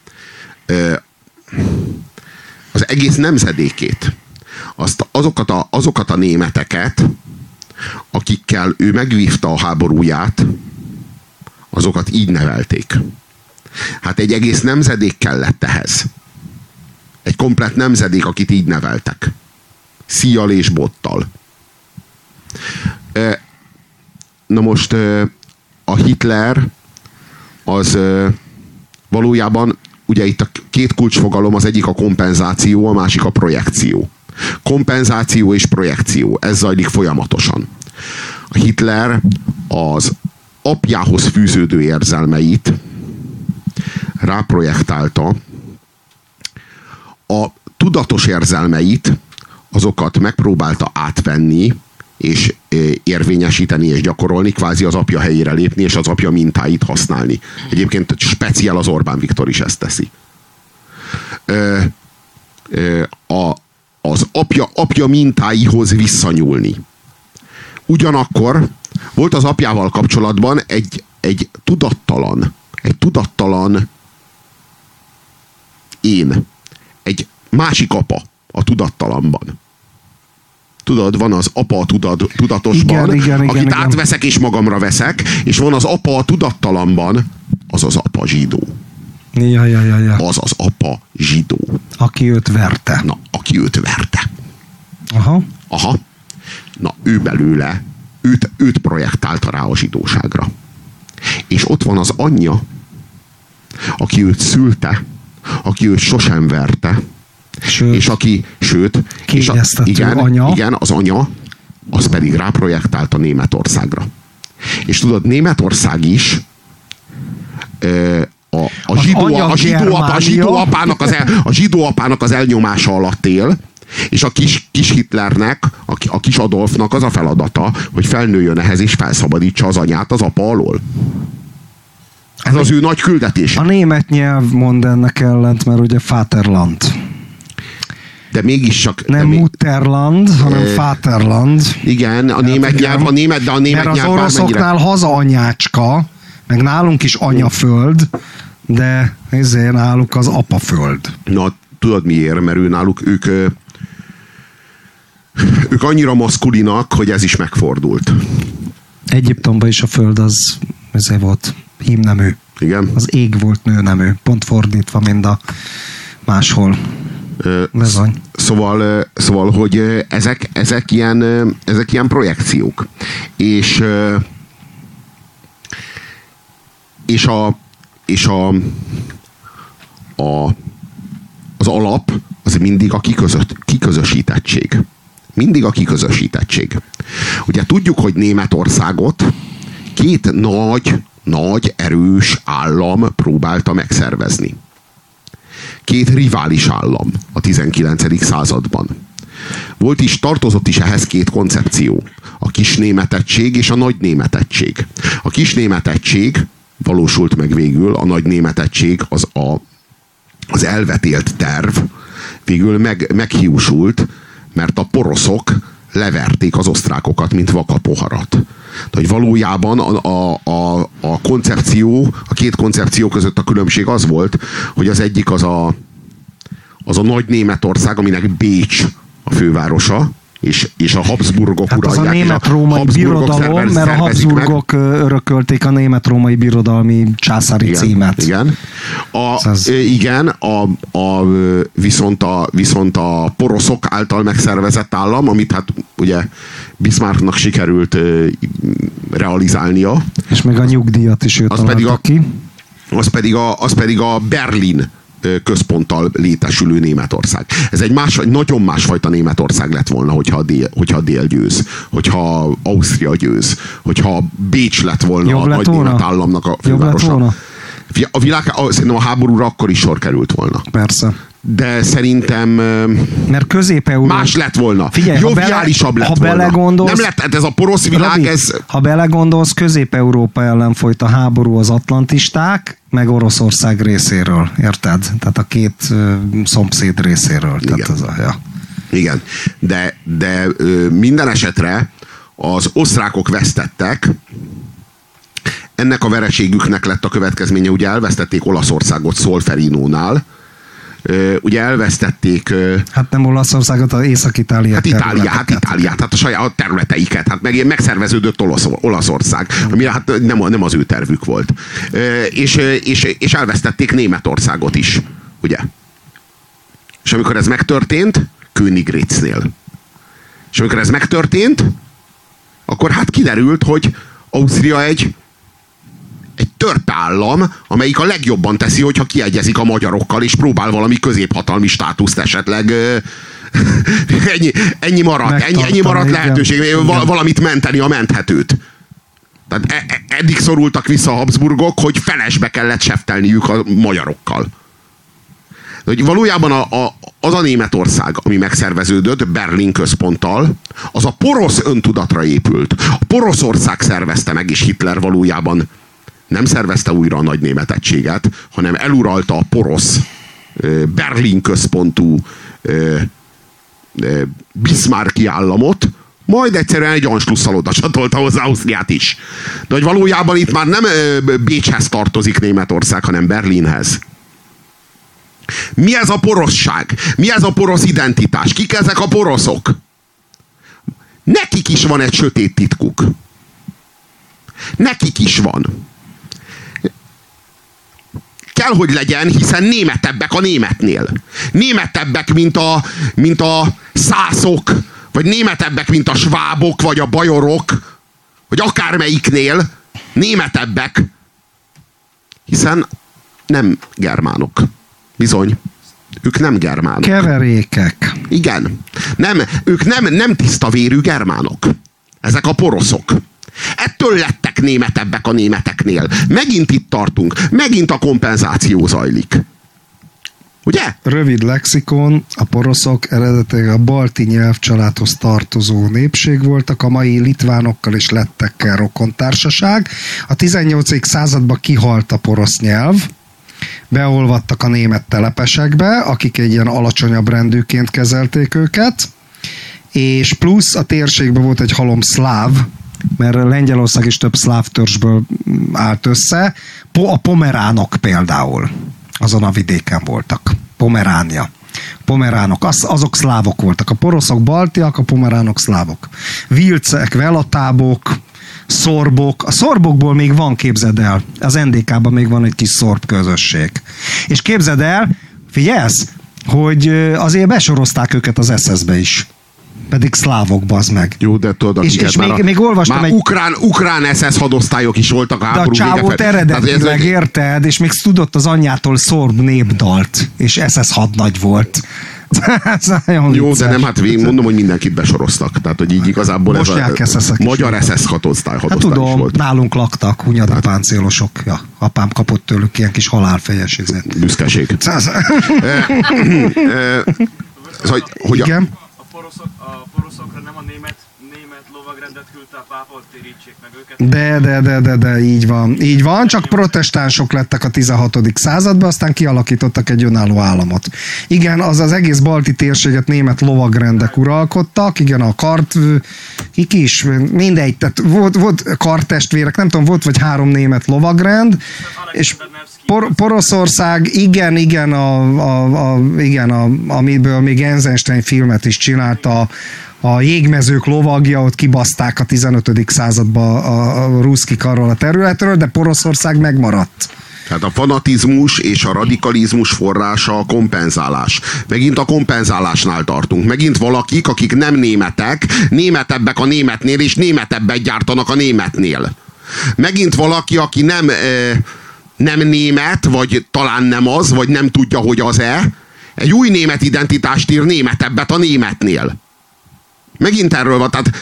Az egész nemzedékét, azokat a németeket, akikkel ő megvívta a háborúját, azokat így nevelték. Hát egy egész nemzedék kellett ehhez. Egy komplett nemzedék, akit így neveltek. Szíjjal és bottal. Na most a Hitler az valójában, ugye itt a két kulcsfogalom, az egyik a kompenzáció, a másik a projekció. Kompenzáció és projekció, ez zajlik folyamatosan. A Hitler az apjához fűződő érzelmeit ráprojektálta, a tudatos érzelmeit, azokat megpróbálta átvenni, és érvényesíteni és gyakorolni, kvázi az apja helyére lépni, és az apja mintáit használni. Egyébként speciál az Orbán Viktor is ezt teszi. Az apja mintáihoz visszanyúlni. Ugyanakkor volt az apjával kapcsolatban egy tudattalan én egy másik apa a tudattalamban. Tudod, van az apa a tudatosban, akit átveszek és magamra veszek, és van az apa a tudattalamban, az az apa zsidó. Ja. Az az apa zsidó. Aki őt verte. Na, aki őt verte. Aha. Na, ő belőle, őt projektálta rá a zsidóságra. És ott van az anyja, aki őt szülte, aki őt sosem verte, és aki, igen, az anya, az pedig ráprojektálta Németországra. És tudod, Németország is a zsidó apának az elnyomása alatt él, és a kis Hitlernek, a kis Adolfnak az a feladata, hogy felnőjön ehhez és felszabadítsa az anyát az apa alól. Ez az ő nagy küldetés. A német nyelv mond ennek ellent, mert ugye Vaterland. De mégiscsak... Nem Mutterland, hanem Vaterland. Igen, a német nyelv, mert az oroszoknál hazaanyácska, meg nálunk is anyaföld, de ezért náluk az apaföld. Na, tudod miért? Mert ők annyira maszkulinak, hogy ez is megfordult. Egyiptomban is a föld az ezért volt hímnemű. Igen? Az ég volt nőnemű. Pont fordítva, mint a máshol. Szóval, hogy ezek ilyen projekciók. És az alap az mindig a kiközösítettség. Mindig a kiközösítettség. Ugye tudjuk, hogy Németországot két nagy, erős állam próbálta megszervezni. Két rivális állam a 19. században. Tartozott is ehhez két koncepció. A kisnémetettség és a nagynémetettség. A kisnémetettség valósult meg végül, a nagynémetettség az elvetélt terv végül meghiúsult, mert a poroszok leverték az osztrákokat, mint vakapoharat. Tehát, hogy valójában a koncepció, a két koncepció között a különbség az volt, hogy az egyik az a nagy Németország, aminek Bécs a fővárosa, és a Habsburgok hát uralják. Az a német-római birodalom, mert a Habsburgok örökölték a német-római birodalmi császári címet. Igen. Viszont a poroszok által megszervezett állam, amit hát ugye Bismarcknak sikerült realizálnia. És meg a nyugdíjat is ő találta ki. Az pedig a Berlin központtal létesülő Németország. Ez egy nagyon másfajta Németország lett volna, hogyha a dél győz, hogyha Ausztria győz, hogyha Bécs lett volna a nagy német államnak a fővárosa. Szerintem a háborúra akkor is sor került volna. Persze. De szerintem mert Közép-Európa más lett volna. Figyelj, joviálisabb lett volna. Nem lett ez a porosz világ. Ha belegondolsz, Közép-Európa ellen folyt a háború az atlantisták, meg Oroszország részéről, érted? Tehát a két szomszéd részéről. Igen. Tehát Igen. De minden esetre az osztrákok vesztettek. Ennek a vereségüknek lett a következménye, ugye elvesztették Olaszországot Solferinónál, ugye elvesztették... Hát nem Olaszországot, az Észak-Itáliát. Itáliát, hát a saját területeiket, hát megszerveződött Olaszország, ami hát nem az ő tervük volt. És elvesztették Németországot is, ugye? És amikor ez megtörtént, Königgrätznél. És amikor ez megtörtént, akkor hát kiderült, hogy Ausztria egy tört állam, amelyik a legjobban teszi, hogyha kiegyezik a magyarokkal, és próbál valami középhatalmi státuszt esetleg ennyi maradt lehetőség, valamit menteni a menthetőt. Tehát eddig szorultak vissza a Habsburgok, hogy felesbe kellett seftelniük a magyarokkal. Hogy valójában az a Németország, ami megszerveződött Berlin központtal, az a porosz öntudatra épült. A Poroszország szervezte meg, és Hitler valójában nem szervezte újra a nagy németegységet, hanem eluralta a porosz Berlin központú Bismarcki államot, majd egyszerűen egy Anschlusszal oda csatolta hozzá Ausztriát is. De hogy valójában itt már nem Bécshez tartozik Németország, hanem Berlinhez. Mi ez a porosság? Mi ez a porosz identitás? Kik ezek a poroszok? Nekik is van egy sötét titkuk. Nekik is van. Kell, hogy legyen, hiszen németebbek a németnél. Németebbek, mint a szászok, vagy németebbek, mint a svábok, vagy a bajorok, vagy akármelyiknél németebbek, hiszen nem germánok. Bizony. Ők nem germánok. Keverékek. Igen. Ők nem tiszta vérű germánok. Ezek a poroszok. Ettől lettek németebbek a németeknél. Megint itt tartunk. Megint a kompenzáció zajlik. Ugye? Rövid lexikon, a poroszok eredetileg a balti nyelvcsaládhoz tartozó népség voltak, a mai litvánokkal és lettekkel rokontársaság. A 18. században kihalt a porosz nyelv, beolvadtak a német telepesekbe, akik egy ilyen alacsonyabb rendűként kezelték őket, és plusz a térségben volt egy halom szláv, mert Lengyelország is több szláv törzsből állt össze. A pomeránok például azon a vidéken voltak. Pomeránok, azok szlávok voltak. A poroszok baltiak, a pomeránok szlávok. Vilcek, velatábok, szorbok. A szorbokból még van, képzeld el. Az NDK-ban még van egy kis szorb közösség. És képzeld el, figyelsz, hogy azért besorozták őket az SS-be is. Pedig szlávok, bazd meg. Jó, de tudod, és még olvastam már ukrán SS hadosztályok is voltak a háború vége. De a csávót eredetileg érted, és még tudott az anyjától szorb népdalt, és SS hadnagy volt. Jó, de nem, hát végig mondom, hogy mindenkit besoroztak. Tehát, hogy így igazából ez a magyar SS hadosztály hát tudom, is volt. Nálunk laktak hunyadi páncélosok. Ja, apám kapott tőlük ilyen kis halálfejes izet. Büszkeség. Igen? A poroszokra nem a német lovagrendet küldte a pápa, hogy térítsék meg őket. De, így van, csak protestánsok lettek a 16. században, aztán kialakítottak egy önálló államot. Igen, az egész balti térséget német lovagrendek uralkodtak, igen, a kart, ki is, mindegy, tehát volt karttestvérek, nem tudom, volt vagy 3 német lovagrend, és Poroszország, igen, amiből még Eisenstein filmet is csinálta, a jégmezők lovagja, ott kibaszták a 15. században a ruszkik arról a területről, de Poroszország megmaradt. Tehát a fanatizmus és a radikalizmus forrása a kompenzálás. Megint a kompenzálásnál tartunk. Megint valakik, akik nem németek, németebbek a németnél, és németebbet gyártanak a németnél. Megint valaki, aki nem német, vagy talán nem az, vagy nem tudja, hogy az-e, egy új német identitást ír németebbet a németnél. Megint erről van, tehát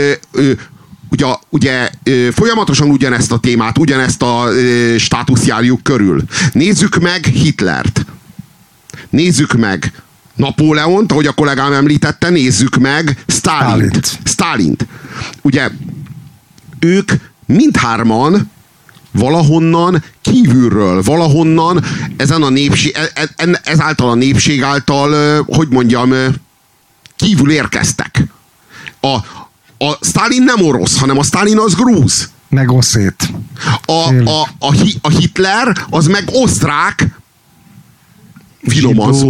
ugye folyamatosan ugyanezt a témát, ugyanezt a státuszt járjuk körül. Nézzük meg Hitlert. Nézzük meg Napóleont, ahogy a kollégám említette, nézzük meg Sztálint. Ugye ők mindhárman valahonnan kívülről, valahonnan ezáltal a népség által, hogy mondjam, kívül érkeztek. A Sztálin nem orosz, hanem a Sztálin az grúz. Meg oszét. A Hitler az meg osztrák, finoman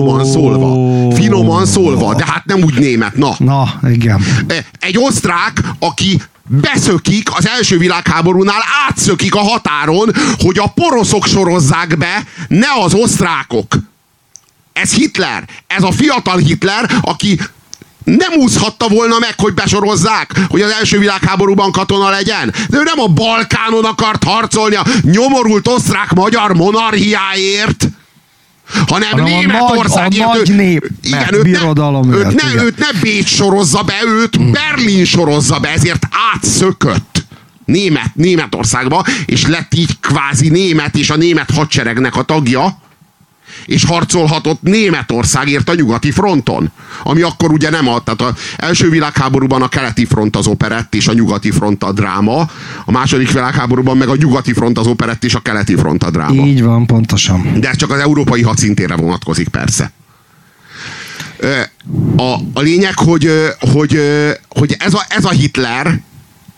szólva, de hát nem úgy német, Na, igen. Egy osztrák, aki beszökik az első világháborúnál, átszökik a határon, hogy a poroszok sorozzák be, ne az osztrákok. Ez Hitler, ez a fiatal Hitler, aki nem úszhatta volna meg, hogy besorozzák, hogy az első világháborúban katona legyen. De ő nem a Balkánon akart harcolni a nyomorult osztrák-magyar monarchiáért, hanem Németországért. A nagy nép birodalomért. Őt ne Bécs sorozza be, őt Berlin sorozza be, ezért átszökött Németországba, és lett így kvázi német, és a német hadseregnek a tagja, és harcolhatott Németországért a nyugati fronton. Ami akkor ugye nem tehát az első világháborúban a keleti front az operett, és a nyugati front a dráma, a második világháborúban meg a nyugati front az operett, és a keleti front a dráma. Így van, pontosan. De ez csak az európai hadszintére vonatkozik, persze. A lényeg, hogy ez a Hitler,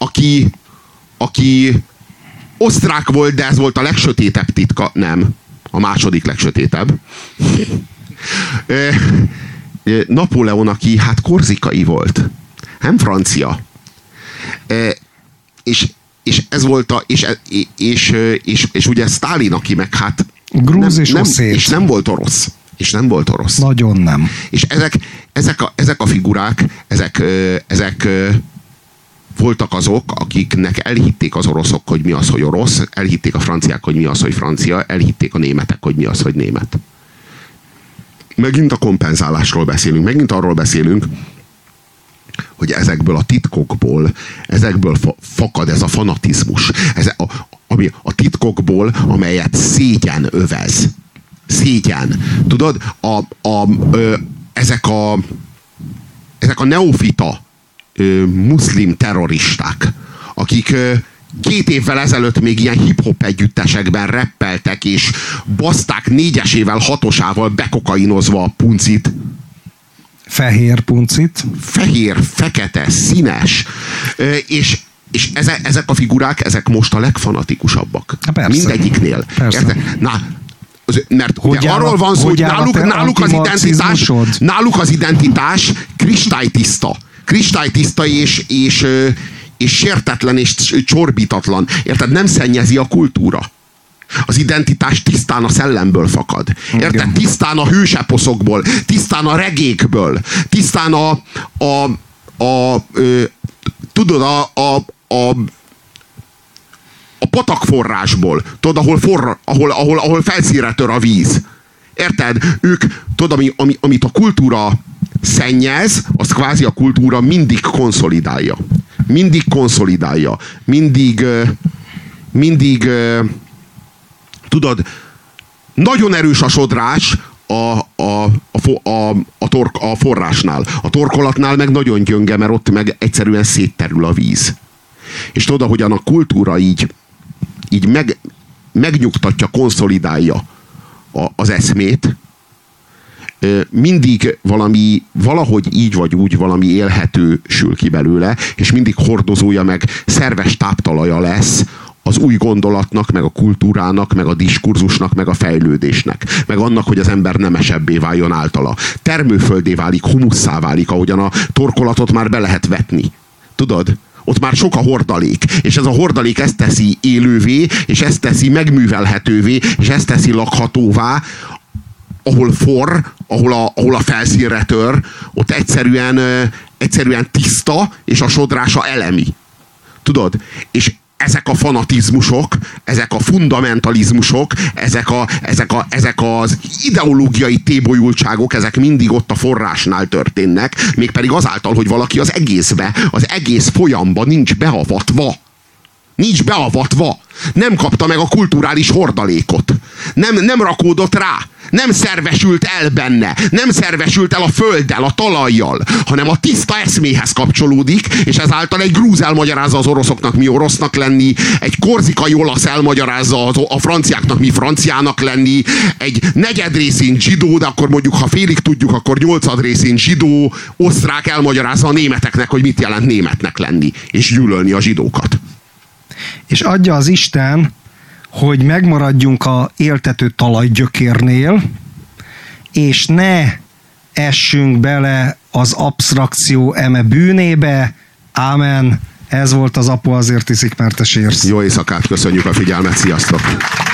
aki osztrák volt, de ez volt a legsötétebb titka, nem. a második legsötétebb. Napóleon, aki hát korzikai volt, nem francia. És ez volt és ugye Sztálin, aki meg hát és nem volt orosz. És nem volt orosz. Nagyon nem. És ezek a figurák, ezek voltak azok, akiknek elhitték az oroszok, hogy mi az, hogy orosz, elhitték a franciák, hogy mi az, hogy francia, elhitték a németek, hogy mi az, hogy német. Megint a kompenzálásról beszélünk, megint arról beszélünk, hogy ezekből a titkokból, fakad ez a fanatizmus. Ami a titkokból, amelyet szégyen övez. Szégyen. Tudod, ezek a neofita muszlim terroristák, akik 2 évvel ezelőtt még ilyen hip-hop együttesekben rappeltek, és baszták 4-esével, 6-osával bekokainozva a puncit. Fehér puncit. Fehér, fekete, színes. És ezek a figurák, ezek most a legfanatikusabbak. Persze. Mindegyiknél. Persze. Mert ugye arról van szó, hogy náluk az identitás kristálytiszta. Kristálytiszta és sértetlen és csorbítatlan. Érted? Nem szennyezi a kultúra. Az identitás tisztán a szellemből fakad. Érted? Igen. Tisztán a hőseposzokból, tisztán a regékből, tisztán tudod, a patakforrásból, tudod, ahol felszínre tör a víz. Érted? Ők, tudod, amit a kultúra szennyez, az kvázi a kultúra mindig konszolidálja. Mindig konszolidálja. Mindig tudod, nagyon erős a sodrás a forrásnál. A torkolatnál meg nagyon gyönge, mert ott meg egyszerűen szétterül a víz. És tudod, ahogyan a kultúra így megnyugtatja, konszolidálja az eszmét, mindig valahogy így vagy úgy valami élhető sül ki belőle, és mindig hordozója meg szerves táptalaja lesz az új gondolatnak, meg a kultúrának, meg a diskurzusnak, meg a fejlődésnek, meg annak, hogy az ember nemesebbé váljon általa. Termőföldé válik, humusszá válik, ahogyan a torkolatot már be lehet vetni. Tudod? Ott már sok a hordalék, és ez a hordalék ezt teszi élővé, és ezt teszi megművelhetővé, és ezt teszi lakhatóvá, ahol forr, ahol a felszínre tör, ott egyszerűen tiszta, és a sodrása elemi. Tudod? És ezek a fanatizmusok, ezek a fundamentalizmusok, ezek az ideológiai tébolyultságok, ezek mindig ott a forrásnál történnek, mégpedig azáltal, hogy valaki az egész folyamba nincs beavatva. Nincs beavatva. Nem kapta meg a kulturális hordalékot. Nem rakódott rá. Nem szervesült el benne. Nem szervesült el a földdel, a talajjal, hanem a tiszta eszméhez kapcsolódik, és ezáltal egy grúz elmagyarázza az oroszoknak, mi orosznak lenni, egy korzikai olasz elmagyarázza a franciáknak, mi franciának lenni, egy negyed részén zsidó, de akkor mondjuk, ha félig tudjuk, akkor 8 részén zsidó, osztrák elmagyarázza a németeknek, hogy mit jelent németnek lenni, és gyűlölni a zsidókat. És adja az Isten, hogy megmaradjunk a éltető talajgyökérnél, és ne essünk bele az absztrakció eme bűnébe. Ámen. Ez volt az Apu azért iszik, mert te sérsz. Jó éjszakát, köszönjük a figyelmet, sziasztok!